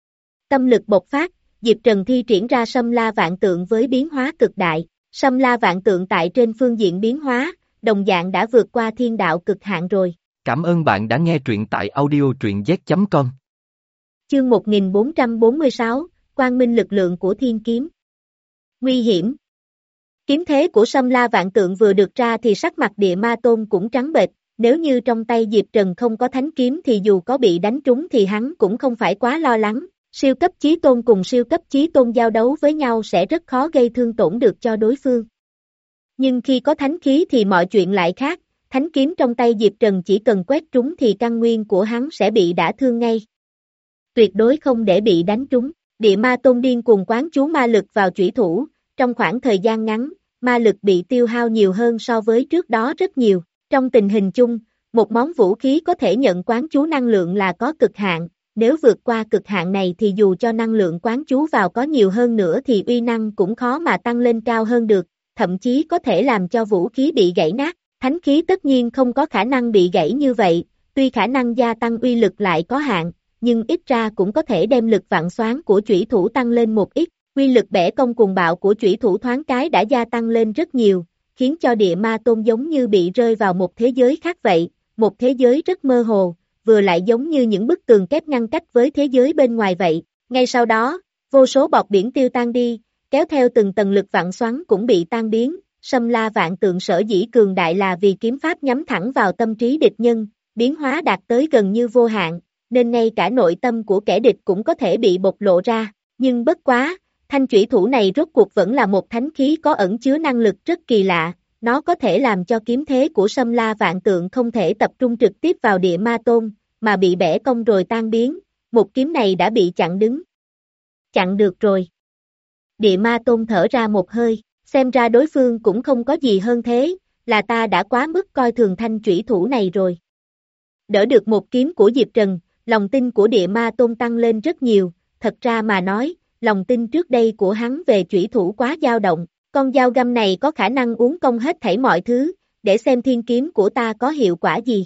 Tâm lực bộc phát, Diệp Trần thi triển ra Sâm La Vạn Tượng với biến hóa cực đại, Sâm La Vạn Tượng tại trên phương diện biến hóa, đồng dạng đã vượt qua thiên đạo cực hạn rồi. Cảm ơn bạn đã nghe truyện tại audio truyện z chấm com. Chương một nghìn bốn trăm bốn mươi sáu, Quang Minh lực lượng của thiên kiếm. Nguy hiểm. Kiếm thế của Sâm La Vạn Tượng vừa được ra thì sắc mặt Địa Ma Tôn cũng trắng bệch, nếu như trong tay Diệp Trần không có thánh kiếm thì dù có bị đánh trúng thì hắn cũng không phải quá lo lắng, siêu cấp chí tôn cùng siêu cấp chí tôn giao đấu với nhau sẽ rất khó gây thương tổn được cho đối phương. Nhưng khi có thánh khí thì mọi chuyện lại khác, thánh kiếm trong tay Diệp Trần chỉ cần quét trúng thì căn nguyên của hắn sẽ bị đả thương ngay. Tuyệt đối không để bị đánh trúng, Địa Ma Tôn điên cuồng quán chú ma lực vào chủy thủ, trong khoảng thời gian ngắn, ma lực bị tiêu hao nhiều hơn so với trước đó rất nhiều. Trong tình hình chung, một món vũ khí có thể nhận quán chú năng lượng là có cực hạn, nếu vượt qua cực hạn này thì dù cho năng lượng quán chú vào có nhiều hơn nữa thì uy năng cũng khó mà tăng lên cao hơn được, thậm chí có thể làm cho vũ khí bị gãy nát. Thánh khí tất nhiên không có khả năng bị gãy như vậy, tuy khả năng gia tăng uy lực lại có hạn, nhưng ít ra cũng có thể đem lực vạn xoán của chủy thủ tăng lên một ít, uy lực bẻ cong cuồng bạo của chủy thủ thoáng cái đã gia tăng lên rất nhiều, khiến cho Địa Ma Tôn giống như bị rơi vào một thế giới khác vậy, một thế giới rất mơ hồ, vừa lại giống như những bức tường kép ngăn cách với thế giới bên ngoài vậy. Ngay sau đó, vô số bọt biển tiêu tan đi, kéo theo từng tầng lực vạn xoắn cũng bị tan biến, Sâm La Vạn Tượng sở dĩ cường đại là vì kiếm pháp nhắm thẳng vào tâm trí địch nhân, biến hóa đạt tới gần như vô hạn, nên ngay cả nội tâm của kẻ địch cũng có thể bị bộc lộ ra, nhưng bất quá, thanh chủy thủ này rốt cuộc vẫn là một thánh khí có ẩn chứa năng lực rất kỳ lạ, nó có thể làm cho kiếm thế của Sâm La Vạn Tượng không thể tập trung trực tiếp vào Địa Ma Tôn, mà bị bẻ cong rồi tan biến, một kiếm này đã bị chặn đứng. Chặn được rồi. Địa Ma Tôn thở ra một hơi, xem ra đối phương cũng không có gì hơn thế, là ta đã quá mức coi thường thanh chủy thủ này rồi. Đỡ được một kiếm của Diệp Trần, lòng tin của Địa Ma Tôn tăng lên rất nhiều, thật ra mà nói, lòng tin trước đây của hắn về chủy thủ quá dao động, Con dao găm này có khả năng uốn cong hết thảy mọi thứ, để xem thiên kiếm của ta có hiệu quả gì.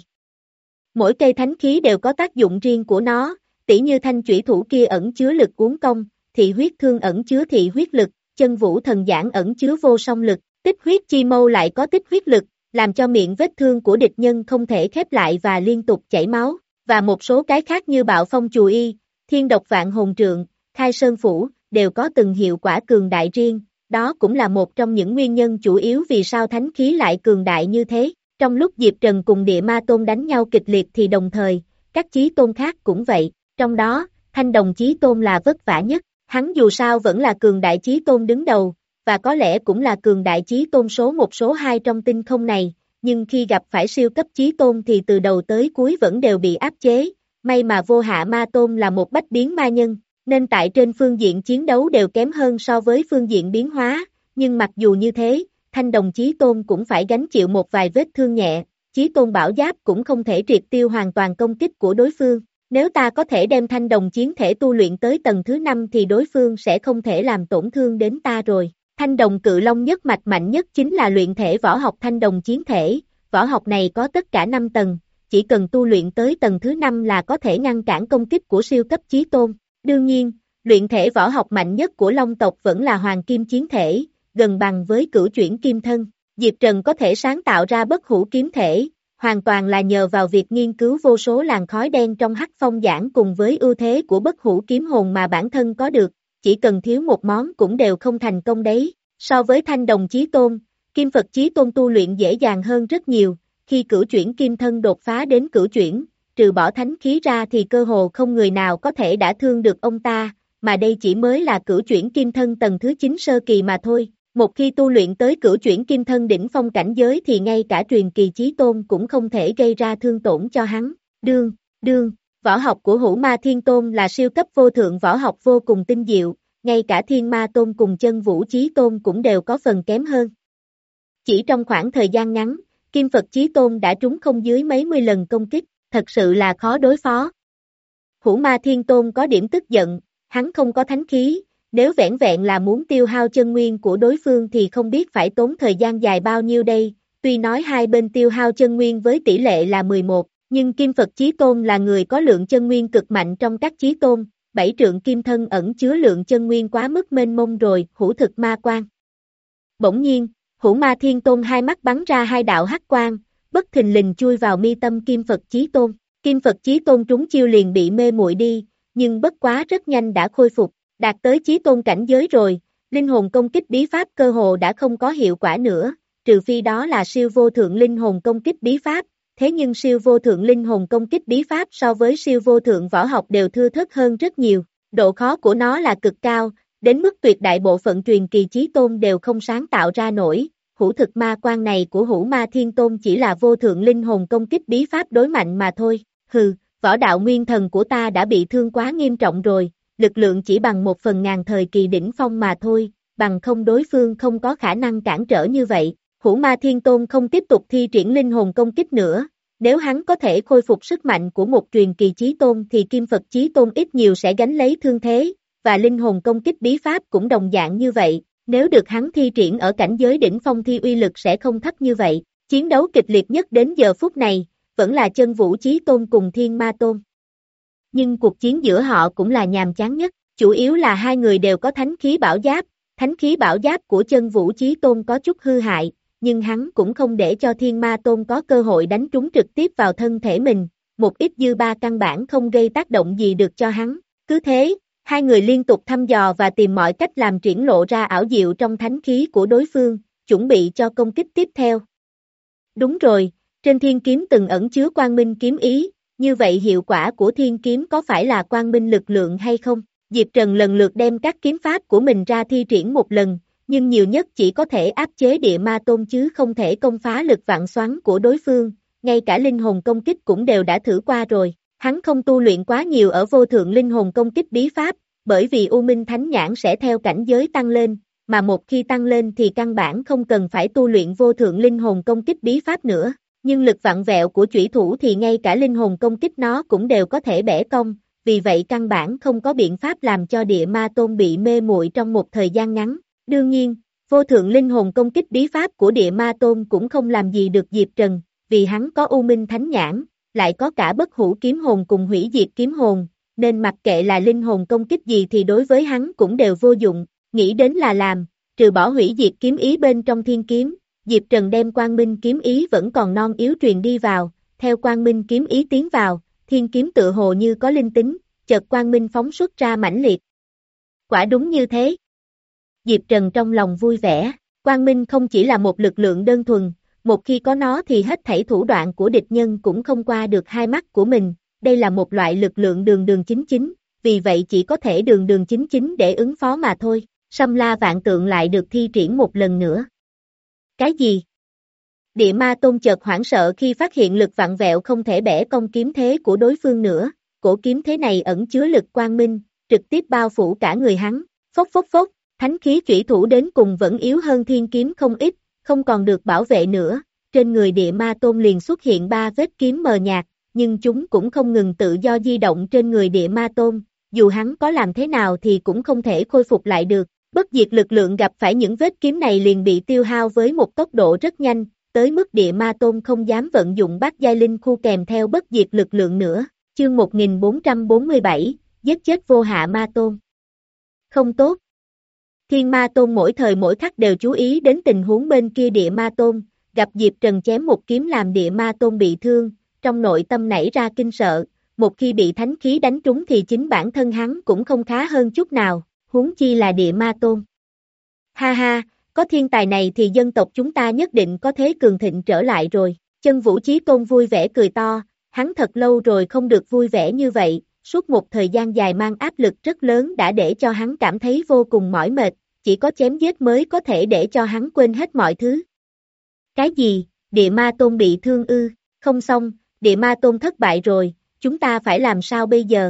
Mỗi cây thánh khí đều có tác dụng riêng của nó, tỉ như thanh chủy thủ kia ẩn chứa lực uốn cong, thị huyết thương ẩn chứa thị huyết lực, chân vũ thần giản ẩn chứa vô song lực, tích huyết chi mâu lại có tích huyết lực, làm cho miệng vết thương của địch nhân không thể khép lại và liên tục chảy máu, và một số cái khác như bạo phong chù y, thiên độc vạn hồn trượng, khai sơn phủ, đều có từng hiệu quả cường đại riêng, đó cũng là một trong những nguyên nhân chủ yếu vì sao thánh khí lại cường đại như thế. Trong lúc Diệp Trần cùng địa ma tôn đánh nhau kịch liệt thì đồng thời, các chí tôn khác cũng vậy, trong đó, thanh đồng chí tôn là vất vả nhất, hắn dù sao vẫn là cường đại chí tôn đứng đầu, và có lẽ cũng là cường đại chí tôn số một số hai trong tinh không này, nhưng khi gặp phải siêu cấp chí tôn thì từ đầu tới cuối vẫn đều bị áp chế, may mà vô hạ ma tôn là một bách biến ma nhân, nên tại trên phương diện chiến đấu đều kém hơn so với phương diện biến hóa, nhưng mặc dù như thế, thanh đồng chí tôn cũng phải gánh chịu một vài vết thương nhẹ, chí tôn bảo giáp cũng không thể triệt tiêu hoàn toàn công kích của đối phương. Nếu ta có thể đem thanh đồng chiến thể tu luyện tới tầng thứ năm thì đối phương sẽ không thể làm tổn thương đến ta rồi. Thanh đồng cự long nhất mạch mạnh nhất chính là luyện thể võ học thanh đồng chiến thể, võ học này có tất cả năm tầng, chỉ cần tu luyện tới tầng thứ năm là có thể ngăn cản công kích của siêu cấp chí tôn. Đương nhiên, luyện thể võ học mạnh nhất của long tộc vẫn là hoàng kim chiến thể, gần bằng với cửu chuyển kim thân. Diệp Trần có thể sáng tạo ra bất hủ kiếm thể, hoàn toàn là nhờ vào việc nghiên cứu vô số làn khói đen trong hắc phong giảng cùng với ưu thế của bất hủ kiếm hồn mà bản thân có được, chỉ cần thiếu một món cũng đều không thành công đấy. So với thanh đồng chí tôn, kim Phật chí tôn tu luyện dễ dàng hơn rất nhiều, khi cửu chuyển kim thân đột phá đến cửu chuyển, trừ bỏ thánh khí ra thì cơ hồ không người nào có thể đả thương được ông ta, mà đây chỉ mới là cửu chuyển kim thân tầng thứ chín sơ kỳ mà thôi. Một khi tu luyện tới cửu chuyển kim thân đỉnh phong cảnh giới thì ngay cả truyền kỳ chí tôn cũng không thể gây ra thương tổn cho hắn. Đương, đương, võ học của Hữu Ma Thiên Tôn là siêu cấp vô thượng võ học vô cùng tinh diệu, ngay cả Thiên Ma Tôn cùng Chân Vũ Chí Tôn cũng đều có phần kém hơn. Chỉ trong khoảng thời gian ngắn, Kim Phật Chí Tôn đã trúng không dưới mấy mươi lần công kích, thật sự là khó đối phó. Hữu Ma Thiên Tôn có điểm tức giận, hắn không có thánh khí. Nếu vẻn vẹn là muốn tiêu hao chân nguyên của đối phương thì không biết phải tốn thời gian dài bao nhiêu đây, tuy nói hai bên tiêu hao chân nguyên với tỷ lệ là mười một, nhưng Kim Phật Chí Tôn là người có lượng chân nguyên cực mạnh trong các chí tôn, bảy trượng kim thân ẩn chứa lượng chân nguyên quá mức mênh mông rồi, hữu thực ma quang. Bỗng nhiên, Hữu Ma Thiên Tôn hai mắt bắn ra hai đạo hắc quang, bất thình lình chui vào mi tâm Kim Phật Chí Tôn, Kim Phật Chí Tôn trúng chiêu liền bị mê muội đi, nhưng bất quá rất nhanh đã khôi phục. Đạt tới chí tôn cảnh giới rồi, linh hồn công kích bí pháp cơ hồ đã không có hiệu quả nữa, trừ phi đó là siêu vô thượng linh hồn công kích bí pháp, thế nhưng siêu vô thượng linh hồn công kích bí pháp so với siêu vô thượng võ học đều thưa thớt hơn rất nhiều, độ khó của nó là cực cao, đến mức tuyệt đại bộ phận truyền kỳ chí tôn đều không sáng tạo ra nổi, hữu thực ma quang này của Hữu Ma Thiên Tôn chỉ là vô thượng linh hồn công kích bí pháp đối mạnh mà thôi, hừ, võ đạo nguyên thần của ta đã bị thương quá nghiêm trọng rồi. Lực lượng chỉ bằng một phần ngàn thời kỳ đỉnh phong mà thôi, bằng không đối phương không có khả năng cản trở như vậy. Hữu Ma Thiên Tôn không tiếp tục thi triển linh hồn công kích nữa, nếu hắn có thể khôi phục sức mạnh của một truyền kỳ chí tôn thì Kim Phật Chí Tôn ít nhiều sẽ gánh lấy thương thế, và linh hồn công kích bí pháp cũng đồng dạng như vậy, nếu được hắn thi triển ở cảnh giới đỉnh phong thì uy lực sẽ không thấp như vậy. Chiến đấu kịch liệt nhất đến giờ phút này, vẫn là Chân Vũ Chí Tôn cùng Thiên Ma Tôn. Nhưng cuộc chiến giữa họ cũng là nhàm chán nhất, chủ yếu là hai người đều có thánh khí bảo giáp, thánh khí bảo giáp của Chân Vũ Chí Tôn có chút hư hại, nhưng hắn cũng không để cho Thiên Ma Tôn có cơ hội đánh trúng trực tiếp vào thân thể mình, một ít dư ba căn bản không gây tác động gì được cho hắn, cứ thế, hai người liên tục thăm dò và tìm mọi cách làm triển lộ ra ảo diệu trong thánh khí của đối phương, chuẩn bị cho công kích tiếp theo. Đúng rồi, trên thiên kiếm từng ẩn chứa quang minh kiếm ý. Như vậy hiệu quả của thiên kiếm có phải là quang minh lực lượng hay không? Diệp Trần lần lượt đem các kiếm pháp của mình ra thi triển một lần, nhưng nhiều nhất chỉ có thể áp chế địa ma tôn chứ không thể công phá lực vạn xoắn của đối phương, ngay cả linh hồn công kích cũng đều đã thử qua rồi. Hắn không tu luyện quá nhiều ở vô thượng linh hồn công kích bí pháp, bởi vì U Minh Thánh Nhãn sẽ theo cảnh giới tăng lên, mà một khi tăng lên thì căn bản không cần phải tu luyện vô thượng linh hồn công kích bí pháp nữa. Nhưng lực vặn vẹo của chủy thủ thì ngay cả linh hồn công kích nó cũng đều có thể bẻ cong, vì vậy căn bản không có biện pháp làm cho địa ma tôn bị mê muội trong một thời gian ngắn. Đương nhiên, Vô thượng linh hồn công kích bí pháp của địa ma tôn cũng không làm gì được Diệp Trần, vì hắn có U Minh Thánh Nhãn, lại có cả bất hủ kiếm hồn cùng hủy diệt kiếm hồn, nên mặc kệ là linh hồn công kích gì thì đối với hắn cũng đều vô dụng, nghĩ đến là làm, trừ bỏ hủy diệt kiếm ý bên trong thiên kiếm, Diệp Trần đem quang minh kiếm ý vẫn còn non yếu truyền đi vào, theo quang minh kiếm ý tiến vào, thiên kiếm tự hồ như có linh tính, chợt quang minh phóng xuất ra mãnh liệt. Quả đúng như thế. Diệp Trần trong lòng vui vẻ, quang minh không chỉ là một lực lượng đơn thuần, một khi có nó thì hết thảy thủ đoạn của địch nhân cũng không qua được hai mắt của mình, đây là một loại lực lượng đường đường chính chính, vì vậy chỉ có thể đường đường chính chính để ứng phó mà thôi, Sâm La Vạn Tượng lại được thi triển một lần nữa. Cái gì? Địa ma tôn chợt hoảng sợ khi phát hiện lực vặn vẹo không thể bẻ cong kiếm thế của đối phương nữa, cổ kiếm thế này ẩn chứa lực quang minh, trực tiếp bao phủ cả người hắn, phốc phốc phốc, thánh khí chủy thủ đến cùng vẫn yếu hơn thiên kiếm không ít, không còn được bảo vệ nữa, trên người địa ma tôn liền xuất hiện ba vết kiếm mờ nhạt, nhưng chúng cũng không ngừng tự do di động trên người địa ma tôn, dù hắn có làm thế nào thì cũng không thể khôi phục lại được, bất diệt lực lượng gặp phải những vết kiếm này liền bị tiêu hao với một tốc độ rất nhanh, tới mức địa ma tôn không dám vận dụng bát giai linh khu kèm theo bất diệt lực lượng nữa, chương một nghìn bốn trăm bốn mươi bảy, giết chết vô hạ ma tôn. Không tốt. Thiên ma tôn mỗi thời mỗi khắc đều chú ý đến tình huống bên kia địa ma tôn, gặp Diệp Trần chém một kiếm làm địa ma tôn bị thương, trong nội tâm nảy ra kinh sợ, một khi bị thánh khí đánh trúng thì chính bản thân hắn cũng không khá hơn chút nào, huống chi là địa ma tôn. Ha ha, có thiên tài này thì dân tộc chúng ta nhất định có thế cường thịnh trở lại rồi, Chân Vũ Chí Tôn vui vẻ cười to, hắn thật lâu rồi không được vui vẻ như vậy, suốt một thời gian dài mang áp lực rất lớn đã để cho hắn cảm thấy vô cùng mỏi mệt, chỉ có chém giết mới có thể để cho hắn quên hết mọi thứ. Cái gì, địa ma tôn bị thương ư, không xong, địa ma tôn thất bại rồi, chúng ta phải làm sao bây giờ?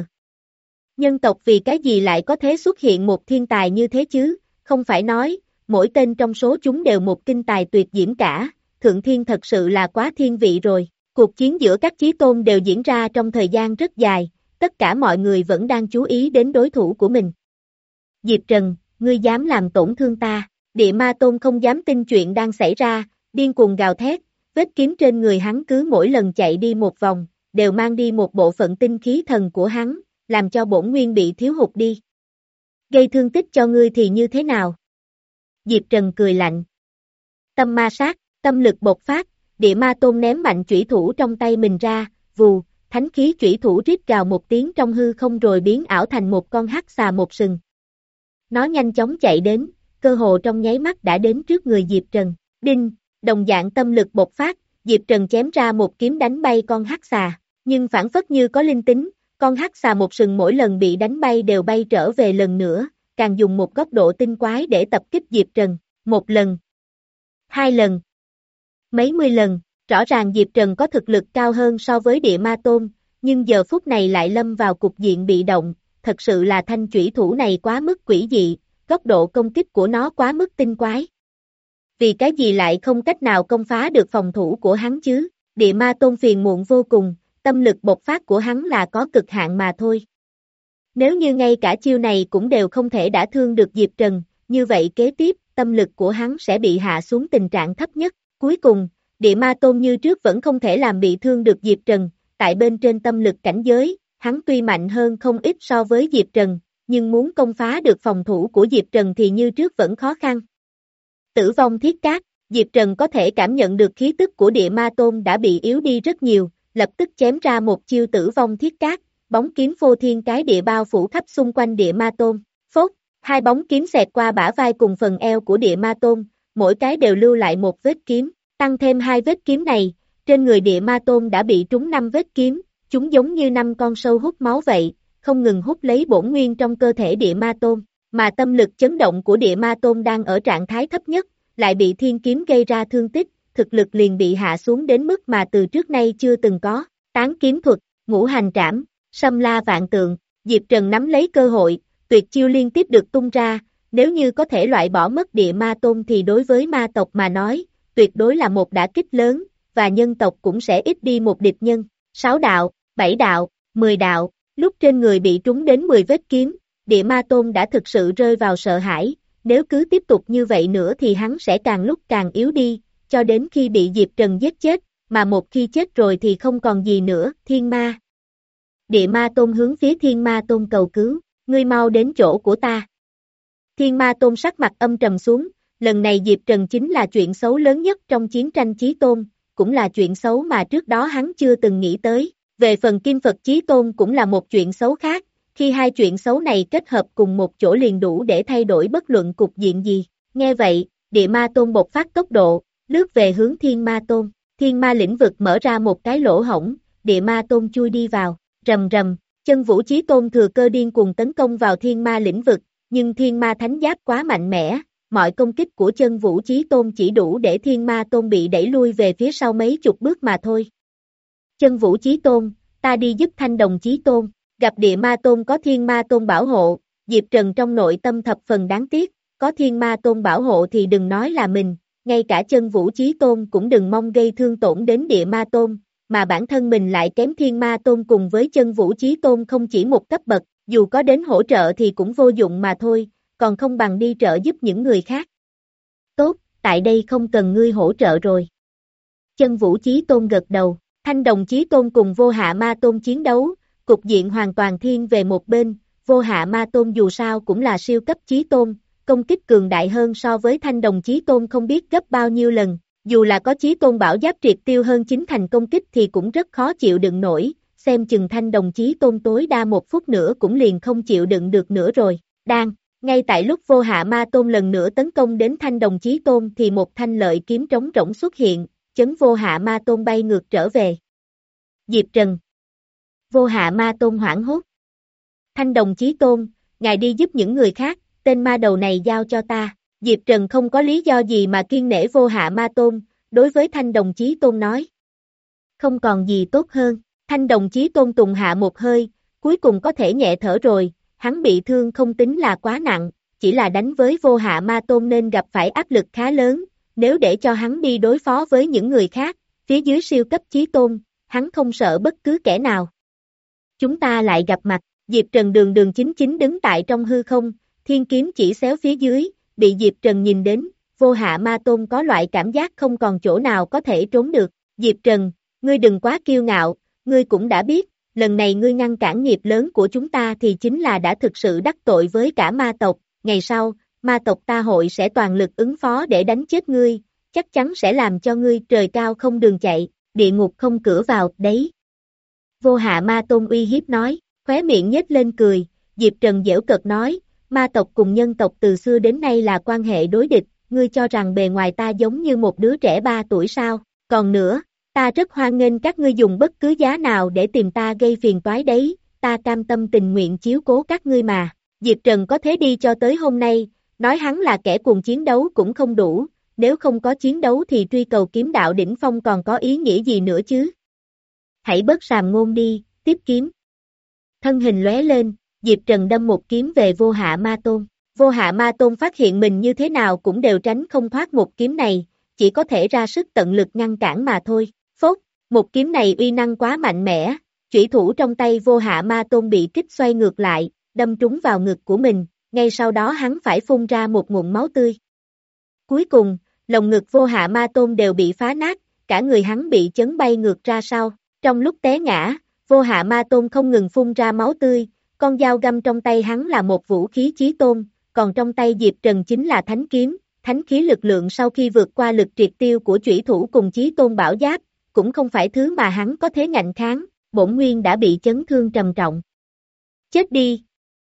Nhân tộc vì cái gì lại có thể xuất hiện một thiên tài như thế chứ, không phải nói, mỗi tên trong số chúng đều một kinh tài tuyệt diễm cả, thượng thiên thật sự là quá thiên vị rồi, cuộc chiến giữa các chí tôn đều diễn ra trong thời gian rất dài, tất cả mọi người vẫn đang chú ý đến đối thủ của mình. Diệp Trần, ngươi dám làm tổn thương ta, địa ma tôn không dám tin chuyện đang xảy ra, điên cuồng gào thét, vết kiếm trên người hắn cứ mỗi lần chạy đi một vòng, đều mang đi một bộ phận tinh khí thần của hắn, làm cho bổn nguyên bị thiếu hụt đi. Gây thương tích cho ngươi thì như thế nào? Diệp Trần cười lạnh. Tâm ma sát, tâm lực bộc phát, địa ma tôn ném mạnh chủy thủ trong tay mình ra, vù, thánh khí chủy thủ rít gào một tiếng trong hư không rồi biến ảo thành một con hắc xà một sừng. Nó nhanh chóng chạy đến, cơ hồ trong nháy mắt đã đến trước người Diệp Trần. Đinh, đồng dạng tâm lực bộc phát, Diệp Trần chém ra một kiếm đánh bay con hắc xà, nhưng phản phất như có linh tính, con hắc xà một sừng mỗi lần bị đánh bay đều bay trở về lần nữa, càng dùng một góc độ tinh quái để tập kích Diệp Trần, một lần, hai lần, mấy mươi lần, rõ ràng Diệp Trần có thực lực cao hơn so với địa ma tôn, nhưng giờ phút này lại lâm vào cục diện bị động, thật sự là thanh chủy thủ này quá mức quỷ dị, góc độ công kích của nó quá mức tinh quái. Vì cái gì lại không cách nào công phá được phòng thủ của hắn chứ, địa ma tôn phiền muộn vô cùng, tâm lực bộc phát của hắn là có cực hạn mà thôi. Nếu như ngay cả chiêu này cũng đều không thể đả thương được Diệp Trần, như vậy kế tiếp, tâm lực của hắn sẽ bị hạ xuống tình trạng thấp nhất, cuối cùng, địa ma tôn như trước vẫn không thể làm bị thương được Diệp Trần, tại bên trên tâm lực cảnh giới, hắn tuy mạnh hơn không ít so với Diệp Trần, nhưng muốn công phá được phòng thủ của Diệp Trần thì như trước vẫn khó khăn. Tử vong thiết cát, Diệp Trần có thể cảm nhận được khí tức của địa ma tôn đã bị yếu đi rất nhiều, lập tức chém ra một chiêu tử vong thiết cát, bóng kiếm phô thiên cái địa bao phủ khắp xung quanh địa ma tôn, phốt, hai bóng kiếm xẹt qua bả vai cùng phần eo của địa ma tôn, mỗi cái đều lưu lại một vết kiếm, tăng thêm hai vết kiếm này, trên người địa ma tôn đã bị trúng năm vết kiếm, chúng giống như năm con sâu hút máu vậy, không ngừng hút lấy bổn nguyên trong cơ thể địa ma tôn, mà tâm lực chấn động của địa ma tôn đang ở trạng thái thấp nhất, lại bị thiên kiếm gây ra thương tích, thực lực liền bị hạ xuống đến mức mà từ trước nay chưa từng có, tán kiếm thuật, ngũ hành trảm, Sâm La Vạn Tượng, Diệp Trần nắm lấy cơ hội, tuyệt chiêu liên tiếp được tung ra, nếu như có thể loại bỏ mất địa ma tôn thì đối với ma tộc mà nói, tuyệt đối là một đả kích lớn, và nhân tộc cũng sẽ ít đi một địch nhân, sáu đạo, bảy đạo, mười đạo, lúc trên người bị trúng đến mười vết kiếm, địa ma tôn đã thực sự rơi vào sợ hãi, Nếu cứ tiếp tục như vậy nữa thì hắn sẽ càng lúc càng yếu đi, cho đến khi bị Diệp Trần giết chết, mà một khi chết rồi thì không còn gì nữa. Thiên Ma. Địa Ma Tôn hướng phía Thiên Ma Tôn cầu cứu, ngươi mau đến chỗ của ta. Thiên Ma Tôn sắc mặt âm trầm xuống, lần này Diệp Trần chính là chuyện xấu lớn nhất trong chiến tranh Chí Tôn, cũng là chuyện xấu mà trước đó hắn chưa từng nghĩ tới. Về phần Kim Phật Chí Tôn cũng là một chuyện xấu khác, khi hai chuyện xấu này kết hợp cùng một chỗ liền đủ để thay đổi bất luận cục diện gì. Nghe vậy, Địa Ma Tôn bộc phát tốc độ, lướt về hướng Thiên Ma Tôn. Thiên Ma lĩnh vực mở ra một cái lỗ hổng, Địa Ma Tôn chui đi vào, rầm rầm, Chân Vũ Chí Tôn thừa cơ điên cuồng tấn công vào Thiên Ma lĩnh vực, nhưng Thiên Ma thánh giáp quá mạnh mẽ, mọi công kích của Chân Vũ Chí Tôn chỉ đủ để Thiên Ma Tôn bị đẩy lui về phía sau mấy chục bước mà thôi. Chân Vũ Chí Tôn, ta đi giúp Thanh Đồng Chí Tôn. Gặp Địa Ma Tôn có Thiên Ma Tôn bảo hộ, Diệp Trần trong nội tâm thập phần đáng tiếc, có Thiên Ma Tôn bảo hộ thì đừng nói là mình, ngay cả Chân Vũ Chí Tôn cũng đừng mong gây thương tổn đến Địa Ma Tôn, mà bản thân mình lại kém Thiên Ma Tôn cùng với Chân Vũ Chí Tôn không chỉ một cấp bậc, dù có đến hỗ trợ thì cũng vô dụng mà thôi, còn không bằng đi trợ giúp những người khác. Tốt, tại đây không cần ngươi hỗ trợ rồi. Chân Vũ Chí Tôn gật đầu, Thanh Đồng Chí Tôn cùng Vô Hạ Ma Tôn chiến đấu, cục diện hoàn toàn thiên về một bên, Vô Hạ Ma Tôn dù sao cũng là siêu cấp Chí Tôn, công kích cường đại hơn so với Thanh Đồng Chí Tôn không biết gấp bao nhiêu lần, dù là có Chí Tôn bảo giáp triệt tiêu hơn chính thành công kích thì cũng rất khó chịu đựng nổi, xem chừng Thanh Đồng Chí Tôn tối đa một phút nữa cũng liền không chịu đựng được nữa rồi. Đang, ngay tại lúc Vô Hạ Ma Tôn lần nữa tấn công đến Thanh Đồng Chí Tôn thì một thanh lợi kiếm trống rỗng xuất hiện, chấn Vô Hạ Ma Tôn bay ngược trở về. Diệp Trần. Vô Hạ Ma Tôn hoảng hốt. Thanh Đồng Chí Tôn, ngài đi giúp những người khác, tên ma đầu này giao cho ta. Diệp Trần không có lý do gì mà kiêng nể Vô Hạ Ma Tôn, đối với Thanh Đồng Chí Tôn nói. Không còn gì tốt hơn, Thanh Đồng Chí Tôn tùng hạ một hơi, cuối cùng có thể nhẹ thở rồi, hắn bị thương không tính là quá nặng, chỉ là đánh với Vô Hạ Ma Tôn nên gặp phải áp lực khá lớn, nếu để cho hắn đi đối phó với những người khác, phía dưới siêu cấp Chí Tôn, hắn không sợ bất cứ kẻ nào. Chúng ta lại gặp mặt, Diệp Trần đường đường chính chính đứng tại trong hư không, thiên kiếm chỉ xéo phía dưới, bị Diệp Trần nhìn đến, Vô Hạ Ma Tôn có loại cảm giác không còn chỗ nào có thể trốn được. Diệp Trần, ngươi đừng quá kiêu ngạo, ngươi cũng đã biết, lần này ngươi ngăn cản nghiệp lớn của chúng ta thì chính là đã thực sự đắc tội với cả ma tộc, ngày sau, ma tộc ta hội sẽ toàn lực ứng phó để đánh chết ngươi, chắc chắn sẽ làm cho ngươi trời cao không đường chạy, địa ngục không cửa vào, đấy. Vô Hạ Ma Tôn uy hiếp nói, khóe miệng nhếch lên cười, Diệp Trần giễu cợt nói, ma tộc cùng nhân tộc từ xưa đến nay là quan hệ đối địch, ngươi cho rằng bề ngoài ta giống như một đứa trẻ ba tuổi sao, còn nữa, ta rất hoan nghênh các ngươi dùng bất cứ giá nào để tìm ta gây phiền toái đấy, ta cam tâm tình nguyện chiếu cố các ngươi mà. Diệp Trần có thế đi cho tới hôm nay, nói hắn là kẻ cùng chiến đấu cũng không đủ, nếu không có chiến đấu thì truy cầu kiếm đạo đỉnh phong còn có ý nghĩa gì nữa chứ. Hãy bớt sàm ngôn đi, tiếp kiếm. Thân hình lóe lên, Diệp Trần đâm một kiếm về Vô Hạ Ma Tôn. Vô Hạ Ma Tôn phát hiện mình như thế nào cũng đều tránh không thoát một kiếm này, chỉ có thể ra sức tận lực ngăn cản mà thôi. Phốt, một kiếm này uy năng quá mạnh mẽ, chủy thủ trong tay Vô Hạ Ma Tôn bị kích xoay ngược lại, đâm trúng vào ngực của mình, ngay sau đó hắn phải phun ra một ngụm máu tươi. Cuối cùng, lồng ngực Vô Hạ Ma Tôn đều bị phá nát, cả người hắn bị chấn bay ngược ra sau. Trong lúc té ngã, Vô Hạ Ma Tôn không ngừng phun ra máu tươi, con dao găm trong tay hắn là một vũ khí chí tôn, còn trong tay Diệp Trần chính là thánh kiếm, thánh khí lực lượng sau khi vượt qua lực triệt tiêu của chủy thủ cùng chí tôn bảo giáp, cũng không phải thứ mà hắn có thể ngạnh kháng, bổn nguyên đã bị chấn thương trầm trọng. Chết đi!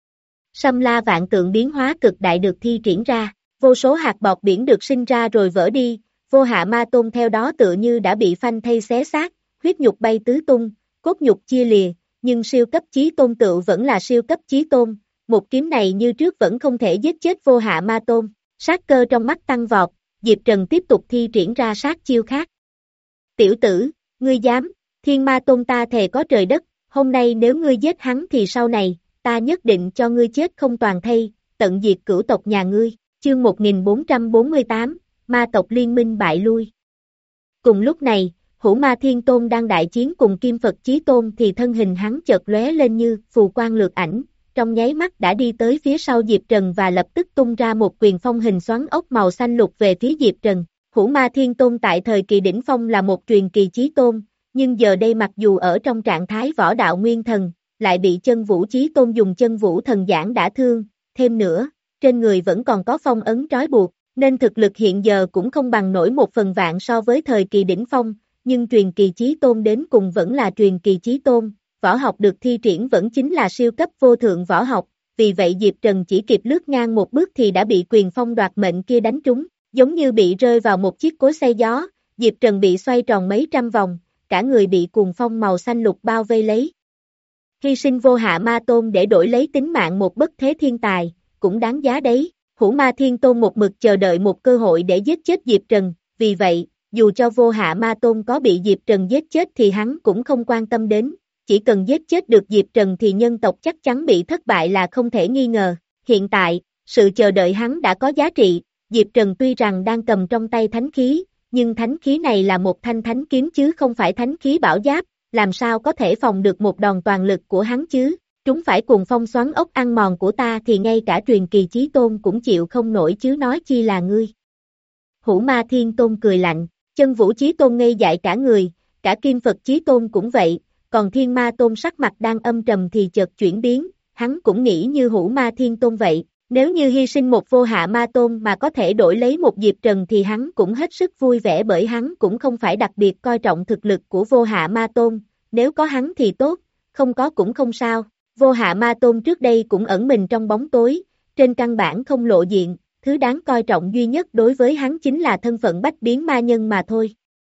Sâm La Vạn Tượng biến hóa cực đại được thi triển ra, vô số hạt bọt biển được sinh ra rồi vỡ đi, Vô Hạ Ma Tôn theo đó tựa như đã bị phanh thây xé xác, huyết nhục bay tứ tung, cốt nhục chia lìa, nhưng siêu cấp chí tôn tựu vẫn là siêu cấp chí tôn, một kiếm này như trước vẫn không thể giết chết Vô Hạ Ma Tôn, sát cơ trong mắt tăng vọt, Diệp Trần tiếp tục thi triển ra sát chiêu khác. Tiểu tử, ngươi dám, Thiên Ma Tôn ta thề có trời đất, hôm nay nếu ngươi giết hắn thì sau này, ta nhất định cho ngươi chết không toàn thây, tận diệt cửu tộc nhà ngươi, chương một nghìn bốn trăm bốn mươi tám, ma tộc liên minh bại lui. Cùng lúc này, Hữu Ma Thiên Tôn đang đại chiến cùng Kim Phật Chí Tôn thì thân hình hắn chợt lóe lên như phù quang lược ảnh, trong nháy mắt đã đi tới phía sau Diệp Trần và lập tức tung ra một quyền phong hình xoắn ốc màu xanh lục về phía Diệp Trần. Hữu Ma Thiên Tôn tại thời kỳ đỉnh phong là một truyền kỳ chí tôn, nhưng giờ đây mặc dù ở trong trạng thái võ đạo nguyên thần, lại bị Chân Vũ Chí Tôn dùng Chân Vũ Thần Giảng đả thương, thêm nữa, trên người vẫn còn có phong ấn trói buộc, nên thực lực hiện giờ cũng không bằng nổi một phần vạn so với thời kỳ đỉnh phong, nhưng truyền kỳ chí tôn đến cùng vẫn là truyền kỳ chí tôn, võ học được thi triển vẫn chính là siêu cấp vô thượng võ học, vì vậy Diệp Trần chỉ kịp lướt ngang một bước thì đã bị quyền phong đoạt mệnh kia đánh trúng, giống như bị rơi vào một chiếc cối xay gió, Diệp Trần bị xoay tròn mấy trăm vòng, cả người bị cuồng phong màu xanh lục bao vây lấy. Hy sinh vô hạ ma tôn để đổi lấy tính mạng một bất thế thiên tài, cũng đáng giá đấy. Hữu Ma Thiên Tôn một mực chờ đợi một cơ hội để giết chết Diệp Trần, vì vậy, dù cho vô hạ ma tôn có bị Diệp Trần giết chết thì hắn cũng không quan tâm đến, chỉ cần giết chết được Diệp Trần thì nhân tộc chắc chắn bị thất bại là không thể nghi ngờ. Hiện tại, sự chờ đợi hắn đã có giá trị, Diệp Trần tuy rằng đang cầm trong tay thánh khí, nhưng thánh khí này là một thanh thánh kiếm chứ không phải thánh khí bảo giáp, làm sao có thể phòng được một đòn toàn lực của hắn chứ? Chúng phải cùng phong xoắn ốc ăn mòn của ta thì ngay cả truyền kỳ chí tôn cũng chịu không nổi chứ nói chi là ngươi. Hữu Ma Thiên Tôn cười lạnh, Chân Vũ Chí Tôn ngây dại cả người, cả Kim Phật Chí Tôn cũng vậy, còn Thiên Ma Tôn sắc mặt đang âm trầm thì chợt chuyển biến, hắn cũng nghĩ như Hữu Ma Thiên Tôn vậy, nếu như hy sinh một vô hạ ma tôn mà có thể đổi lấy một Diệp Trần thì hắn cũng hết sức vui vẻ bởi hắn cũng không phải đặc biệt coi trọng thực lực của vô hạ ma tôn, nếu có hắn thì tốt, không có cũng không sao. Vô hạ ma tôn trước đây cũng ẩn mình trong bóng tối, trên căn bản không lộ diện, thứ đáng coi trọng duy nhất đối với hắn chính là thân phận bách biến ma nhân mà thôi.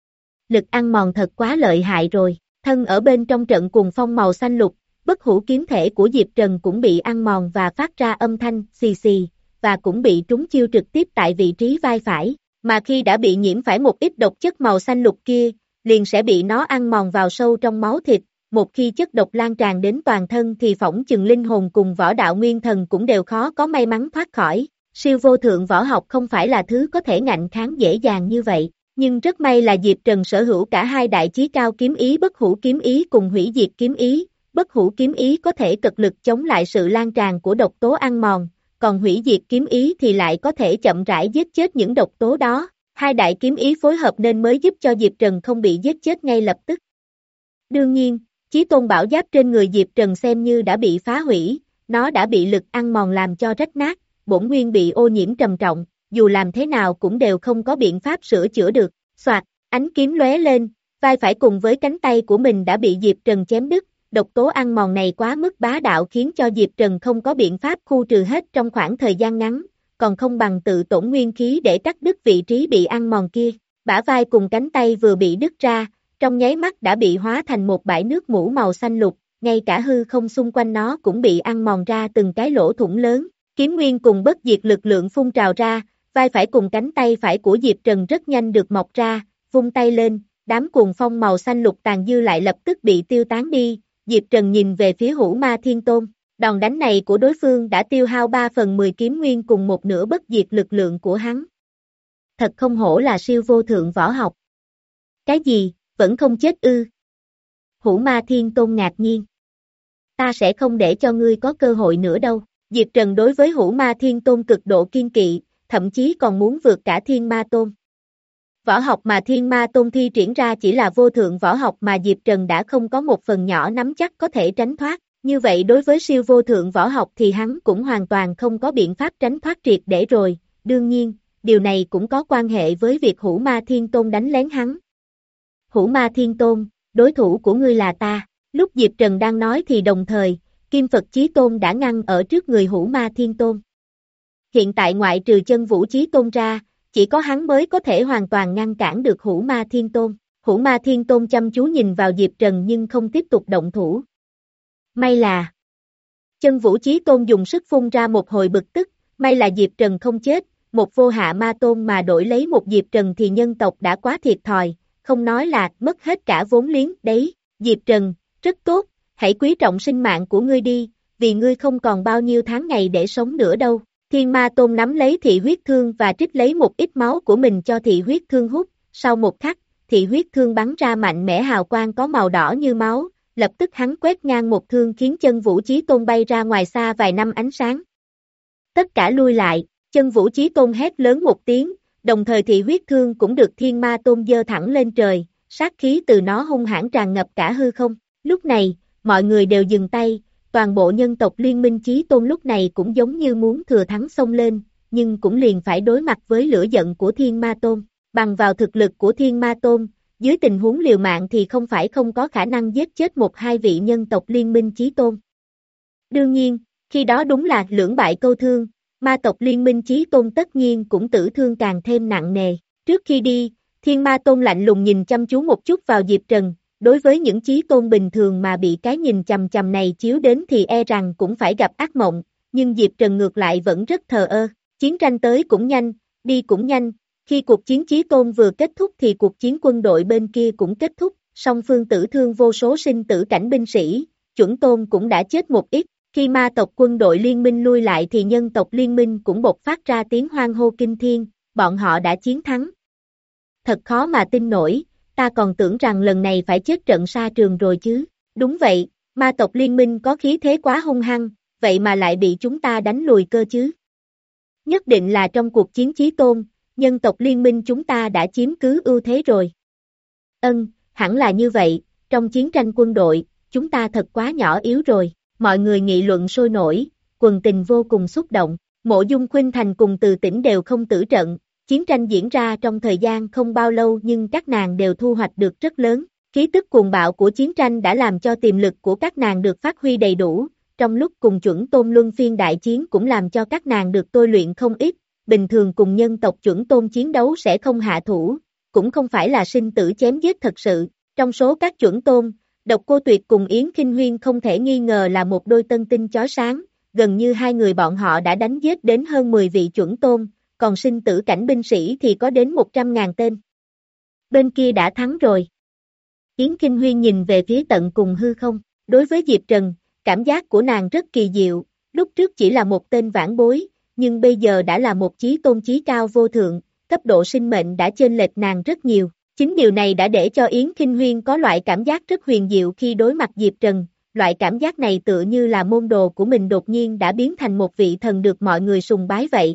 Lực ăn mòn thật quá lợi hại rồi, thân ở bên trong trận cuồng phong màu xanh lục, bất hủ kiếm thể của Diệp Trần cũng bị ăn mòn và phát ra âm thanh xì xì, và cũng bị trúng chiêu trực tiếp tại vị trí vai phải, mà khi đã bị nhiễm phải một ít độc chất màu xanh lục kia, liền sẽ bị nó ăn mòn vào sâu trong máu thịt. Một khi chất độc lan tràn đến toàn thân thì phỏng chừng linh hồn cùng võ đạo nguyên thần cũng đều khó có may mắn thoát khỏi. Siêu vô thượng võ học không phải là thứ có thể ngạnh kháng dễ dàng như vậy, nhưng rất may là Diệp Trần sở hữu cả hai đại chí cao kiếm ý bất hủ kiếm ý cùng hủy diệt kiếm ý. Bất hủ kiếm ý có thể cực lực chống lại sự lan tràn của độc tố ăn mòn, còn hủy diệt kiếm ý thì lại có thể chậm rãi giết chết những độc tố đó. Hai đại kiếm ý phối hợp nên mới giúp cho Diệp Trần không bị giết chết ngay lập tức. Đương nhiên, Chí tôn bảo giáp trên người Diệp Trần xem như đã bị phá hủy, nó đã bị lực ăn mòn làm cho rách nát, bổn nguyên bị ô nhiễm trầm trọng, dù làm thế nào cũng đều không có biện pháp sửa chữa được. Soạt, ánh kiếm lóe lên, vai phải cùng với cánh tay của mình đã bị Diệp Trần chém đứt, độc tố ăn mòn này quá mức bá đạo khiến cho Diệp Trần không có biện pháp khu trừ hết trong khoảng thời gian ngắn, còn không bằng tự tổn nguyên khí để cắt đứt vị trí bị ăn mòn kia. Bả vai cùng cánh tay vừa bị đứt ra, trong nháy mắt đã bị hóa thành một bãi nước mủ màu xanh lục, ngay cả hư không xung quanh nó cũng bị ăn mòn ra từng cái lỗ thủng lớn, kiếm nguyên cùng bất diệt lực lượng phun trào ra, vai phải cùng cánh tay phải của Diệp Trần rất nhanh được mọc ra, vung tay lên, đám cuồng phong màu xanh lục tàn dư lại lập tức bị tiêu tán đi, Diệp Trần nhìn về phía Hữu Ma Thiên Tôn, đòn đánh này của đối phương đã tiêu hao ba phần mười kiếm nguyên cùng một nửa bất diệt lực lượng của hắn. Thật không hổ là siêu vô thượng võ học. Cái gì? Vẫn không chết ư? Hữu Ma Thiên Tôn ngạc nhiên. Ta sẽ không để cho ngươi có cơ hội nữa đâu. Diệp Trần đối với Hữu Ma Thiên Tôn cực độ kiên kỵ, thậm chí còn muốn vượt cả Thiên Ma Tôn. Võ học mà Thiên Ma Tôn thi triển ra chỉ là vô thượng võ học mà Diệp Trần đã không có một phần nhỏ nắm chắc có thể tránh thoát. Như vậy đối với siêu vô thượng võ học thì hắn cũng hoàn toàn không có biện pháp tránh thoát triệt để rồi. Đương nhiên, điều này cũng có quan hệ với việc Hữu Ma Thiên Tôn đánh lén hắn. Hữu Ma Thiên Tôn, đối thủ của ngươi là ta. Lúc Diệp Trần đang nói thì đồng thời, Kim Phật Chí Tôn đã ngăn ở trước người Hữu Ma Thiên Tôn. Hiện tại ngoại trừ Chân Vũ Chí Tôn ra, chỉ có hắn mới có thể hoàn toàn ngăn cản được Hữu Ma Thiên Tôn. Hữu Ma Thiên Tôn chăm chú nhìn vào Diệp Trần nhưng không tiếp tục động thủ. May là Chân Vũ Chí Tôn dùng sức phun ra một hồi bực tức, may là Diệp Trần không chết, một vô hạ ma tôn mà đổi lấy một Diệp Trần thì nhân tộc đã quá thiệt thòi, không nói là mất hết cả vốn liếng đấy. Diệp Trần, rất tốt, hãy quý trọng sinh mạng của ngươi đi, vì ngươi không còn bao nhiêu tháng ngày để sống nữa đâu. Thiên Ma Tôn nắm lấy thị huyết thương và trích lấy một ít máu của mình cho thị huyết thương hút, sau một khắc, thị huyết thương bắn ra mạnh mẽ hào quang có màu đỏ như máu, lập tức hắn quét ngang một thương khiến chân Vũ Chí Tôn bay ra ngoài xa vài năm ánh sáng. Tất cả lui lại, chân Vũ Chí Tôn hét lớn một tiếng, đồng thời thị huyết thương cũng được Thiên Ma Tôn giơ thẳng lên trời, sát khí từ nó hung hãn tràn ngập cả hư không. Lúc này, mọi người đều dừng tay, toàn bộ nhân tộc Liên minh Chí Tôn lúc này cũng giống như muốn thừa thắng xông lên, nhưng cũng liền phải đối mặt với lửa giận của Thiên Ma Tôn. Bằng vào thực lực của Thiên Ma Tôn, dưới tình huống liều mạng thì không phải không có khả năng giết chết một hai vị nhân tộc Liên minh Chí Tôn. Đương nhiên, khi đó đúng là lưỡng bại câu thương, ma tộc Liên minh Chí Tôn tất nhiên cũng tử thương càng thêm nặng nề. Trước khi đi, Thiên Ma Tôn lạnh lùng nhìn chăm chú một chút vào Diệp Trần, đối với những Chí Tôn bình thường mà bị cái nhìn chằm chằm này chiếu đến thì e rằng cũng phải gặp ác mộng, nhưng Diệp Trần ngược lại vẫn rất thờ ơ. Chiến tranh tới cũng nhanh, đi cũng nhanh, khi cuộc chiến Chí Tôn vừa kết thúc thì cuộc chiến quân đội bên kia cũng kết thúc, song phương tử thương vô số sinh tử cảnh binh sĩ, chuẩn tôn cũng đã chết một ít. Khi ma tộc quân đội liên minh lui lại thì nhân tộc liên minh cũng bộc phát ra tiếng hoan hô kinh thiên, bọn họ đã chiến thắng. Thật khó mà tin nổi, ta còn tưởng rằng lần này phải chết trận sa trường rồi chứ. Đúng vậy, ma tộc liên minh có khí thế quá hung hăng, vậy mà lại bị chúng ta đánh lùi cơ chứ. Nhất định là trong cuộc chiến Chí Tôn, nhân tộc liên minh chúng ta đã chiếm cứ ưu thế rồi. Ân, hẳn là như vậy, trong chiến tranh quân đội, chúng ta thật quá nhỏ yếu rồi. Mọi người nghị luận sôi nổi, quần tình vô cùng xúc động. Mộ Dung Khuynh Thành cùng Từ Tĩnh đều không tử trận, chiến tranh diễn ra trong thời gian không bao lâu nhưng các nàng đều thu hoạch được rất lớn. Khí tức cuồng bạo của chiến tranh đã làm cho tiềm lực của các nàng được phát huy đầy đủ, trong lúc cùng chuẩn tôn luân phiên đại chiến cũng làm cho các nàng được tôi luyện không ít. Bình thường cùng nhân tộc chuẩn tôn chiến đấu sẽ không hạ thủ, cũng không phải là sinh tử chém giết thật sự. Trong số các chuẩn tôn, Độc Cô Tuyệt cùng Yến Khinh Huyên không thể nghi ngờ là một đôi tân tinh chói sáng, gần như hai người bọn họ đã đánh giết đến hơn mười vị chuẩn tôn, còn sinh tử cảnh binh sĩ thì có đến một trăm ngàn tên. Bên kia đã thắng rồi. Yến Khinh Huyên nhìn về phía tận cùng hư không, đối với Diệp Trần, cảm giác của nàng rất kỳ diệu, lúc trước chỉ là một tên vãn bối, nhưng bây giờ đã là một chí tôn chí cao vô thượng, cấp độ sinh mệnh đã chênh lệch nàng rất nhiều. Chính điều này đã để cho Yến Khinh Huyên có loại cảm giác rất huyền diệu khi đối mặt Diệp Trần, loại cảm giác này tựa như là môn đồ của mình đột nhiên đã biến thành một vị thần được mọi người sùng bái vậy.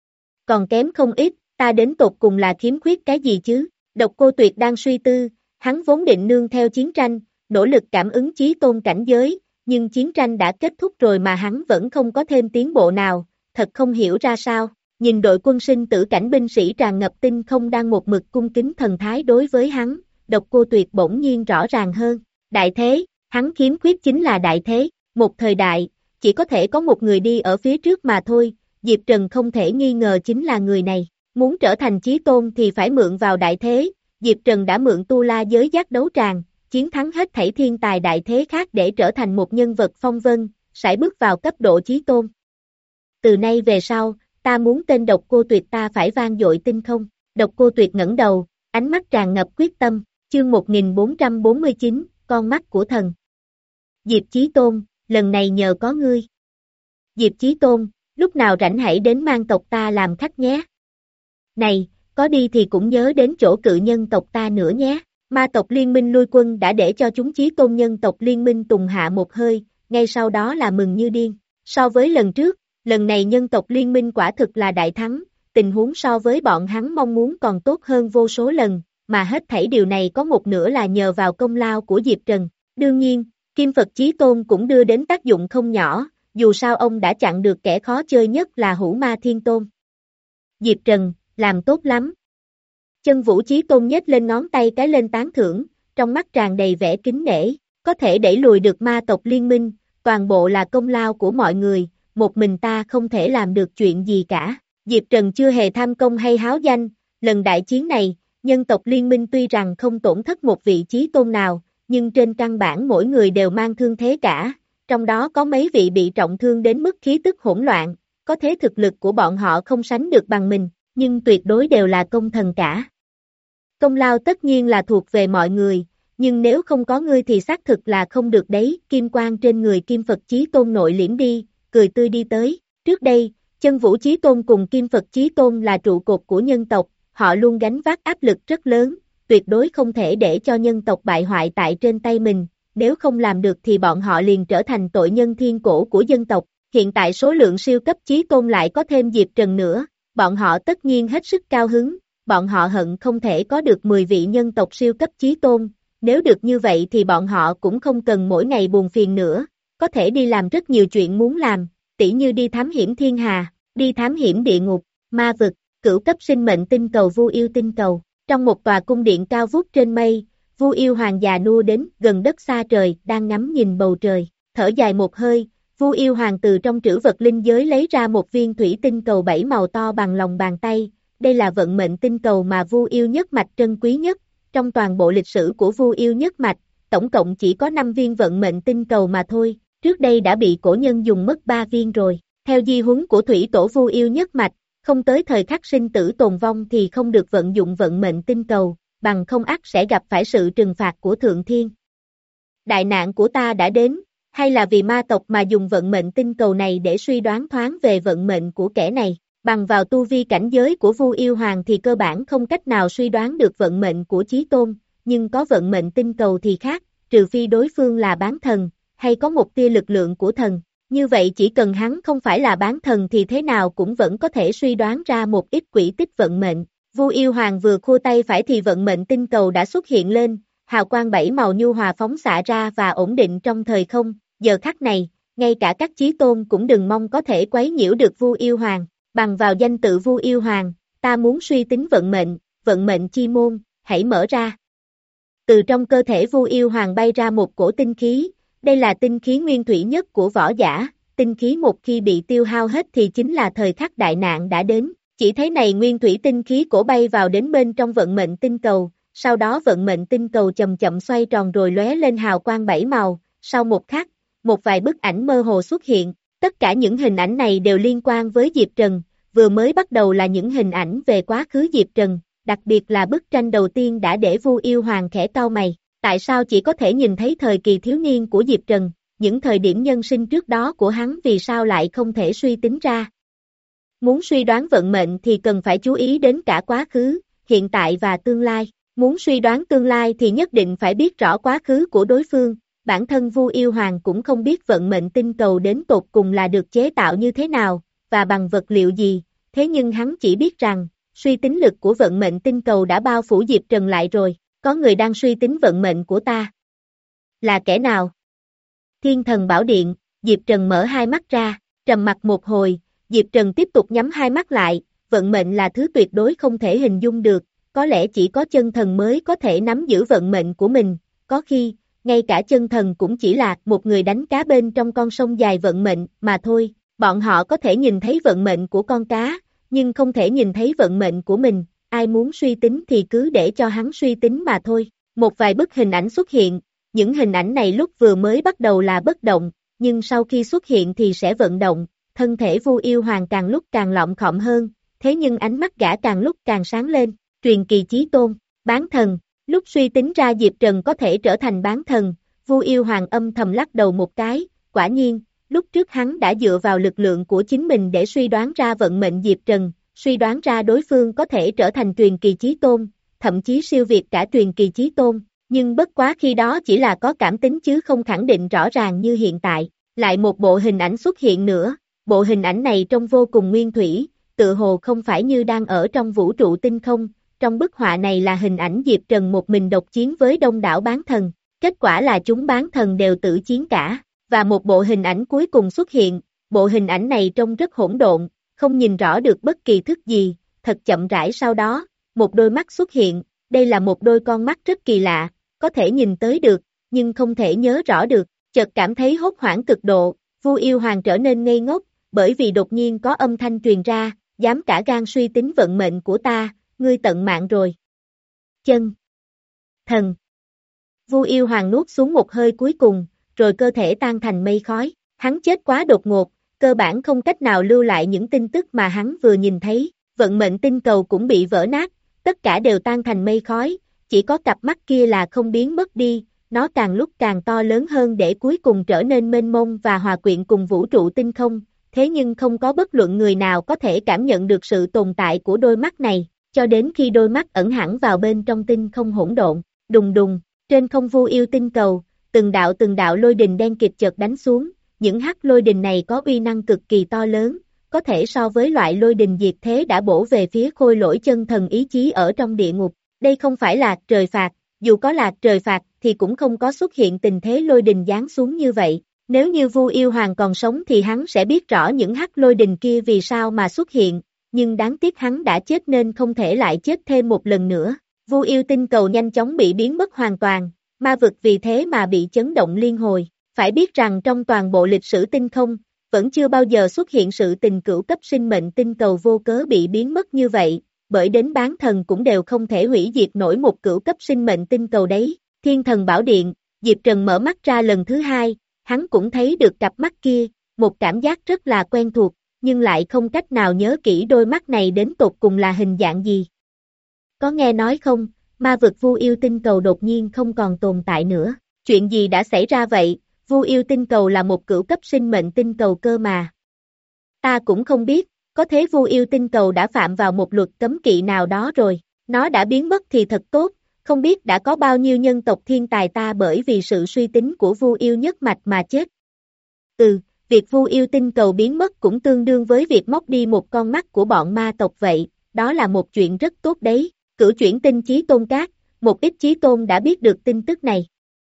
Còn kém không ít, ta đến tột cùng là khiếm khuyết cái gì chứ? Độc Cô Tuyệt đang suy tư, hắn vốn định nương theo chiến tranh, nỗ lực cảm ứng chí tôn cảnh giới, nhưng chiến tranh đã kết thúc rồi mà hắn vẫn không có thêm tiến bộ nào, thật không hiểu ra sao. Nhìn đội quân sinh tử cảnh binh sĩ tràn ngập tinh không đang một mực cung kính thần thái đối với hắn, Độc Cô Tuyệt bỗng nhiên rõ ràng hơn. Đại thế, hắn khiếm khuyết chính là đại thế, một thời đại, chỉ có thể có một người đi ở phía trước mà thôi, Diệp Trần không thể nghi ngờ chính là người này. Muốn trở thành chí tôn thì phải mượn vào đại thế, Diệp Trần đã mượn tu la giới giác đấu tràng, chiến thắng hết thảy thiên tài đại thế khác để trở thành một nhân vật phong vân, sải bước vào cấp độ chí tôn. Từ nay về sau, ta muốn tên Độc Cô Tuyệt ta phải vang dội tinh không. Độc Cô Tuyệt ngẩng đầu, ánh mắt tràn ngập quyết tâm, chương một nghìn bốn trăm bốn mươi chín, con mắt của thần. Diệp Chí Tôn, lần này nhờ có ngươi. Diệp Chí Tôn, lúc nào rảnh hãy đến mang tộc ta làm khách nhé. Này, có đi thì cũng nhớ đến chỗ cự nhân tộc ta nữa nhé. Ma tộc liên minh lui quân đã để cho chúng Chí Tôn nhân tộc liên minh tùng hạ một hơi, ngay sau đó là mừng như điên. So với lần trước, lần này nhân tộc liên minh quả thực là đại thắng, tình huống so với bọn hắn mong muốn còn tốt hơn vô số lần, mà hết thảy điều này có một nửa là nhờ vào công lao của Diệp Trần. Đương nhiên, Kim Phật Chí Tôn cũng đưa đến tác dụng không nhỏ, dù sao ông đã chặn được kẻ khó chơi nhất là Hữu Ma Thiên Tôn. Diệp Trần, làm tốt lắm. Chân Vũ Chí Tôn nhếch lên ngón tay cái lên tán thưởng, trong mắt tràn đầy vẻ kính nể, có thể đẩy lùi được ma tộc liên minh, toàn bộ là công lao của mọi người, một mình ta không thể làm được chuyện gì cả. Diệp Trần chưa hề tham công hay háo danh, lần đại chiến này, nhân tộc liên minh tuy rằng không tổn thất một vị chí tôn nào, nhưng trên căn bản mỗi người đều mang thương thế cả, trong đó có mấy vị bị trọng thương đến mức khí tức hỗn loạn, có thế thực lực của bọn họ không sánh được bằng mình, nhưng tuyệt đối đều là công thần cả. Công lao tất nhiên là thuộc về mọi người, nhưng nếu không có ngươi thì xác thực là không được đấy. Kim quang trên người Kim Phật Chí Tôn nội liễm đi, cười tươi đi tới. Trước đây, Chân Vũ Chí Tôn cùng Kim Phật Chí Tôn là trụ cột của nhân tộc, họ luôn gánh vác áp lực rất lớn, tuyệt đối không thể để cho nhân tộc bại hoại tại trên tay mình, nếu không làm được thì bọn họ liền trở thành tội nhân thiên cổ của dân tộc. Hiện tại số lượng siêu cấp chí tôn lại có thêm Diệp Trần nữa, bọn họ tất nhiên hết sức cao hứng, bọn họ hận không thể có được mười vị nhân tộc siêu cấp chí tôn, nếu được như vậy thì bọn họ cũng không cần mỗi ngày buồn phiền nữa, có thể đi làm rất nhiều chuyện muốn làm, tỉ như đi thám hiểm thiên hà, đi thám hiểm địa ngục, ma vực, cửu cấp sinh mệnh tinh cầu Vu Yêu tinh cầu. Trong một tòa cung điện cao vút trên mây, Vu Yêu Hoàng già nua đến gần đất xa trời, đang ngắm nhìn bầu trời, thở dài một hơi, Vu Yêu Hoàng từ trong trữ vật linh giới lấy ra một viên thủy tinh cầu bảy màu to bằng lòng bàn tay, đây là vận mệnh tinh cầu mà Vu Yêu nhất mạch trân quý nhất, trong toàn bộ lịch sử của Vu Yêu nhất mạch, tổng cộng chỉ có năm viên vận mệnh tinh cầu mà thôi, trước đây đã bị cổ nhân dùng mất ba viên rồi, theo di huấn của thủy tổ Vu Yêu nhất mạch, không tới thời khắc sinh tử tồn vong thì không được vận dụng vận mệnh tinh cầu, bằng không ắt sẽ gặp phải sự trừng phạt của Thượng Thiên. Đại nạn của ta đã đến, hay là vì ma tộc mà dùng vận mệnh tinh cầu này để suy đoán thoáng về vận mệnh của kẻ này, bằng vào tu vi cảnh giới của Vu Yêu Hoàng thì cơ bản không cách nào suy đoán được vận mệnh của Chí Tôn, nhưng có vận mệnh tinh cầu thì khác, trừ phi đối phương là bán thần, hay có một tia lực lượng của thần. Như vậy chỉ cần hắn không phải là bán thần thì thế nào cũng vẫn có thể suy đoán ra một ít quỹ tích vận mệnh. Vu Yêu Hoàng vừa khua tay phải thì vận mệnh tinh cầu đã xuất hiện lên, hào quang bảy màu nhu hòa phóng xạ ra và ổn định trong thời không. Giờ khắc này, ngay cả các chí tôn cũng đừng mong có thể quấy nhiễu được Vu Yêu Hoàng. Bằng vào danh tự Vu Yêu Hoàng, ta muốn suy tính vận mệnh, vận mệnh chi môn, hãy mở ra. Từ trong cơ thể Vu Yêu Hoàng bay ra một cổ tinh khí. Đây là tinh khí nguyên thủy nhất của võ giả, tinh khí một khi bị tiêu hao hết thì chính là thời khắc đại nạn đã đến. Chỉ thấy này nguyên thủy tinh khí cổ bay vào đến bên trong vận mệnh tinh cầu, sau đó vận mệnh tinh cầu chậm chậm xoay tròn rồi lóe lên hào quang bảy màu, sau một khắc, một vài bức ảnh mơ hồ xuất hiện, tất cả những hình ảnh này đều liên quan với Diệp Trần, vừa mới bắt đầu là những hình ảnh về quá khứ Diệp Trần, đặc biệt là bức tranh đầu tiên đã để Vu Yêu Hoàng khẽ cau mày. Tại sao chỉ có thể nhìn thấy thời kỳ thiếu niên của Diệp Trần, những thời điểm nhân sinh trước đó của hắn vì sao lại không thể suy tính ra? Muốn suy đoán vận mệnh thì cần phải chú ý đến cả quá khứ, hiện tại và tương lai. Muốn suy đoán tương lai thì nhất định phải biết rõ quá khứ của đối phương. Bản thân Vu Yêu Hoàng cũng không biết vận mệnh tinh cầu đến tột cùng là được chế tạo như thế nào, và bằng vật liệu gì, thế nhưng hắn chỉ biết rằng, suy tính lực của vận mệnh tinh cầu đã bao phủ Diệp Trần lại rồi. Có người đang suy tính vận mệnh của ta. Là kẻ nào? Thiên Thần Bảo Điện, Diệp Trần mở hai mắt ra, trầm mặc một hồi, Diệp Trần tiếp tục nhắm hai mắt lại, vận mệnh là thứ tuyệt đối không thể hình dung được, có lẽ chỉ có chân thần mới có thể nắm giữ vận mệnh của mình, có khi, ngay cả chân thần cũng chỉ là một người đánh cá bên trong con sông dài vận mệnh mà thôi, bọn họ có thể nhìn thấy vận mệnh của con cá, nhưng không thể nhìn thấy vận mệnh của mình. Ai muốn suy tính thì cứ để cho hắn suy tính mà thôi. Một vài bức hình ảnh xuất hiện, những hình ảnh này lúc vừa mới bắt đầu là bất động, nhưng sau khi xuất hiện thì sẽ vận động, thân thể Vu Yêu Hoàng càng lúc càng lọng khọm hơn, thế nhưng ánh mắt gã càng lúc càng sáng lên, truyền kỳ chí tôn, bán thần, lúc suy tính ra Diệp Trần có thể trở thành bán thần, Vu Yêu Hoàng âm thầm lắc đầu một cái, quả nhiên, lúc trước hắn đã dựa vào lực lượng của chính mình để suy đoán ra vận mệnh Diệp Trần, suy đoán ra đối phương có thể trở thành truyền kỳ chí tôn, thậm chí siêu việt cả truyền kỳ chí tôn, nhưng bất quá khi đó chỉ là có cảm tính chứ không khẳng định rõ ràng như hiện tại. Lại một bộ hình ảnh xuất hiện nữa, bộ hình ảnh này trông vô cùng nguyên thủy, tự hồ không phải như đang ở trong vũ trụ tinh không, trong bức họa này là hình ảnh Diệp Trần một mình độc chiến với đông đảo bán thần, kết quả là chúng bán thần đều tử chiến cả, và một bộ hình ảnh cuối cùng xuất hiện, bộ hình ảnh này trông rất hỗn độn, không nhìn rõ được bất kỳ thức gì, thật chậm rãi sau đó, một đôi mắt xuất hiện, đây là một đôi con mắt rất kỳ lạ, có thể nhìn tới được, nhưng không thể nhớ rõ được, chợt cảm thấy hốt hoảng cực độ, Vu Yêu Hoàng trở nên ngây ngốc, bởi vì đột nhiên có âm thanh truyền ra, dám cả gan suy tính vận mệnh của ta, ngươi tận mạng rồi. Chân thần Vu Yêu Hoàng nuốt xuống một hơi cuối cùng, rồi cơ thể tan thành mây khói, hắn chết quá đột ngột, cơ bản không cách nào lưu lại những tin tức mà hắn vừa nhìn thấy, vận mệnh tinh cầu cũng bị vỡ nát, tất cả đều tan thành mây khói, chỉ có cặp mắt kia là không biến mất đi, nó càng lúc càng to lớn hơn để cuối cùng trở nên mênh mông và hòa quyện cùng vũ trụ tinh không, thế nhưng không có bất luận người nào có thể cảm nhận được sự tồn tại của đôi mắt này, cho đến khi đôi mắt ẩn hẳn vào bên trong tinh không hỗn độn, đùng đùng, trên không Vu Yêu tinh cầu, từng đạo từng đạo lôi đình đen kịt chợt đánh xuống, những hắc lôi đình này có uy năng cực kỳ to lớn, có thể so với loại lôi đình diệt thế đã bổ về phía khôi lỗi chân thần ý chí ở trong địa ngục. Đây không phải là trời phạt, dù có là trời phạt thì cũng không có xuất hiện tình thế lôi đình giáng xuống như vậy. Nếu như Vu Yêu Hoàng còn sống thì hắn sẽ biết rõ những hắc lôi đình kia vì sao mà xuất hiện, nhưng đáng tiếc hắn đã chết nên không thể lại chết thêm một lần nữa. Vu Yêu tinh cầu nhanh chóng bị biến mất hoàn toàn, ma vực vì thế mà bị chấn động liên hồi. Phải biết rằng trong toàn bộ lịch sử tinh không, vẫn chưa bao giờ xuất hiện sự tình cửu cấp sinh mệnh tinh cầu vô cớ bị biến mất như vậy, bởi đến bán thần cũng đều không thể hủy diệt nổi một cửu cấp sinh mệnh tinh cầu đấy. Thiên Thần Bảo Điện, Diệp Trần mở mắt ra lần thứ hai, hắn cũng thấy được cặp mắt kia, một cảm giác rất là quen thuộc, nhưng lại không cách nào nhớ kỹ đôi mắt này đến tột cùng là hình dạng gì. Có nghe nói không, ma vực Vu Yêu tinh cầu đột nhiên không còn tồn tại nữa, chuyện gì đã xảy ra vậy? Vu Yêu tinh cầu là một cửu cấp sinh mệnh tinh cầu cơ mà. Ta cũng không biết, có thế Vu Yêu tinh cầu đã phạm vào một luật cấm kỵ nào đó rồi, nó đã biến mất thì thật tốt, không biết đã có bao nhiêu nhân tộc thiên tài ta bởi vì sự suy tính của Vu Yêu nhất mạch mà chết. Ừ, việc Vu Yêu tinh cầu biến mất cũng tương đương với việc móc đi một con mắt của bọn ma tộc vậy, đó là một chuyện rất tốt đấy. Cửu chuyển tinh chí tôn các, một ít chí tôn đã biết được tin tức này.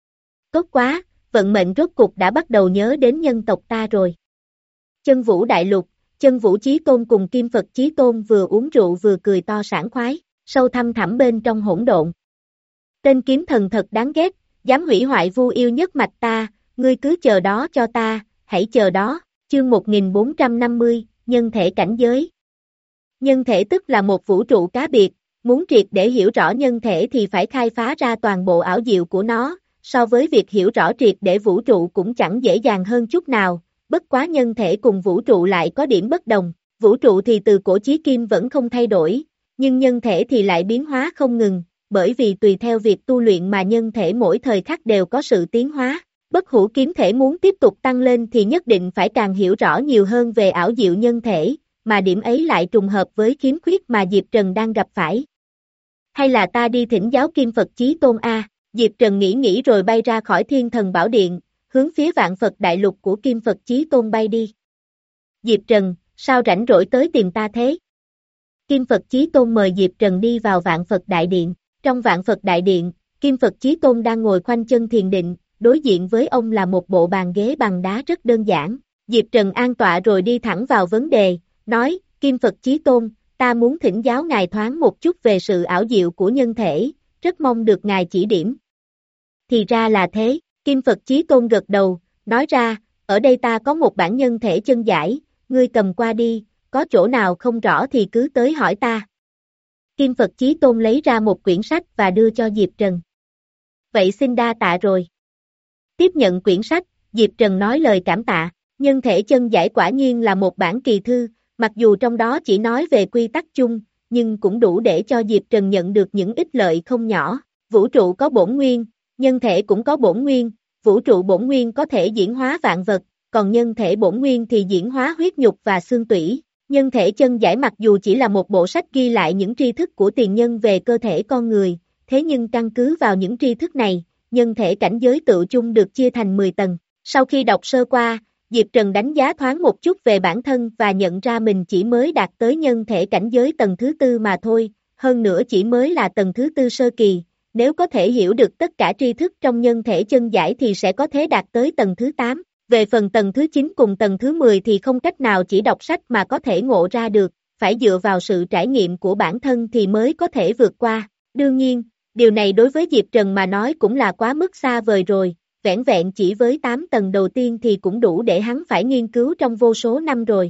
Tốt quá, vận mệnh rốt cục đã bắt đầu nhớ đến nhân tộc ta rồi. Chân Vũ Đại Lục, Chân Vũ Chí Tôn cùng Kim Phật Chí Tôn vừa uống rượu vừa cười to sảng khoái, sâu thăm thẳm bên trong hỗn độn. Tên kiếm thần thật đáng ghét, dám hủy hoại Vu Yêu nhất mạch ta, ngươi cứ chờ đó cho ta, hãy chờ đó. Chương một nghìn bốn trăm năm mươi, Nhân thể cảnh giới. Nhân thể tức là một vũ trụ cá biệt, muốn triệt để hiểu rõ nhân thể thì phải khai phá ra toàn bộ ảo diệu của nó, so với việc hiểu rõ triệt để vũ trụ cũng chẳng dễ dàng hơn chút nào, bất quá nhân thể cùng vũ trụ lại có điểm bất đồng, vũ trụ thì từ cổ chí kim vẫn không thay đổi, nhưng nhân thể thì lại biến hóa không ngừng, bởi vì tùy theo việc tu luyện mà nhân thể mỗi thời khắc đều có sự tiến hóa. Bất hủ kiếm thể muốn tiếp tục tăng lên thì nhất định phải càng hiểu rõ nhiều hơn về ảo diệu nhân thể, mà điểm ấy lại trùng hợp với khiếm khuyết mà Diệp Trần đang gặp phải. Hay là ta đi thỉnh giáo Kim Phật Chí Tôn A, Diệp Trần nghĩ nghĩ rồi bay ra khỏi Thiên Thần Bảo Điện, hướng phía Vạn Phật Đại Lục của Kim Phật Chí Tôn bay đi. Diệp Trần, sao rảnh rỗi tới tìm ta thế? Kim Phật Chí Tôn mời Diệp Trần đi vào Vạn Phật Đại Điện. Trong Vạn Phật Đại Điện, Kim Phật Chí Tôn đang ngồi khoanh chân thiền định, đối diện với ông là một bộ bàn ghế bằng đá rất đơn giản. Diệp Trần an tọa rồi đi thẳng vào vấn đề, nói, Kim Phật Chí Tôn, ta muốn thỉnh giáo ngài thoáng một chút về sự ảo diệu của nhân thể, rất mong được ngài chỉ điểm. Thì ra là thế, Kim Phật Chí Tôn gật đầu, nói ra, ở đây ta có một bản nhân thể chân giải, ngươi cầm qua đi, có chỗ nào không rõ thì cứ tới hỏi ta. Kim Phật Chí Tôn lấy ra một quyển sách và đưa cho Diệp Trần. Vậy xin đa tạ rồi. Tiếp nhận quyển sách, Diệp Trần nói lời cảm tạ, nhân thể chân giải quả nhiên là một bản kỳ thư, mặc dù trong đó chỉ nói về quy tắc chung, nhưng cũng đủ để cho Diệp Trần nhận được những ích lợi không nhỏ. Vũ trụ có bổn nguyên, nhân thể cũng có bổn nguyên, vũ trụ bổn nguyên có thể diễn hóa vạn vật, còn nhân thể bổn nguyên thì diễn hóa huyết nhục và xương tủy. Nhân thể chân giải mặc dù chỉ là một bộ sách ghi lại những tri thức của tiền nhân về cơ thể con người, thế nhưng căn cứ vào những tri thức này, nhân thể cảnh giới tự chung được chia thành mười tầng. Sau khi đọc sơ qua, Diệp Trần đánh giá thoáng một chút về bản thân và nhận ra mình chỉ mới đạt tới nhân thể cảnh giới tầng thứ tư mà thôi, hơn nữa chỉ mới là tầng thứ tư sơ kỳ, nếu có thể hiểu được tất cả tri thức trong nhân thể chân giải thì sẽ có thể đạt tới tầng thứ tám. Về phần tầng thứ chín cùng tầng thứ mười thì không cách nào chỉ đọc sách mà có thể ngộ ra được, phải dựa vào sự trải nghiệm của bản thân thì mới có thể vượt qua. Đương nhiên, điều này đối với Diệp Trần mà nói cũng là quá mức xa vời rồi, vẻn vẹn chỉ với tám tầng đầu tiên thì cũng đủ để hắn phải nghiên cứu trong vô số năm rồi.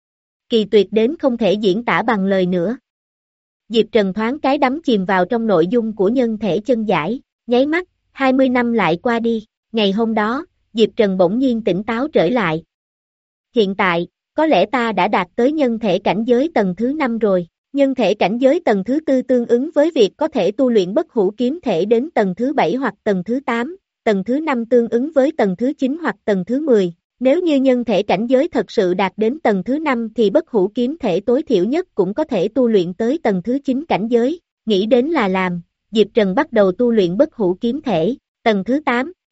Kỳ tuyệt đến không thể diễn tả bằng lời nữa. Diệp Trần thoáng cái đắm chìm vào trong nội dung của nhân thể chân giải, nháy mắt, hai mươi năm lại qua đi, ngày hôm đó, Diệp Trần bỗng nhiên tỉnh táo trở lại. Hiện tại, có lẽ ta đã đạt tới nhân thể cảnh giới tầng thứ năm rồi. Nhân thể cảnh giới tầng thứ tư tương ứng với việc có thể tu luyện bất hủ kiếm thể đến tầng thứ bảy hoặc tầng thứ tám, tầng thứ năm tương ứng với tầng thứ chín hoặc tầng thứ mười. Nếu như nhân thể cảnh giới thật sự đạt đến tầng thứ năm thì bất hủ kiếm thể tối thiểu nhất cũng có thể tu luyện tới tầng thứ chín cảnh giới. Nghĩ đến là làm, Diệp Trần bắt đầu tu luyện bất hủ kiếm thể. Tầng thứ tám,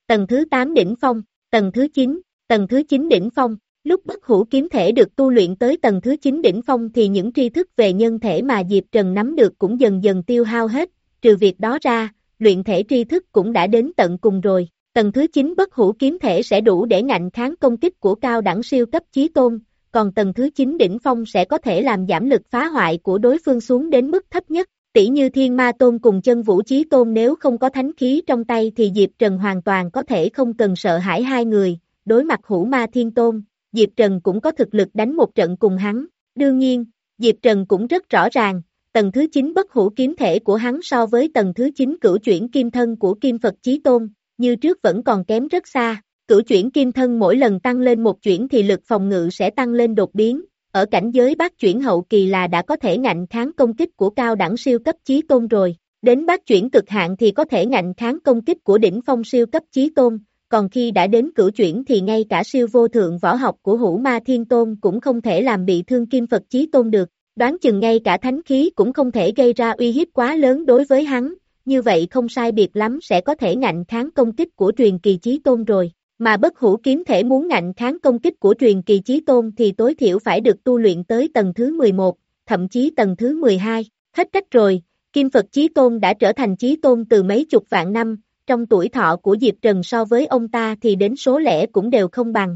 Tầng thứ tám đỉnh phong, tầng thứ chín, tầng thứ chín đỉnh phong. Lúc bất hủ kiếm thể được tu luyện tới tầng thứ chín đỉnh phong thì những tri thức về nhân thể mà Diệp Trần nắm được cũng dần dần tiêu hao hết, trừ việc đó ra, luyện thể tri thức cũng đã đến tận cùng rồi. Tầng thứ chín bất hủ kiếm thể sẽ đủ để ngạnh kháng công kích của cao đẳng siêu cấp chí tôn, còn tầng thứ chín đỉnh phong sẽ có thể làm giảm lực phá hoại của đối phương xuống đến mức thấp nhất. Tỷ như Thiên Ma Tôn cùng Chân Vũ Chí Tôn nếu không có thánh khí trong tay thì Diệp Trần hoàn toàn có thể không cần sợ hãi hai người, đối mặt Hủ Ma Thiên Tôn, Diệp Trần cũng có thực lực đánh một trận cùng hắn. Đương nhiên, Diệp Trần cũng rất rõ ràng, tầng thứ chín bất hủ kiếm thể của hắn so với tầng thứ chín cửu chuyển kim thân của Kim Phật Chí Tôn, như trước vẫn còn kém rất xa. Cửu chuyển kim thân mỗi lần tăng lên một chuyển thì lực phòng ngự sẽ tăng lên đột biến, ở cảnh giới bát chuyển hậu kỳ là đã có thể ngạnh kháng công kích của cao đẳng siêu cấp chí tôn rồi, đến bát chuyển cực hạn thì có thể ngạnh kháng công kích của đỉnh phong siêu cấp chí tôn, còn khi đã đến cửu chuyển thì ngay cả siêu vô thượng võ học của Hủ Ma Thiên Tôn cũng không thể làm bị thương Kim Phật Chí Tôn được, đoán chừng ngay cả thánh khí cũng không thể gây ra uy hiếp quá lớn đối với hắn, như vậy không sai biệt lắm sẽ có thể ngạnh kháng công kích của truyền kỳ chí tôn rồi. Mà bất hủ kiếm thể muốn ngạnh kháng công kích của truyền kỳ chí tôn thì tối thiểu phải được tu luyện tới tầng thứ mười một, thậm chí tầng thứ mười hai. Hết cách rồi, Kim Phật Chí Tôn đã trở thành chí tôn từ mấy chục vạn năm, trong tuổi thọ của Diệp Trần so với ông ta thì đến số lẻ cũng đều không bằng.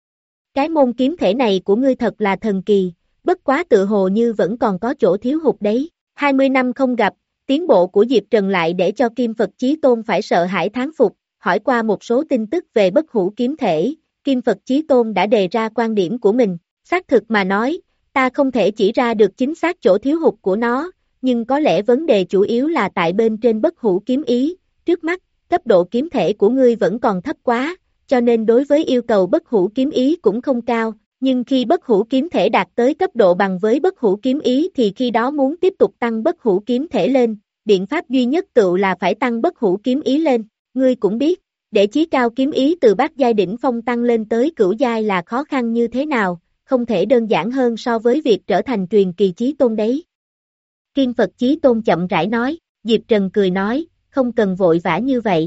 Cái môn kiếm thể này của ngươi thật là thần kỳ, bất quá tự hồ như vẫn còn có chỗ thiếu hụt đấy. hai mươi năm không gặp, tiến bộ của Diệp Trần lại để cho Kim Phật Chí Tôn phải sợ hãi thán phục. Hỏi qua một số tin tức về bất hủ kiếm thể, Kim Phật Chí Tôn đã đề ra quan điểm của mình. Xác thực mà nói, ta không thể chỉ ra được chính xác chỗ thiếu hụt của nó, nhưng có lẽ vấn đề chủ yếu là tại bên trên bất hủ kiếm ý. Trước mắt, cấp độ kiếm thể của ngươi vẫn còn thấp quá, cho nên đối với yêu cầu bất hủ kiếm ý cũng không cao, nhưng khi bất hủ kiếm thể đạt tới cấp độ bằng với bất hủ kiếm ý thì khi đó muốn tiếp tục tăng bất hủ kiếm thể lên, biện pháp duy nhất tựu là phải tăng bất hủ kiếm ý lên. Ngươi cũng biết, để chí cao kiếm ý từ bát giai đỉnh phong tăng lên tới cửu giai là khó khăn như thế nào, không thể đơn giản hơn so với việc trở thành truyền kỳ chí tôn đấy. Kim Phật Chí Tôn chậm rãi nói, Diệp Trần cười nói, không cần vội vã như vậy.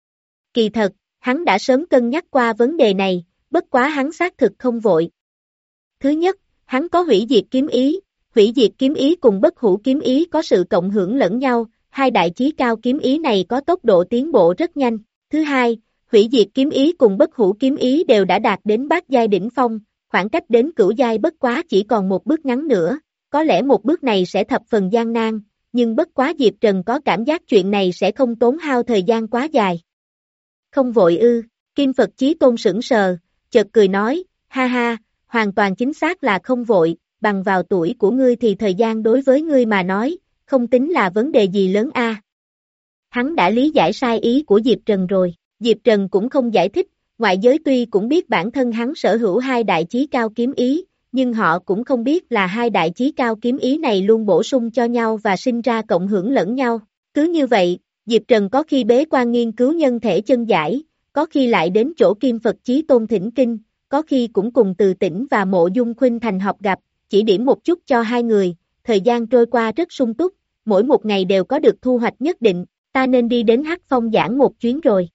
Kỳ thật, hắn đã sớm cân nhắc qua vấn đề này, bất quá hắn xác thực không vội. Thứ nhất, hắn có hủy diệt kiếm ý, hủy diệt kiếm ý cùng bất hủ kiếm ý có sự cộng hưởng lẫn nhau. Hai đại chí cao kiếm ý này có tốc độ tiến bộ rất nhanh. Thứ hai, hủy diệt kiếm ý cùng bất hủ kiếm ý đều đã đạt đến bát giai đỉnh phong, khoảng cách đến cửu giai bất quá chỉ còn một bước ngắn nữa. Có lẽ một bước này sẽ thập phần gian nan, nhưng bất quá Diệp Trần có cảm giác chuyện này sẽ không tốn hao thời gian quá dài. Không vội ư, Kim Phật Chí Tôn sững sờ, chợt cười nói, ha ha, hoàn toàn chính xác là không vội, bằng vào tuổi của ngươi thì thời gian đối với ngươi mà nói, không tính là vấn đề gì lớn a. À. Hắn đã lý giải sai ý của Diệp Trần rồi, Diệp Trần cũng không giải thích, ngoại giới tuy cũng biết bản thân hắn sở hữu hai đại chí cao kiếm ý, nhưng họ cũng không biết là hai đại chí cao kiếm ý này luôn bổ sung cho nhau và sinh ra cộng hưởng lẫn nhau. Cứ như vậy, Diệp Trần có khi bế quan nghiên cứu nhân thể chân giải, có khi lại đến chỗ Kim Phật Chí Tôn thỉnh kinh, có khi cũng cùng Từ Tĩnh và Mộ Dung Khuynh Thành họp gặp, chỉ điểm một chút cho hai người, thời gian trôi qua rất sung túc, mỗi một ngày đều có được thu hoạch nhất định, ta nên đi đến Hắc Phong giảng một chuyến rồi.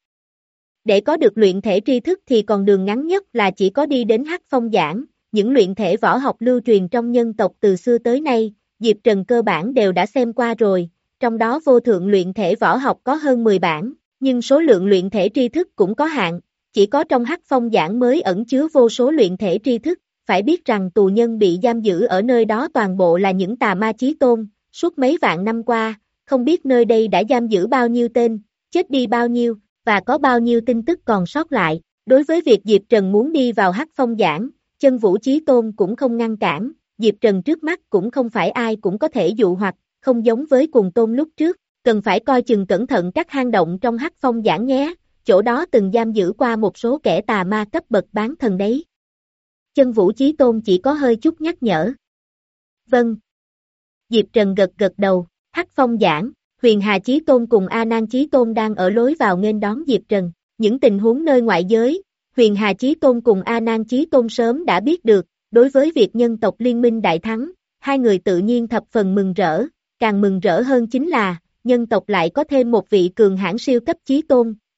Để có được luyện thể tri thức thì còn đường ngắn nhất là chỉ có đi đến Hắc Phong giảng, những luyện thể võ học lưu truyền trong nhân tộc từ xưa tới nay, Diệp Trần cơ bản đều đã xem qua rồi, trong đó vô thượng luyện thể võ học có hơn mười bản, nhưng số lượng luyện thể tri thức cũng có hạn, chỉ có trong Hắc Phong giảng mới ẩn chứa vô số luyện thể tri thức, phải biết rằng tù nhân bị giam giữ ở nơi đó toàn bộ là những tà ma chí tôn, suốt mấy vạn năm qua, không biết nơi đây đã giam giữ bao nhiêu tên, chết đi bao nhiêu, và có bao nhiêu tin tức còn sót lại. Đối với việc Diệp Trần muốn đi vào Hắc Phong giảng, Chân Vũ Chí Tôn cũng không ngăn cản, Diệp Trần trước mắt cũng không phải ai cũng có thể dụ hoặc, không giống với Cùng Tôn lúc trước, cần phải coi chừng cẩn thận các hang động trong Hắc Phong giảng nhé, chỗ đó từng giam giữ qua một số kẻ tà ma cấp bậc bán thần đấy. Chân Vũ Chí Tôn chỉ có hơi chút nhắc nhở. Vâng. Diệp Trần gật gật đầu, Hắc Phong giảng, Huyền Hà Chí Tôn cùng A Nan Chí Tôn đang ở lối vào nghênh đón Diệp Trần, những tình huống nơi ngoại giới, Huyền Hà Chí Tôn cùng A Nan Chí Tôn sớm đã biết được, đối với việc nhân tộc liên minh đại thắng, hai người tự nhiên thập phần mừng rỡ, càng mừng rỡ hơn chính là, nhân tộc lại có thêm một vị cường hãn siêu cấp Chí Tôn,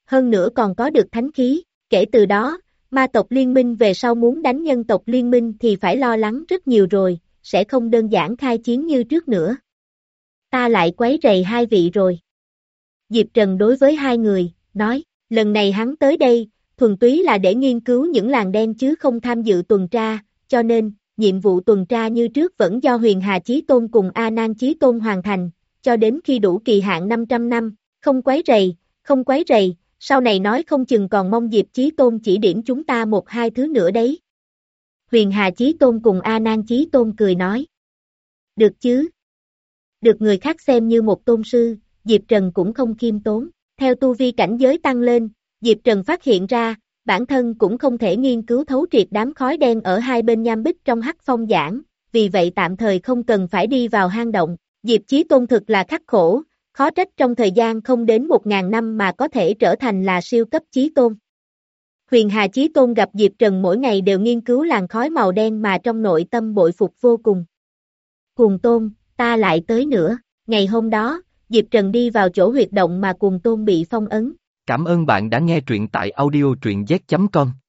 hơn nữa còn có được thánh khí, kể từ đó, ma tộc liên minh về sau muốn đánh nhân tộc liên minh thì phải lo lắng rất nhiều rồi, sẽ không đơn giản khai chiến như trước nữa. Ta lại quấy rầy hai vị rồi. Diệp Trần đối với hai người, nói, lần này hắn tới đây, thuần túy là để nghiên cứu những làng đen chứ không tham dự tuần tra, cho nên, nhiệm vụ tuần tra như trước vẫn do Huyền Hà Chí Tôn cùng A Nan Chí Tôn hoàn thành, cho đến khi đủ kỳ hạn năm trăm năm, không quấy rầy, không quấy rầy, sau này nói không chừng còn mong Diệp Chí Tôn chỉ điểm chúng ta một hai thứ nữa đấy. Huyền Hà Chí Tôn cùng A Nan Chí Tôn cười nói. Được chứ? Được người khác xem như một tôn sư, Diệp Trần cũng không khiêm tốn. Theo tu vi cảnh giới tăng lên, Diệp Trần phát hiện ra, bản thân cũng không thể nghiên cứu thấu triệt đám khói đen ở hai bên nham bích trong hắc phong giảng, vì vậy tạm thời không cần phải đi vào hang động. Diệp Chí Tôn thực là khắc khổ, khó trách trong thời gian không đến một ngàn năm mà có thể trở thành là siêu cấp Chí Tôn. Huyền Hà Chí Tôn gặp Diệp Trần mỗi ngày đều nghiên cứu làn khói màu đen mà trong nội tâm bội phục vô cùng. Cuồng Tôn, ta lại tới nữa. Ngày hôm đó, Diệp Trần đi vào chỗ huyệt động mà Cuồng Tôn bị phong ấn. Cảm ơn bạn đã nghe truyện tại audio truyện z chấm com.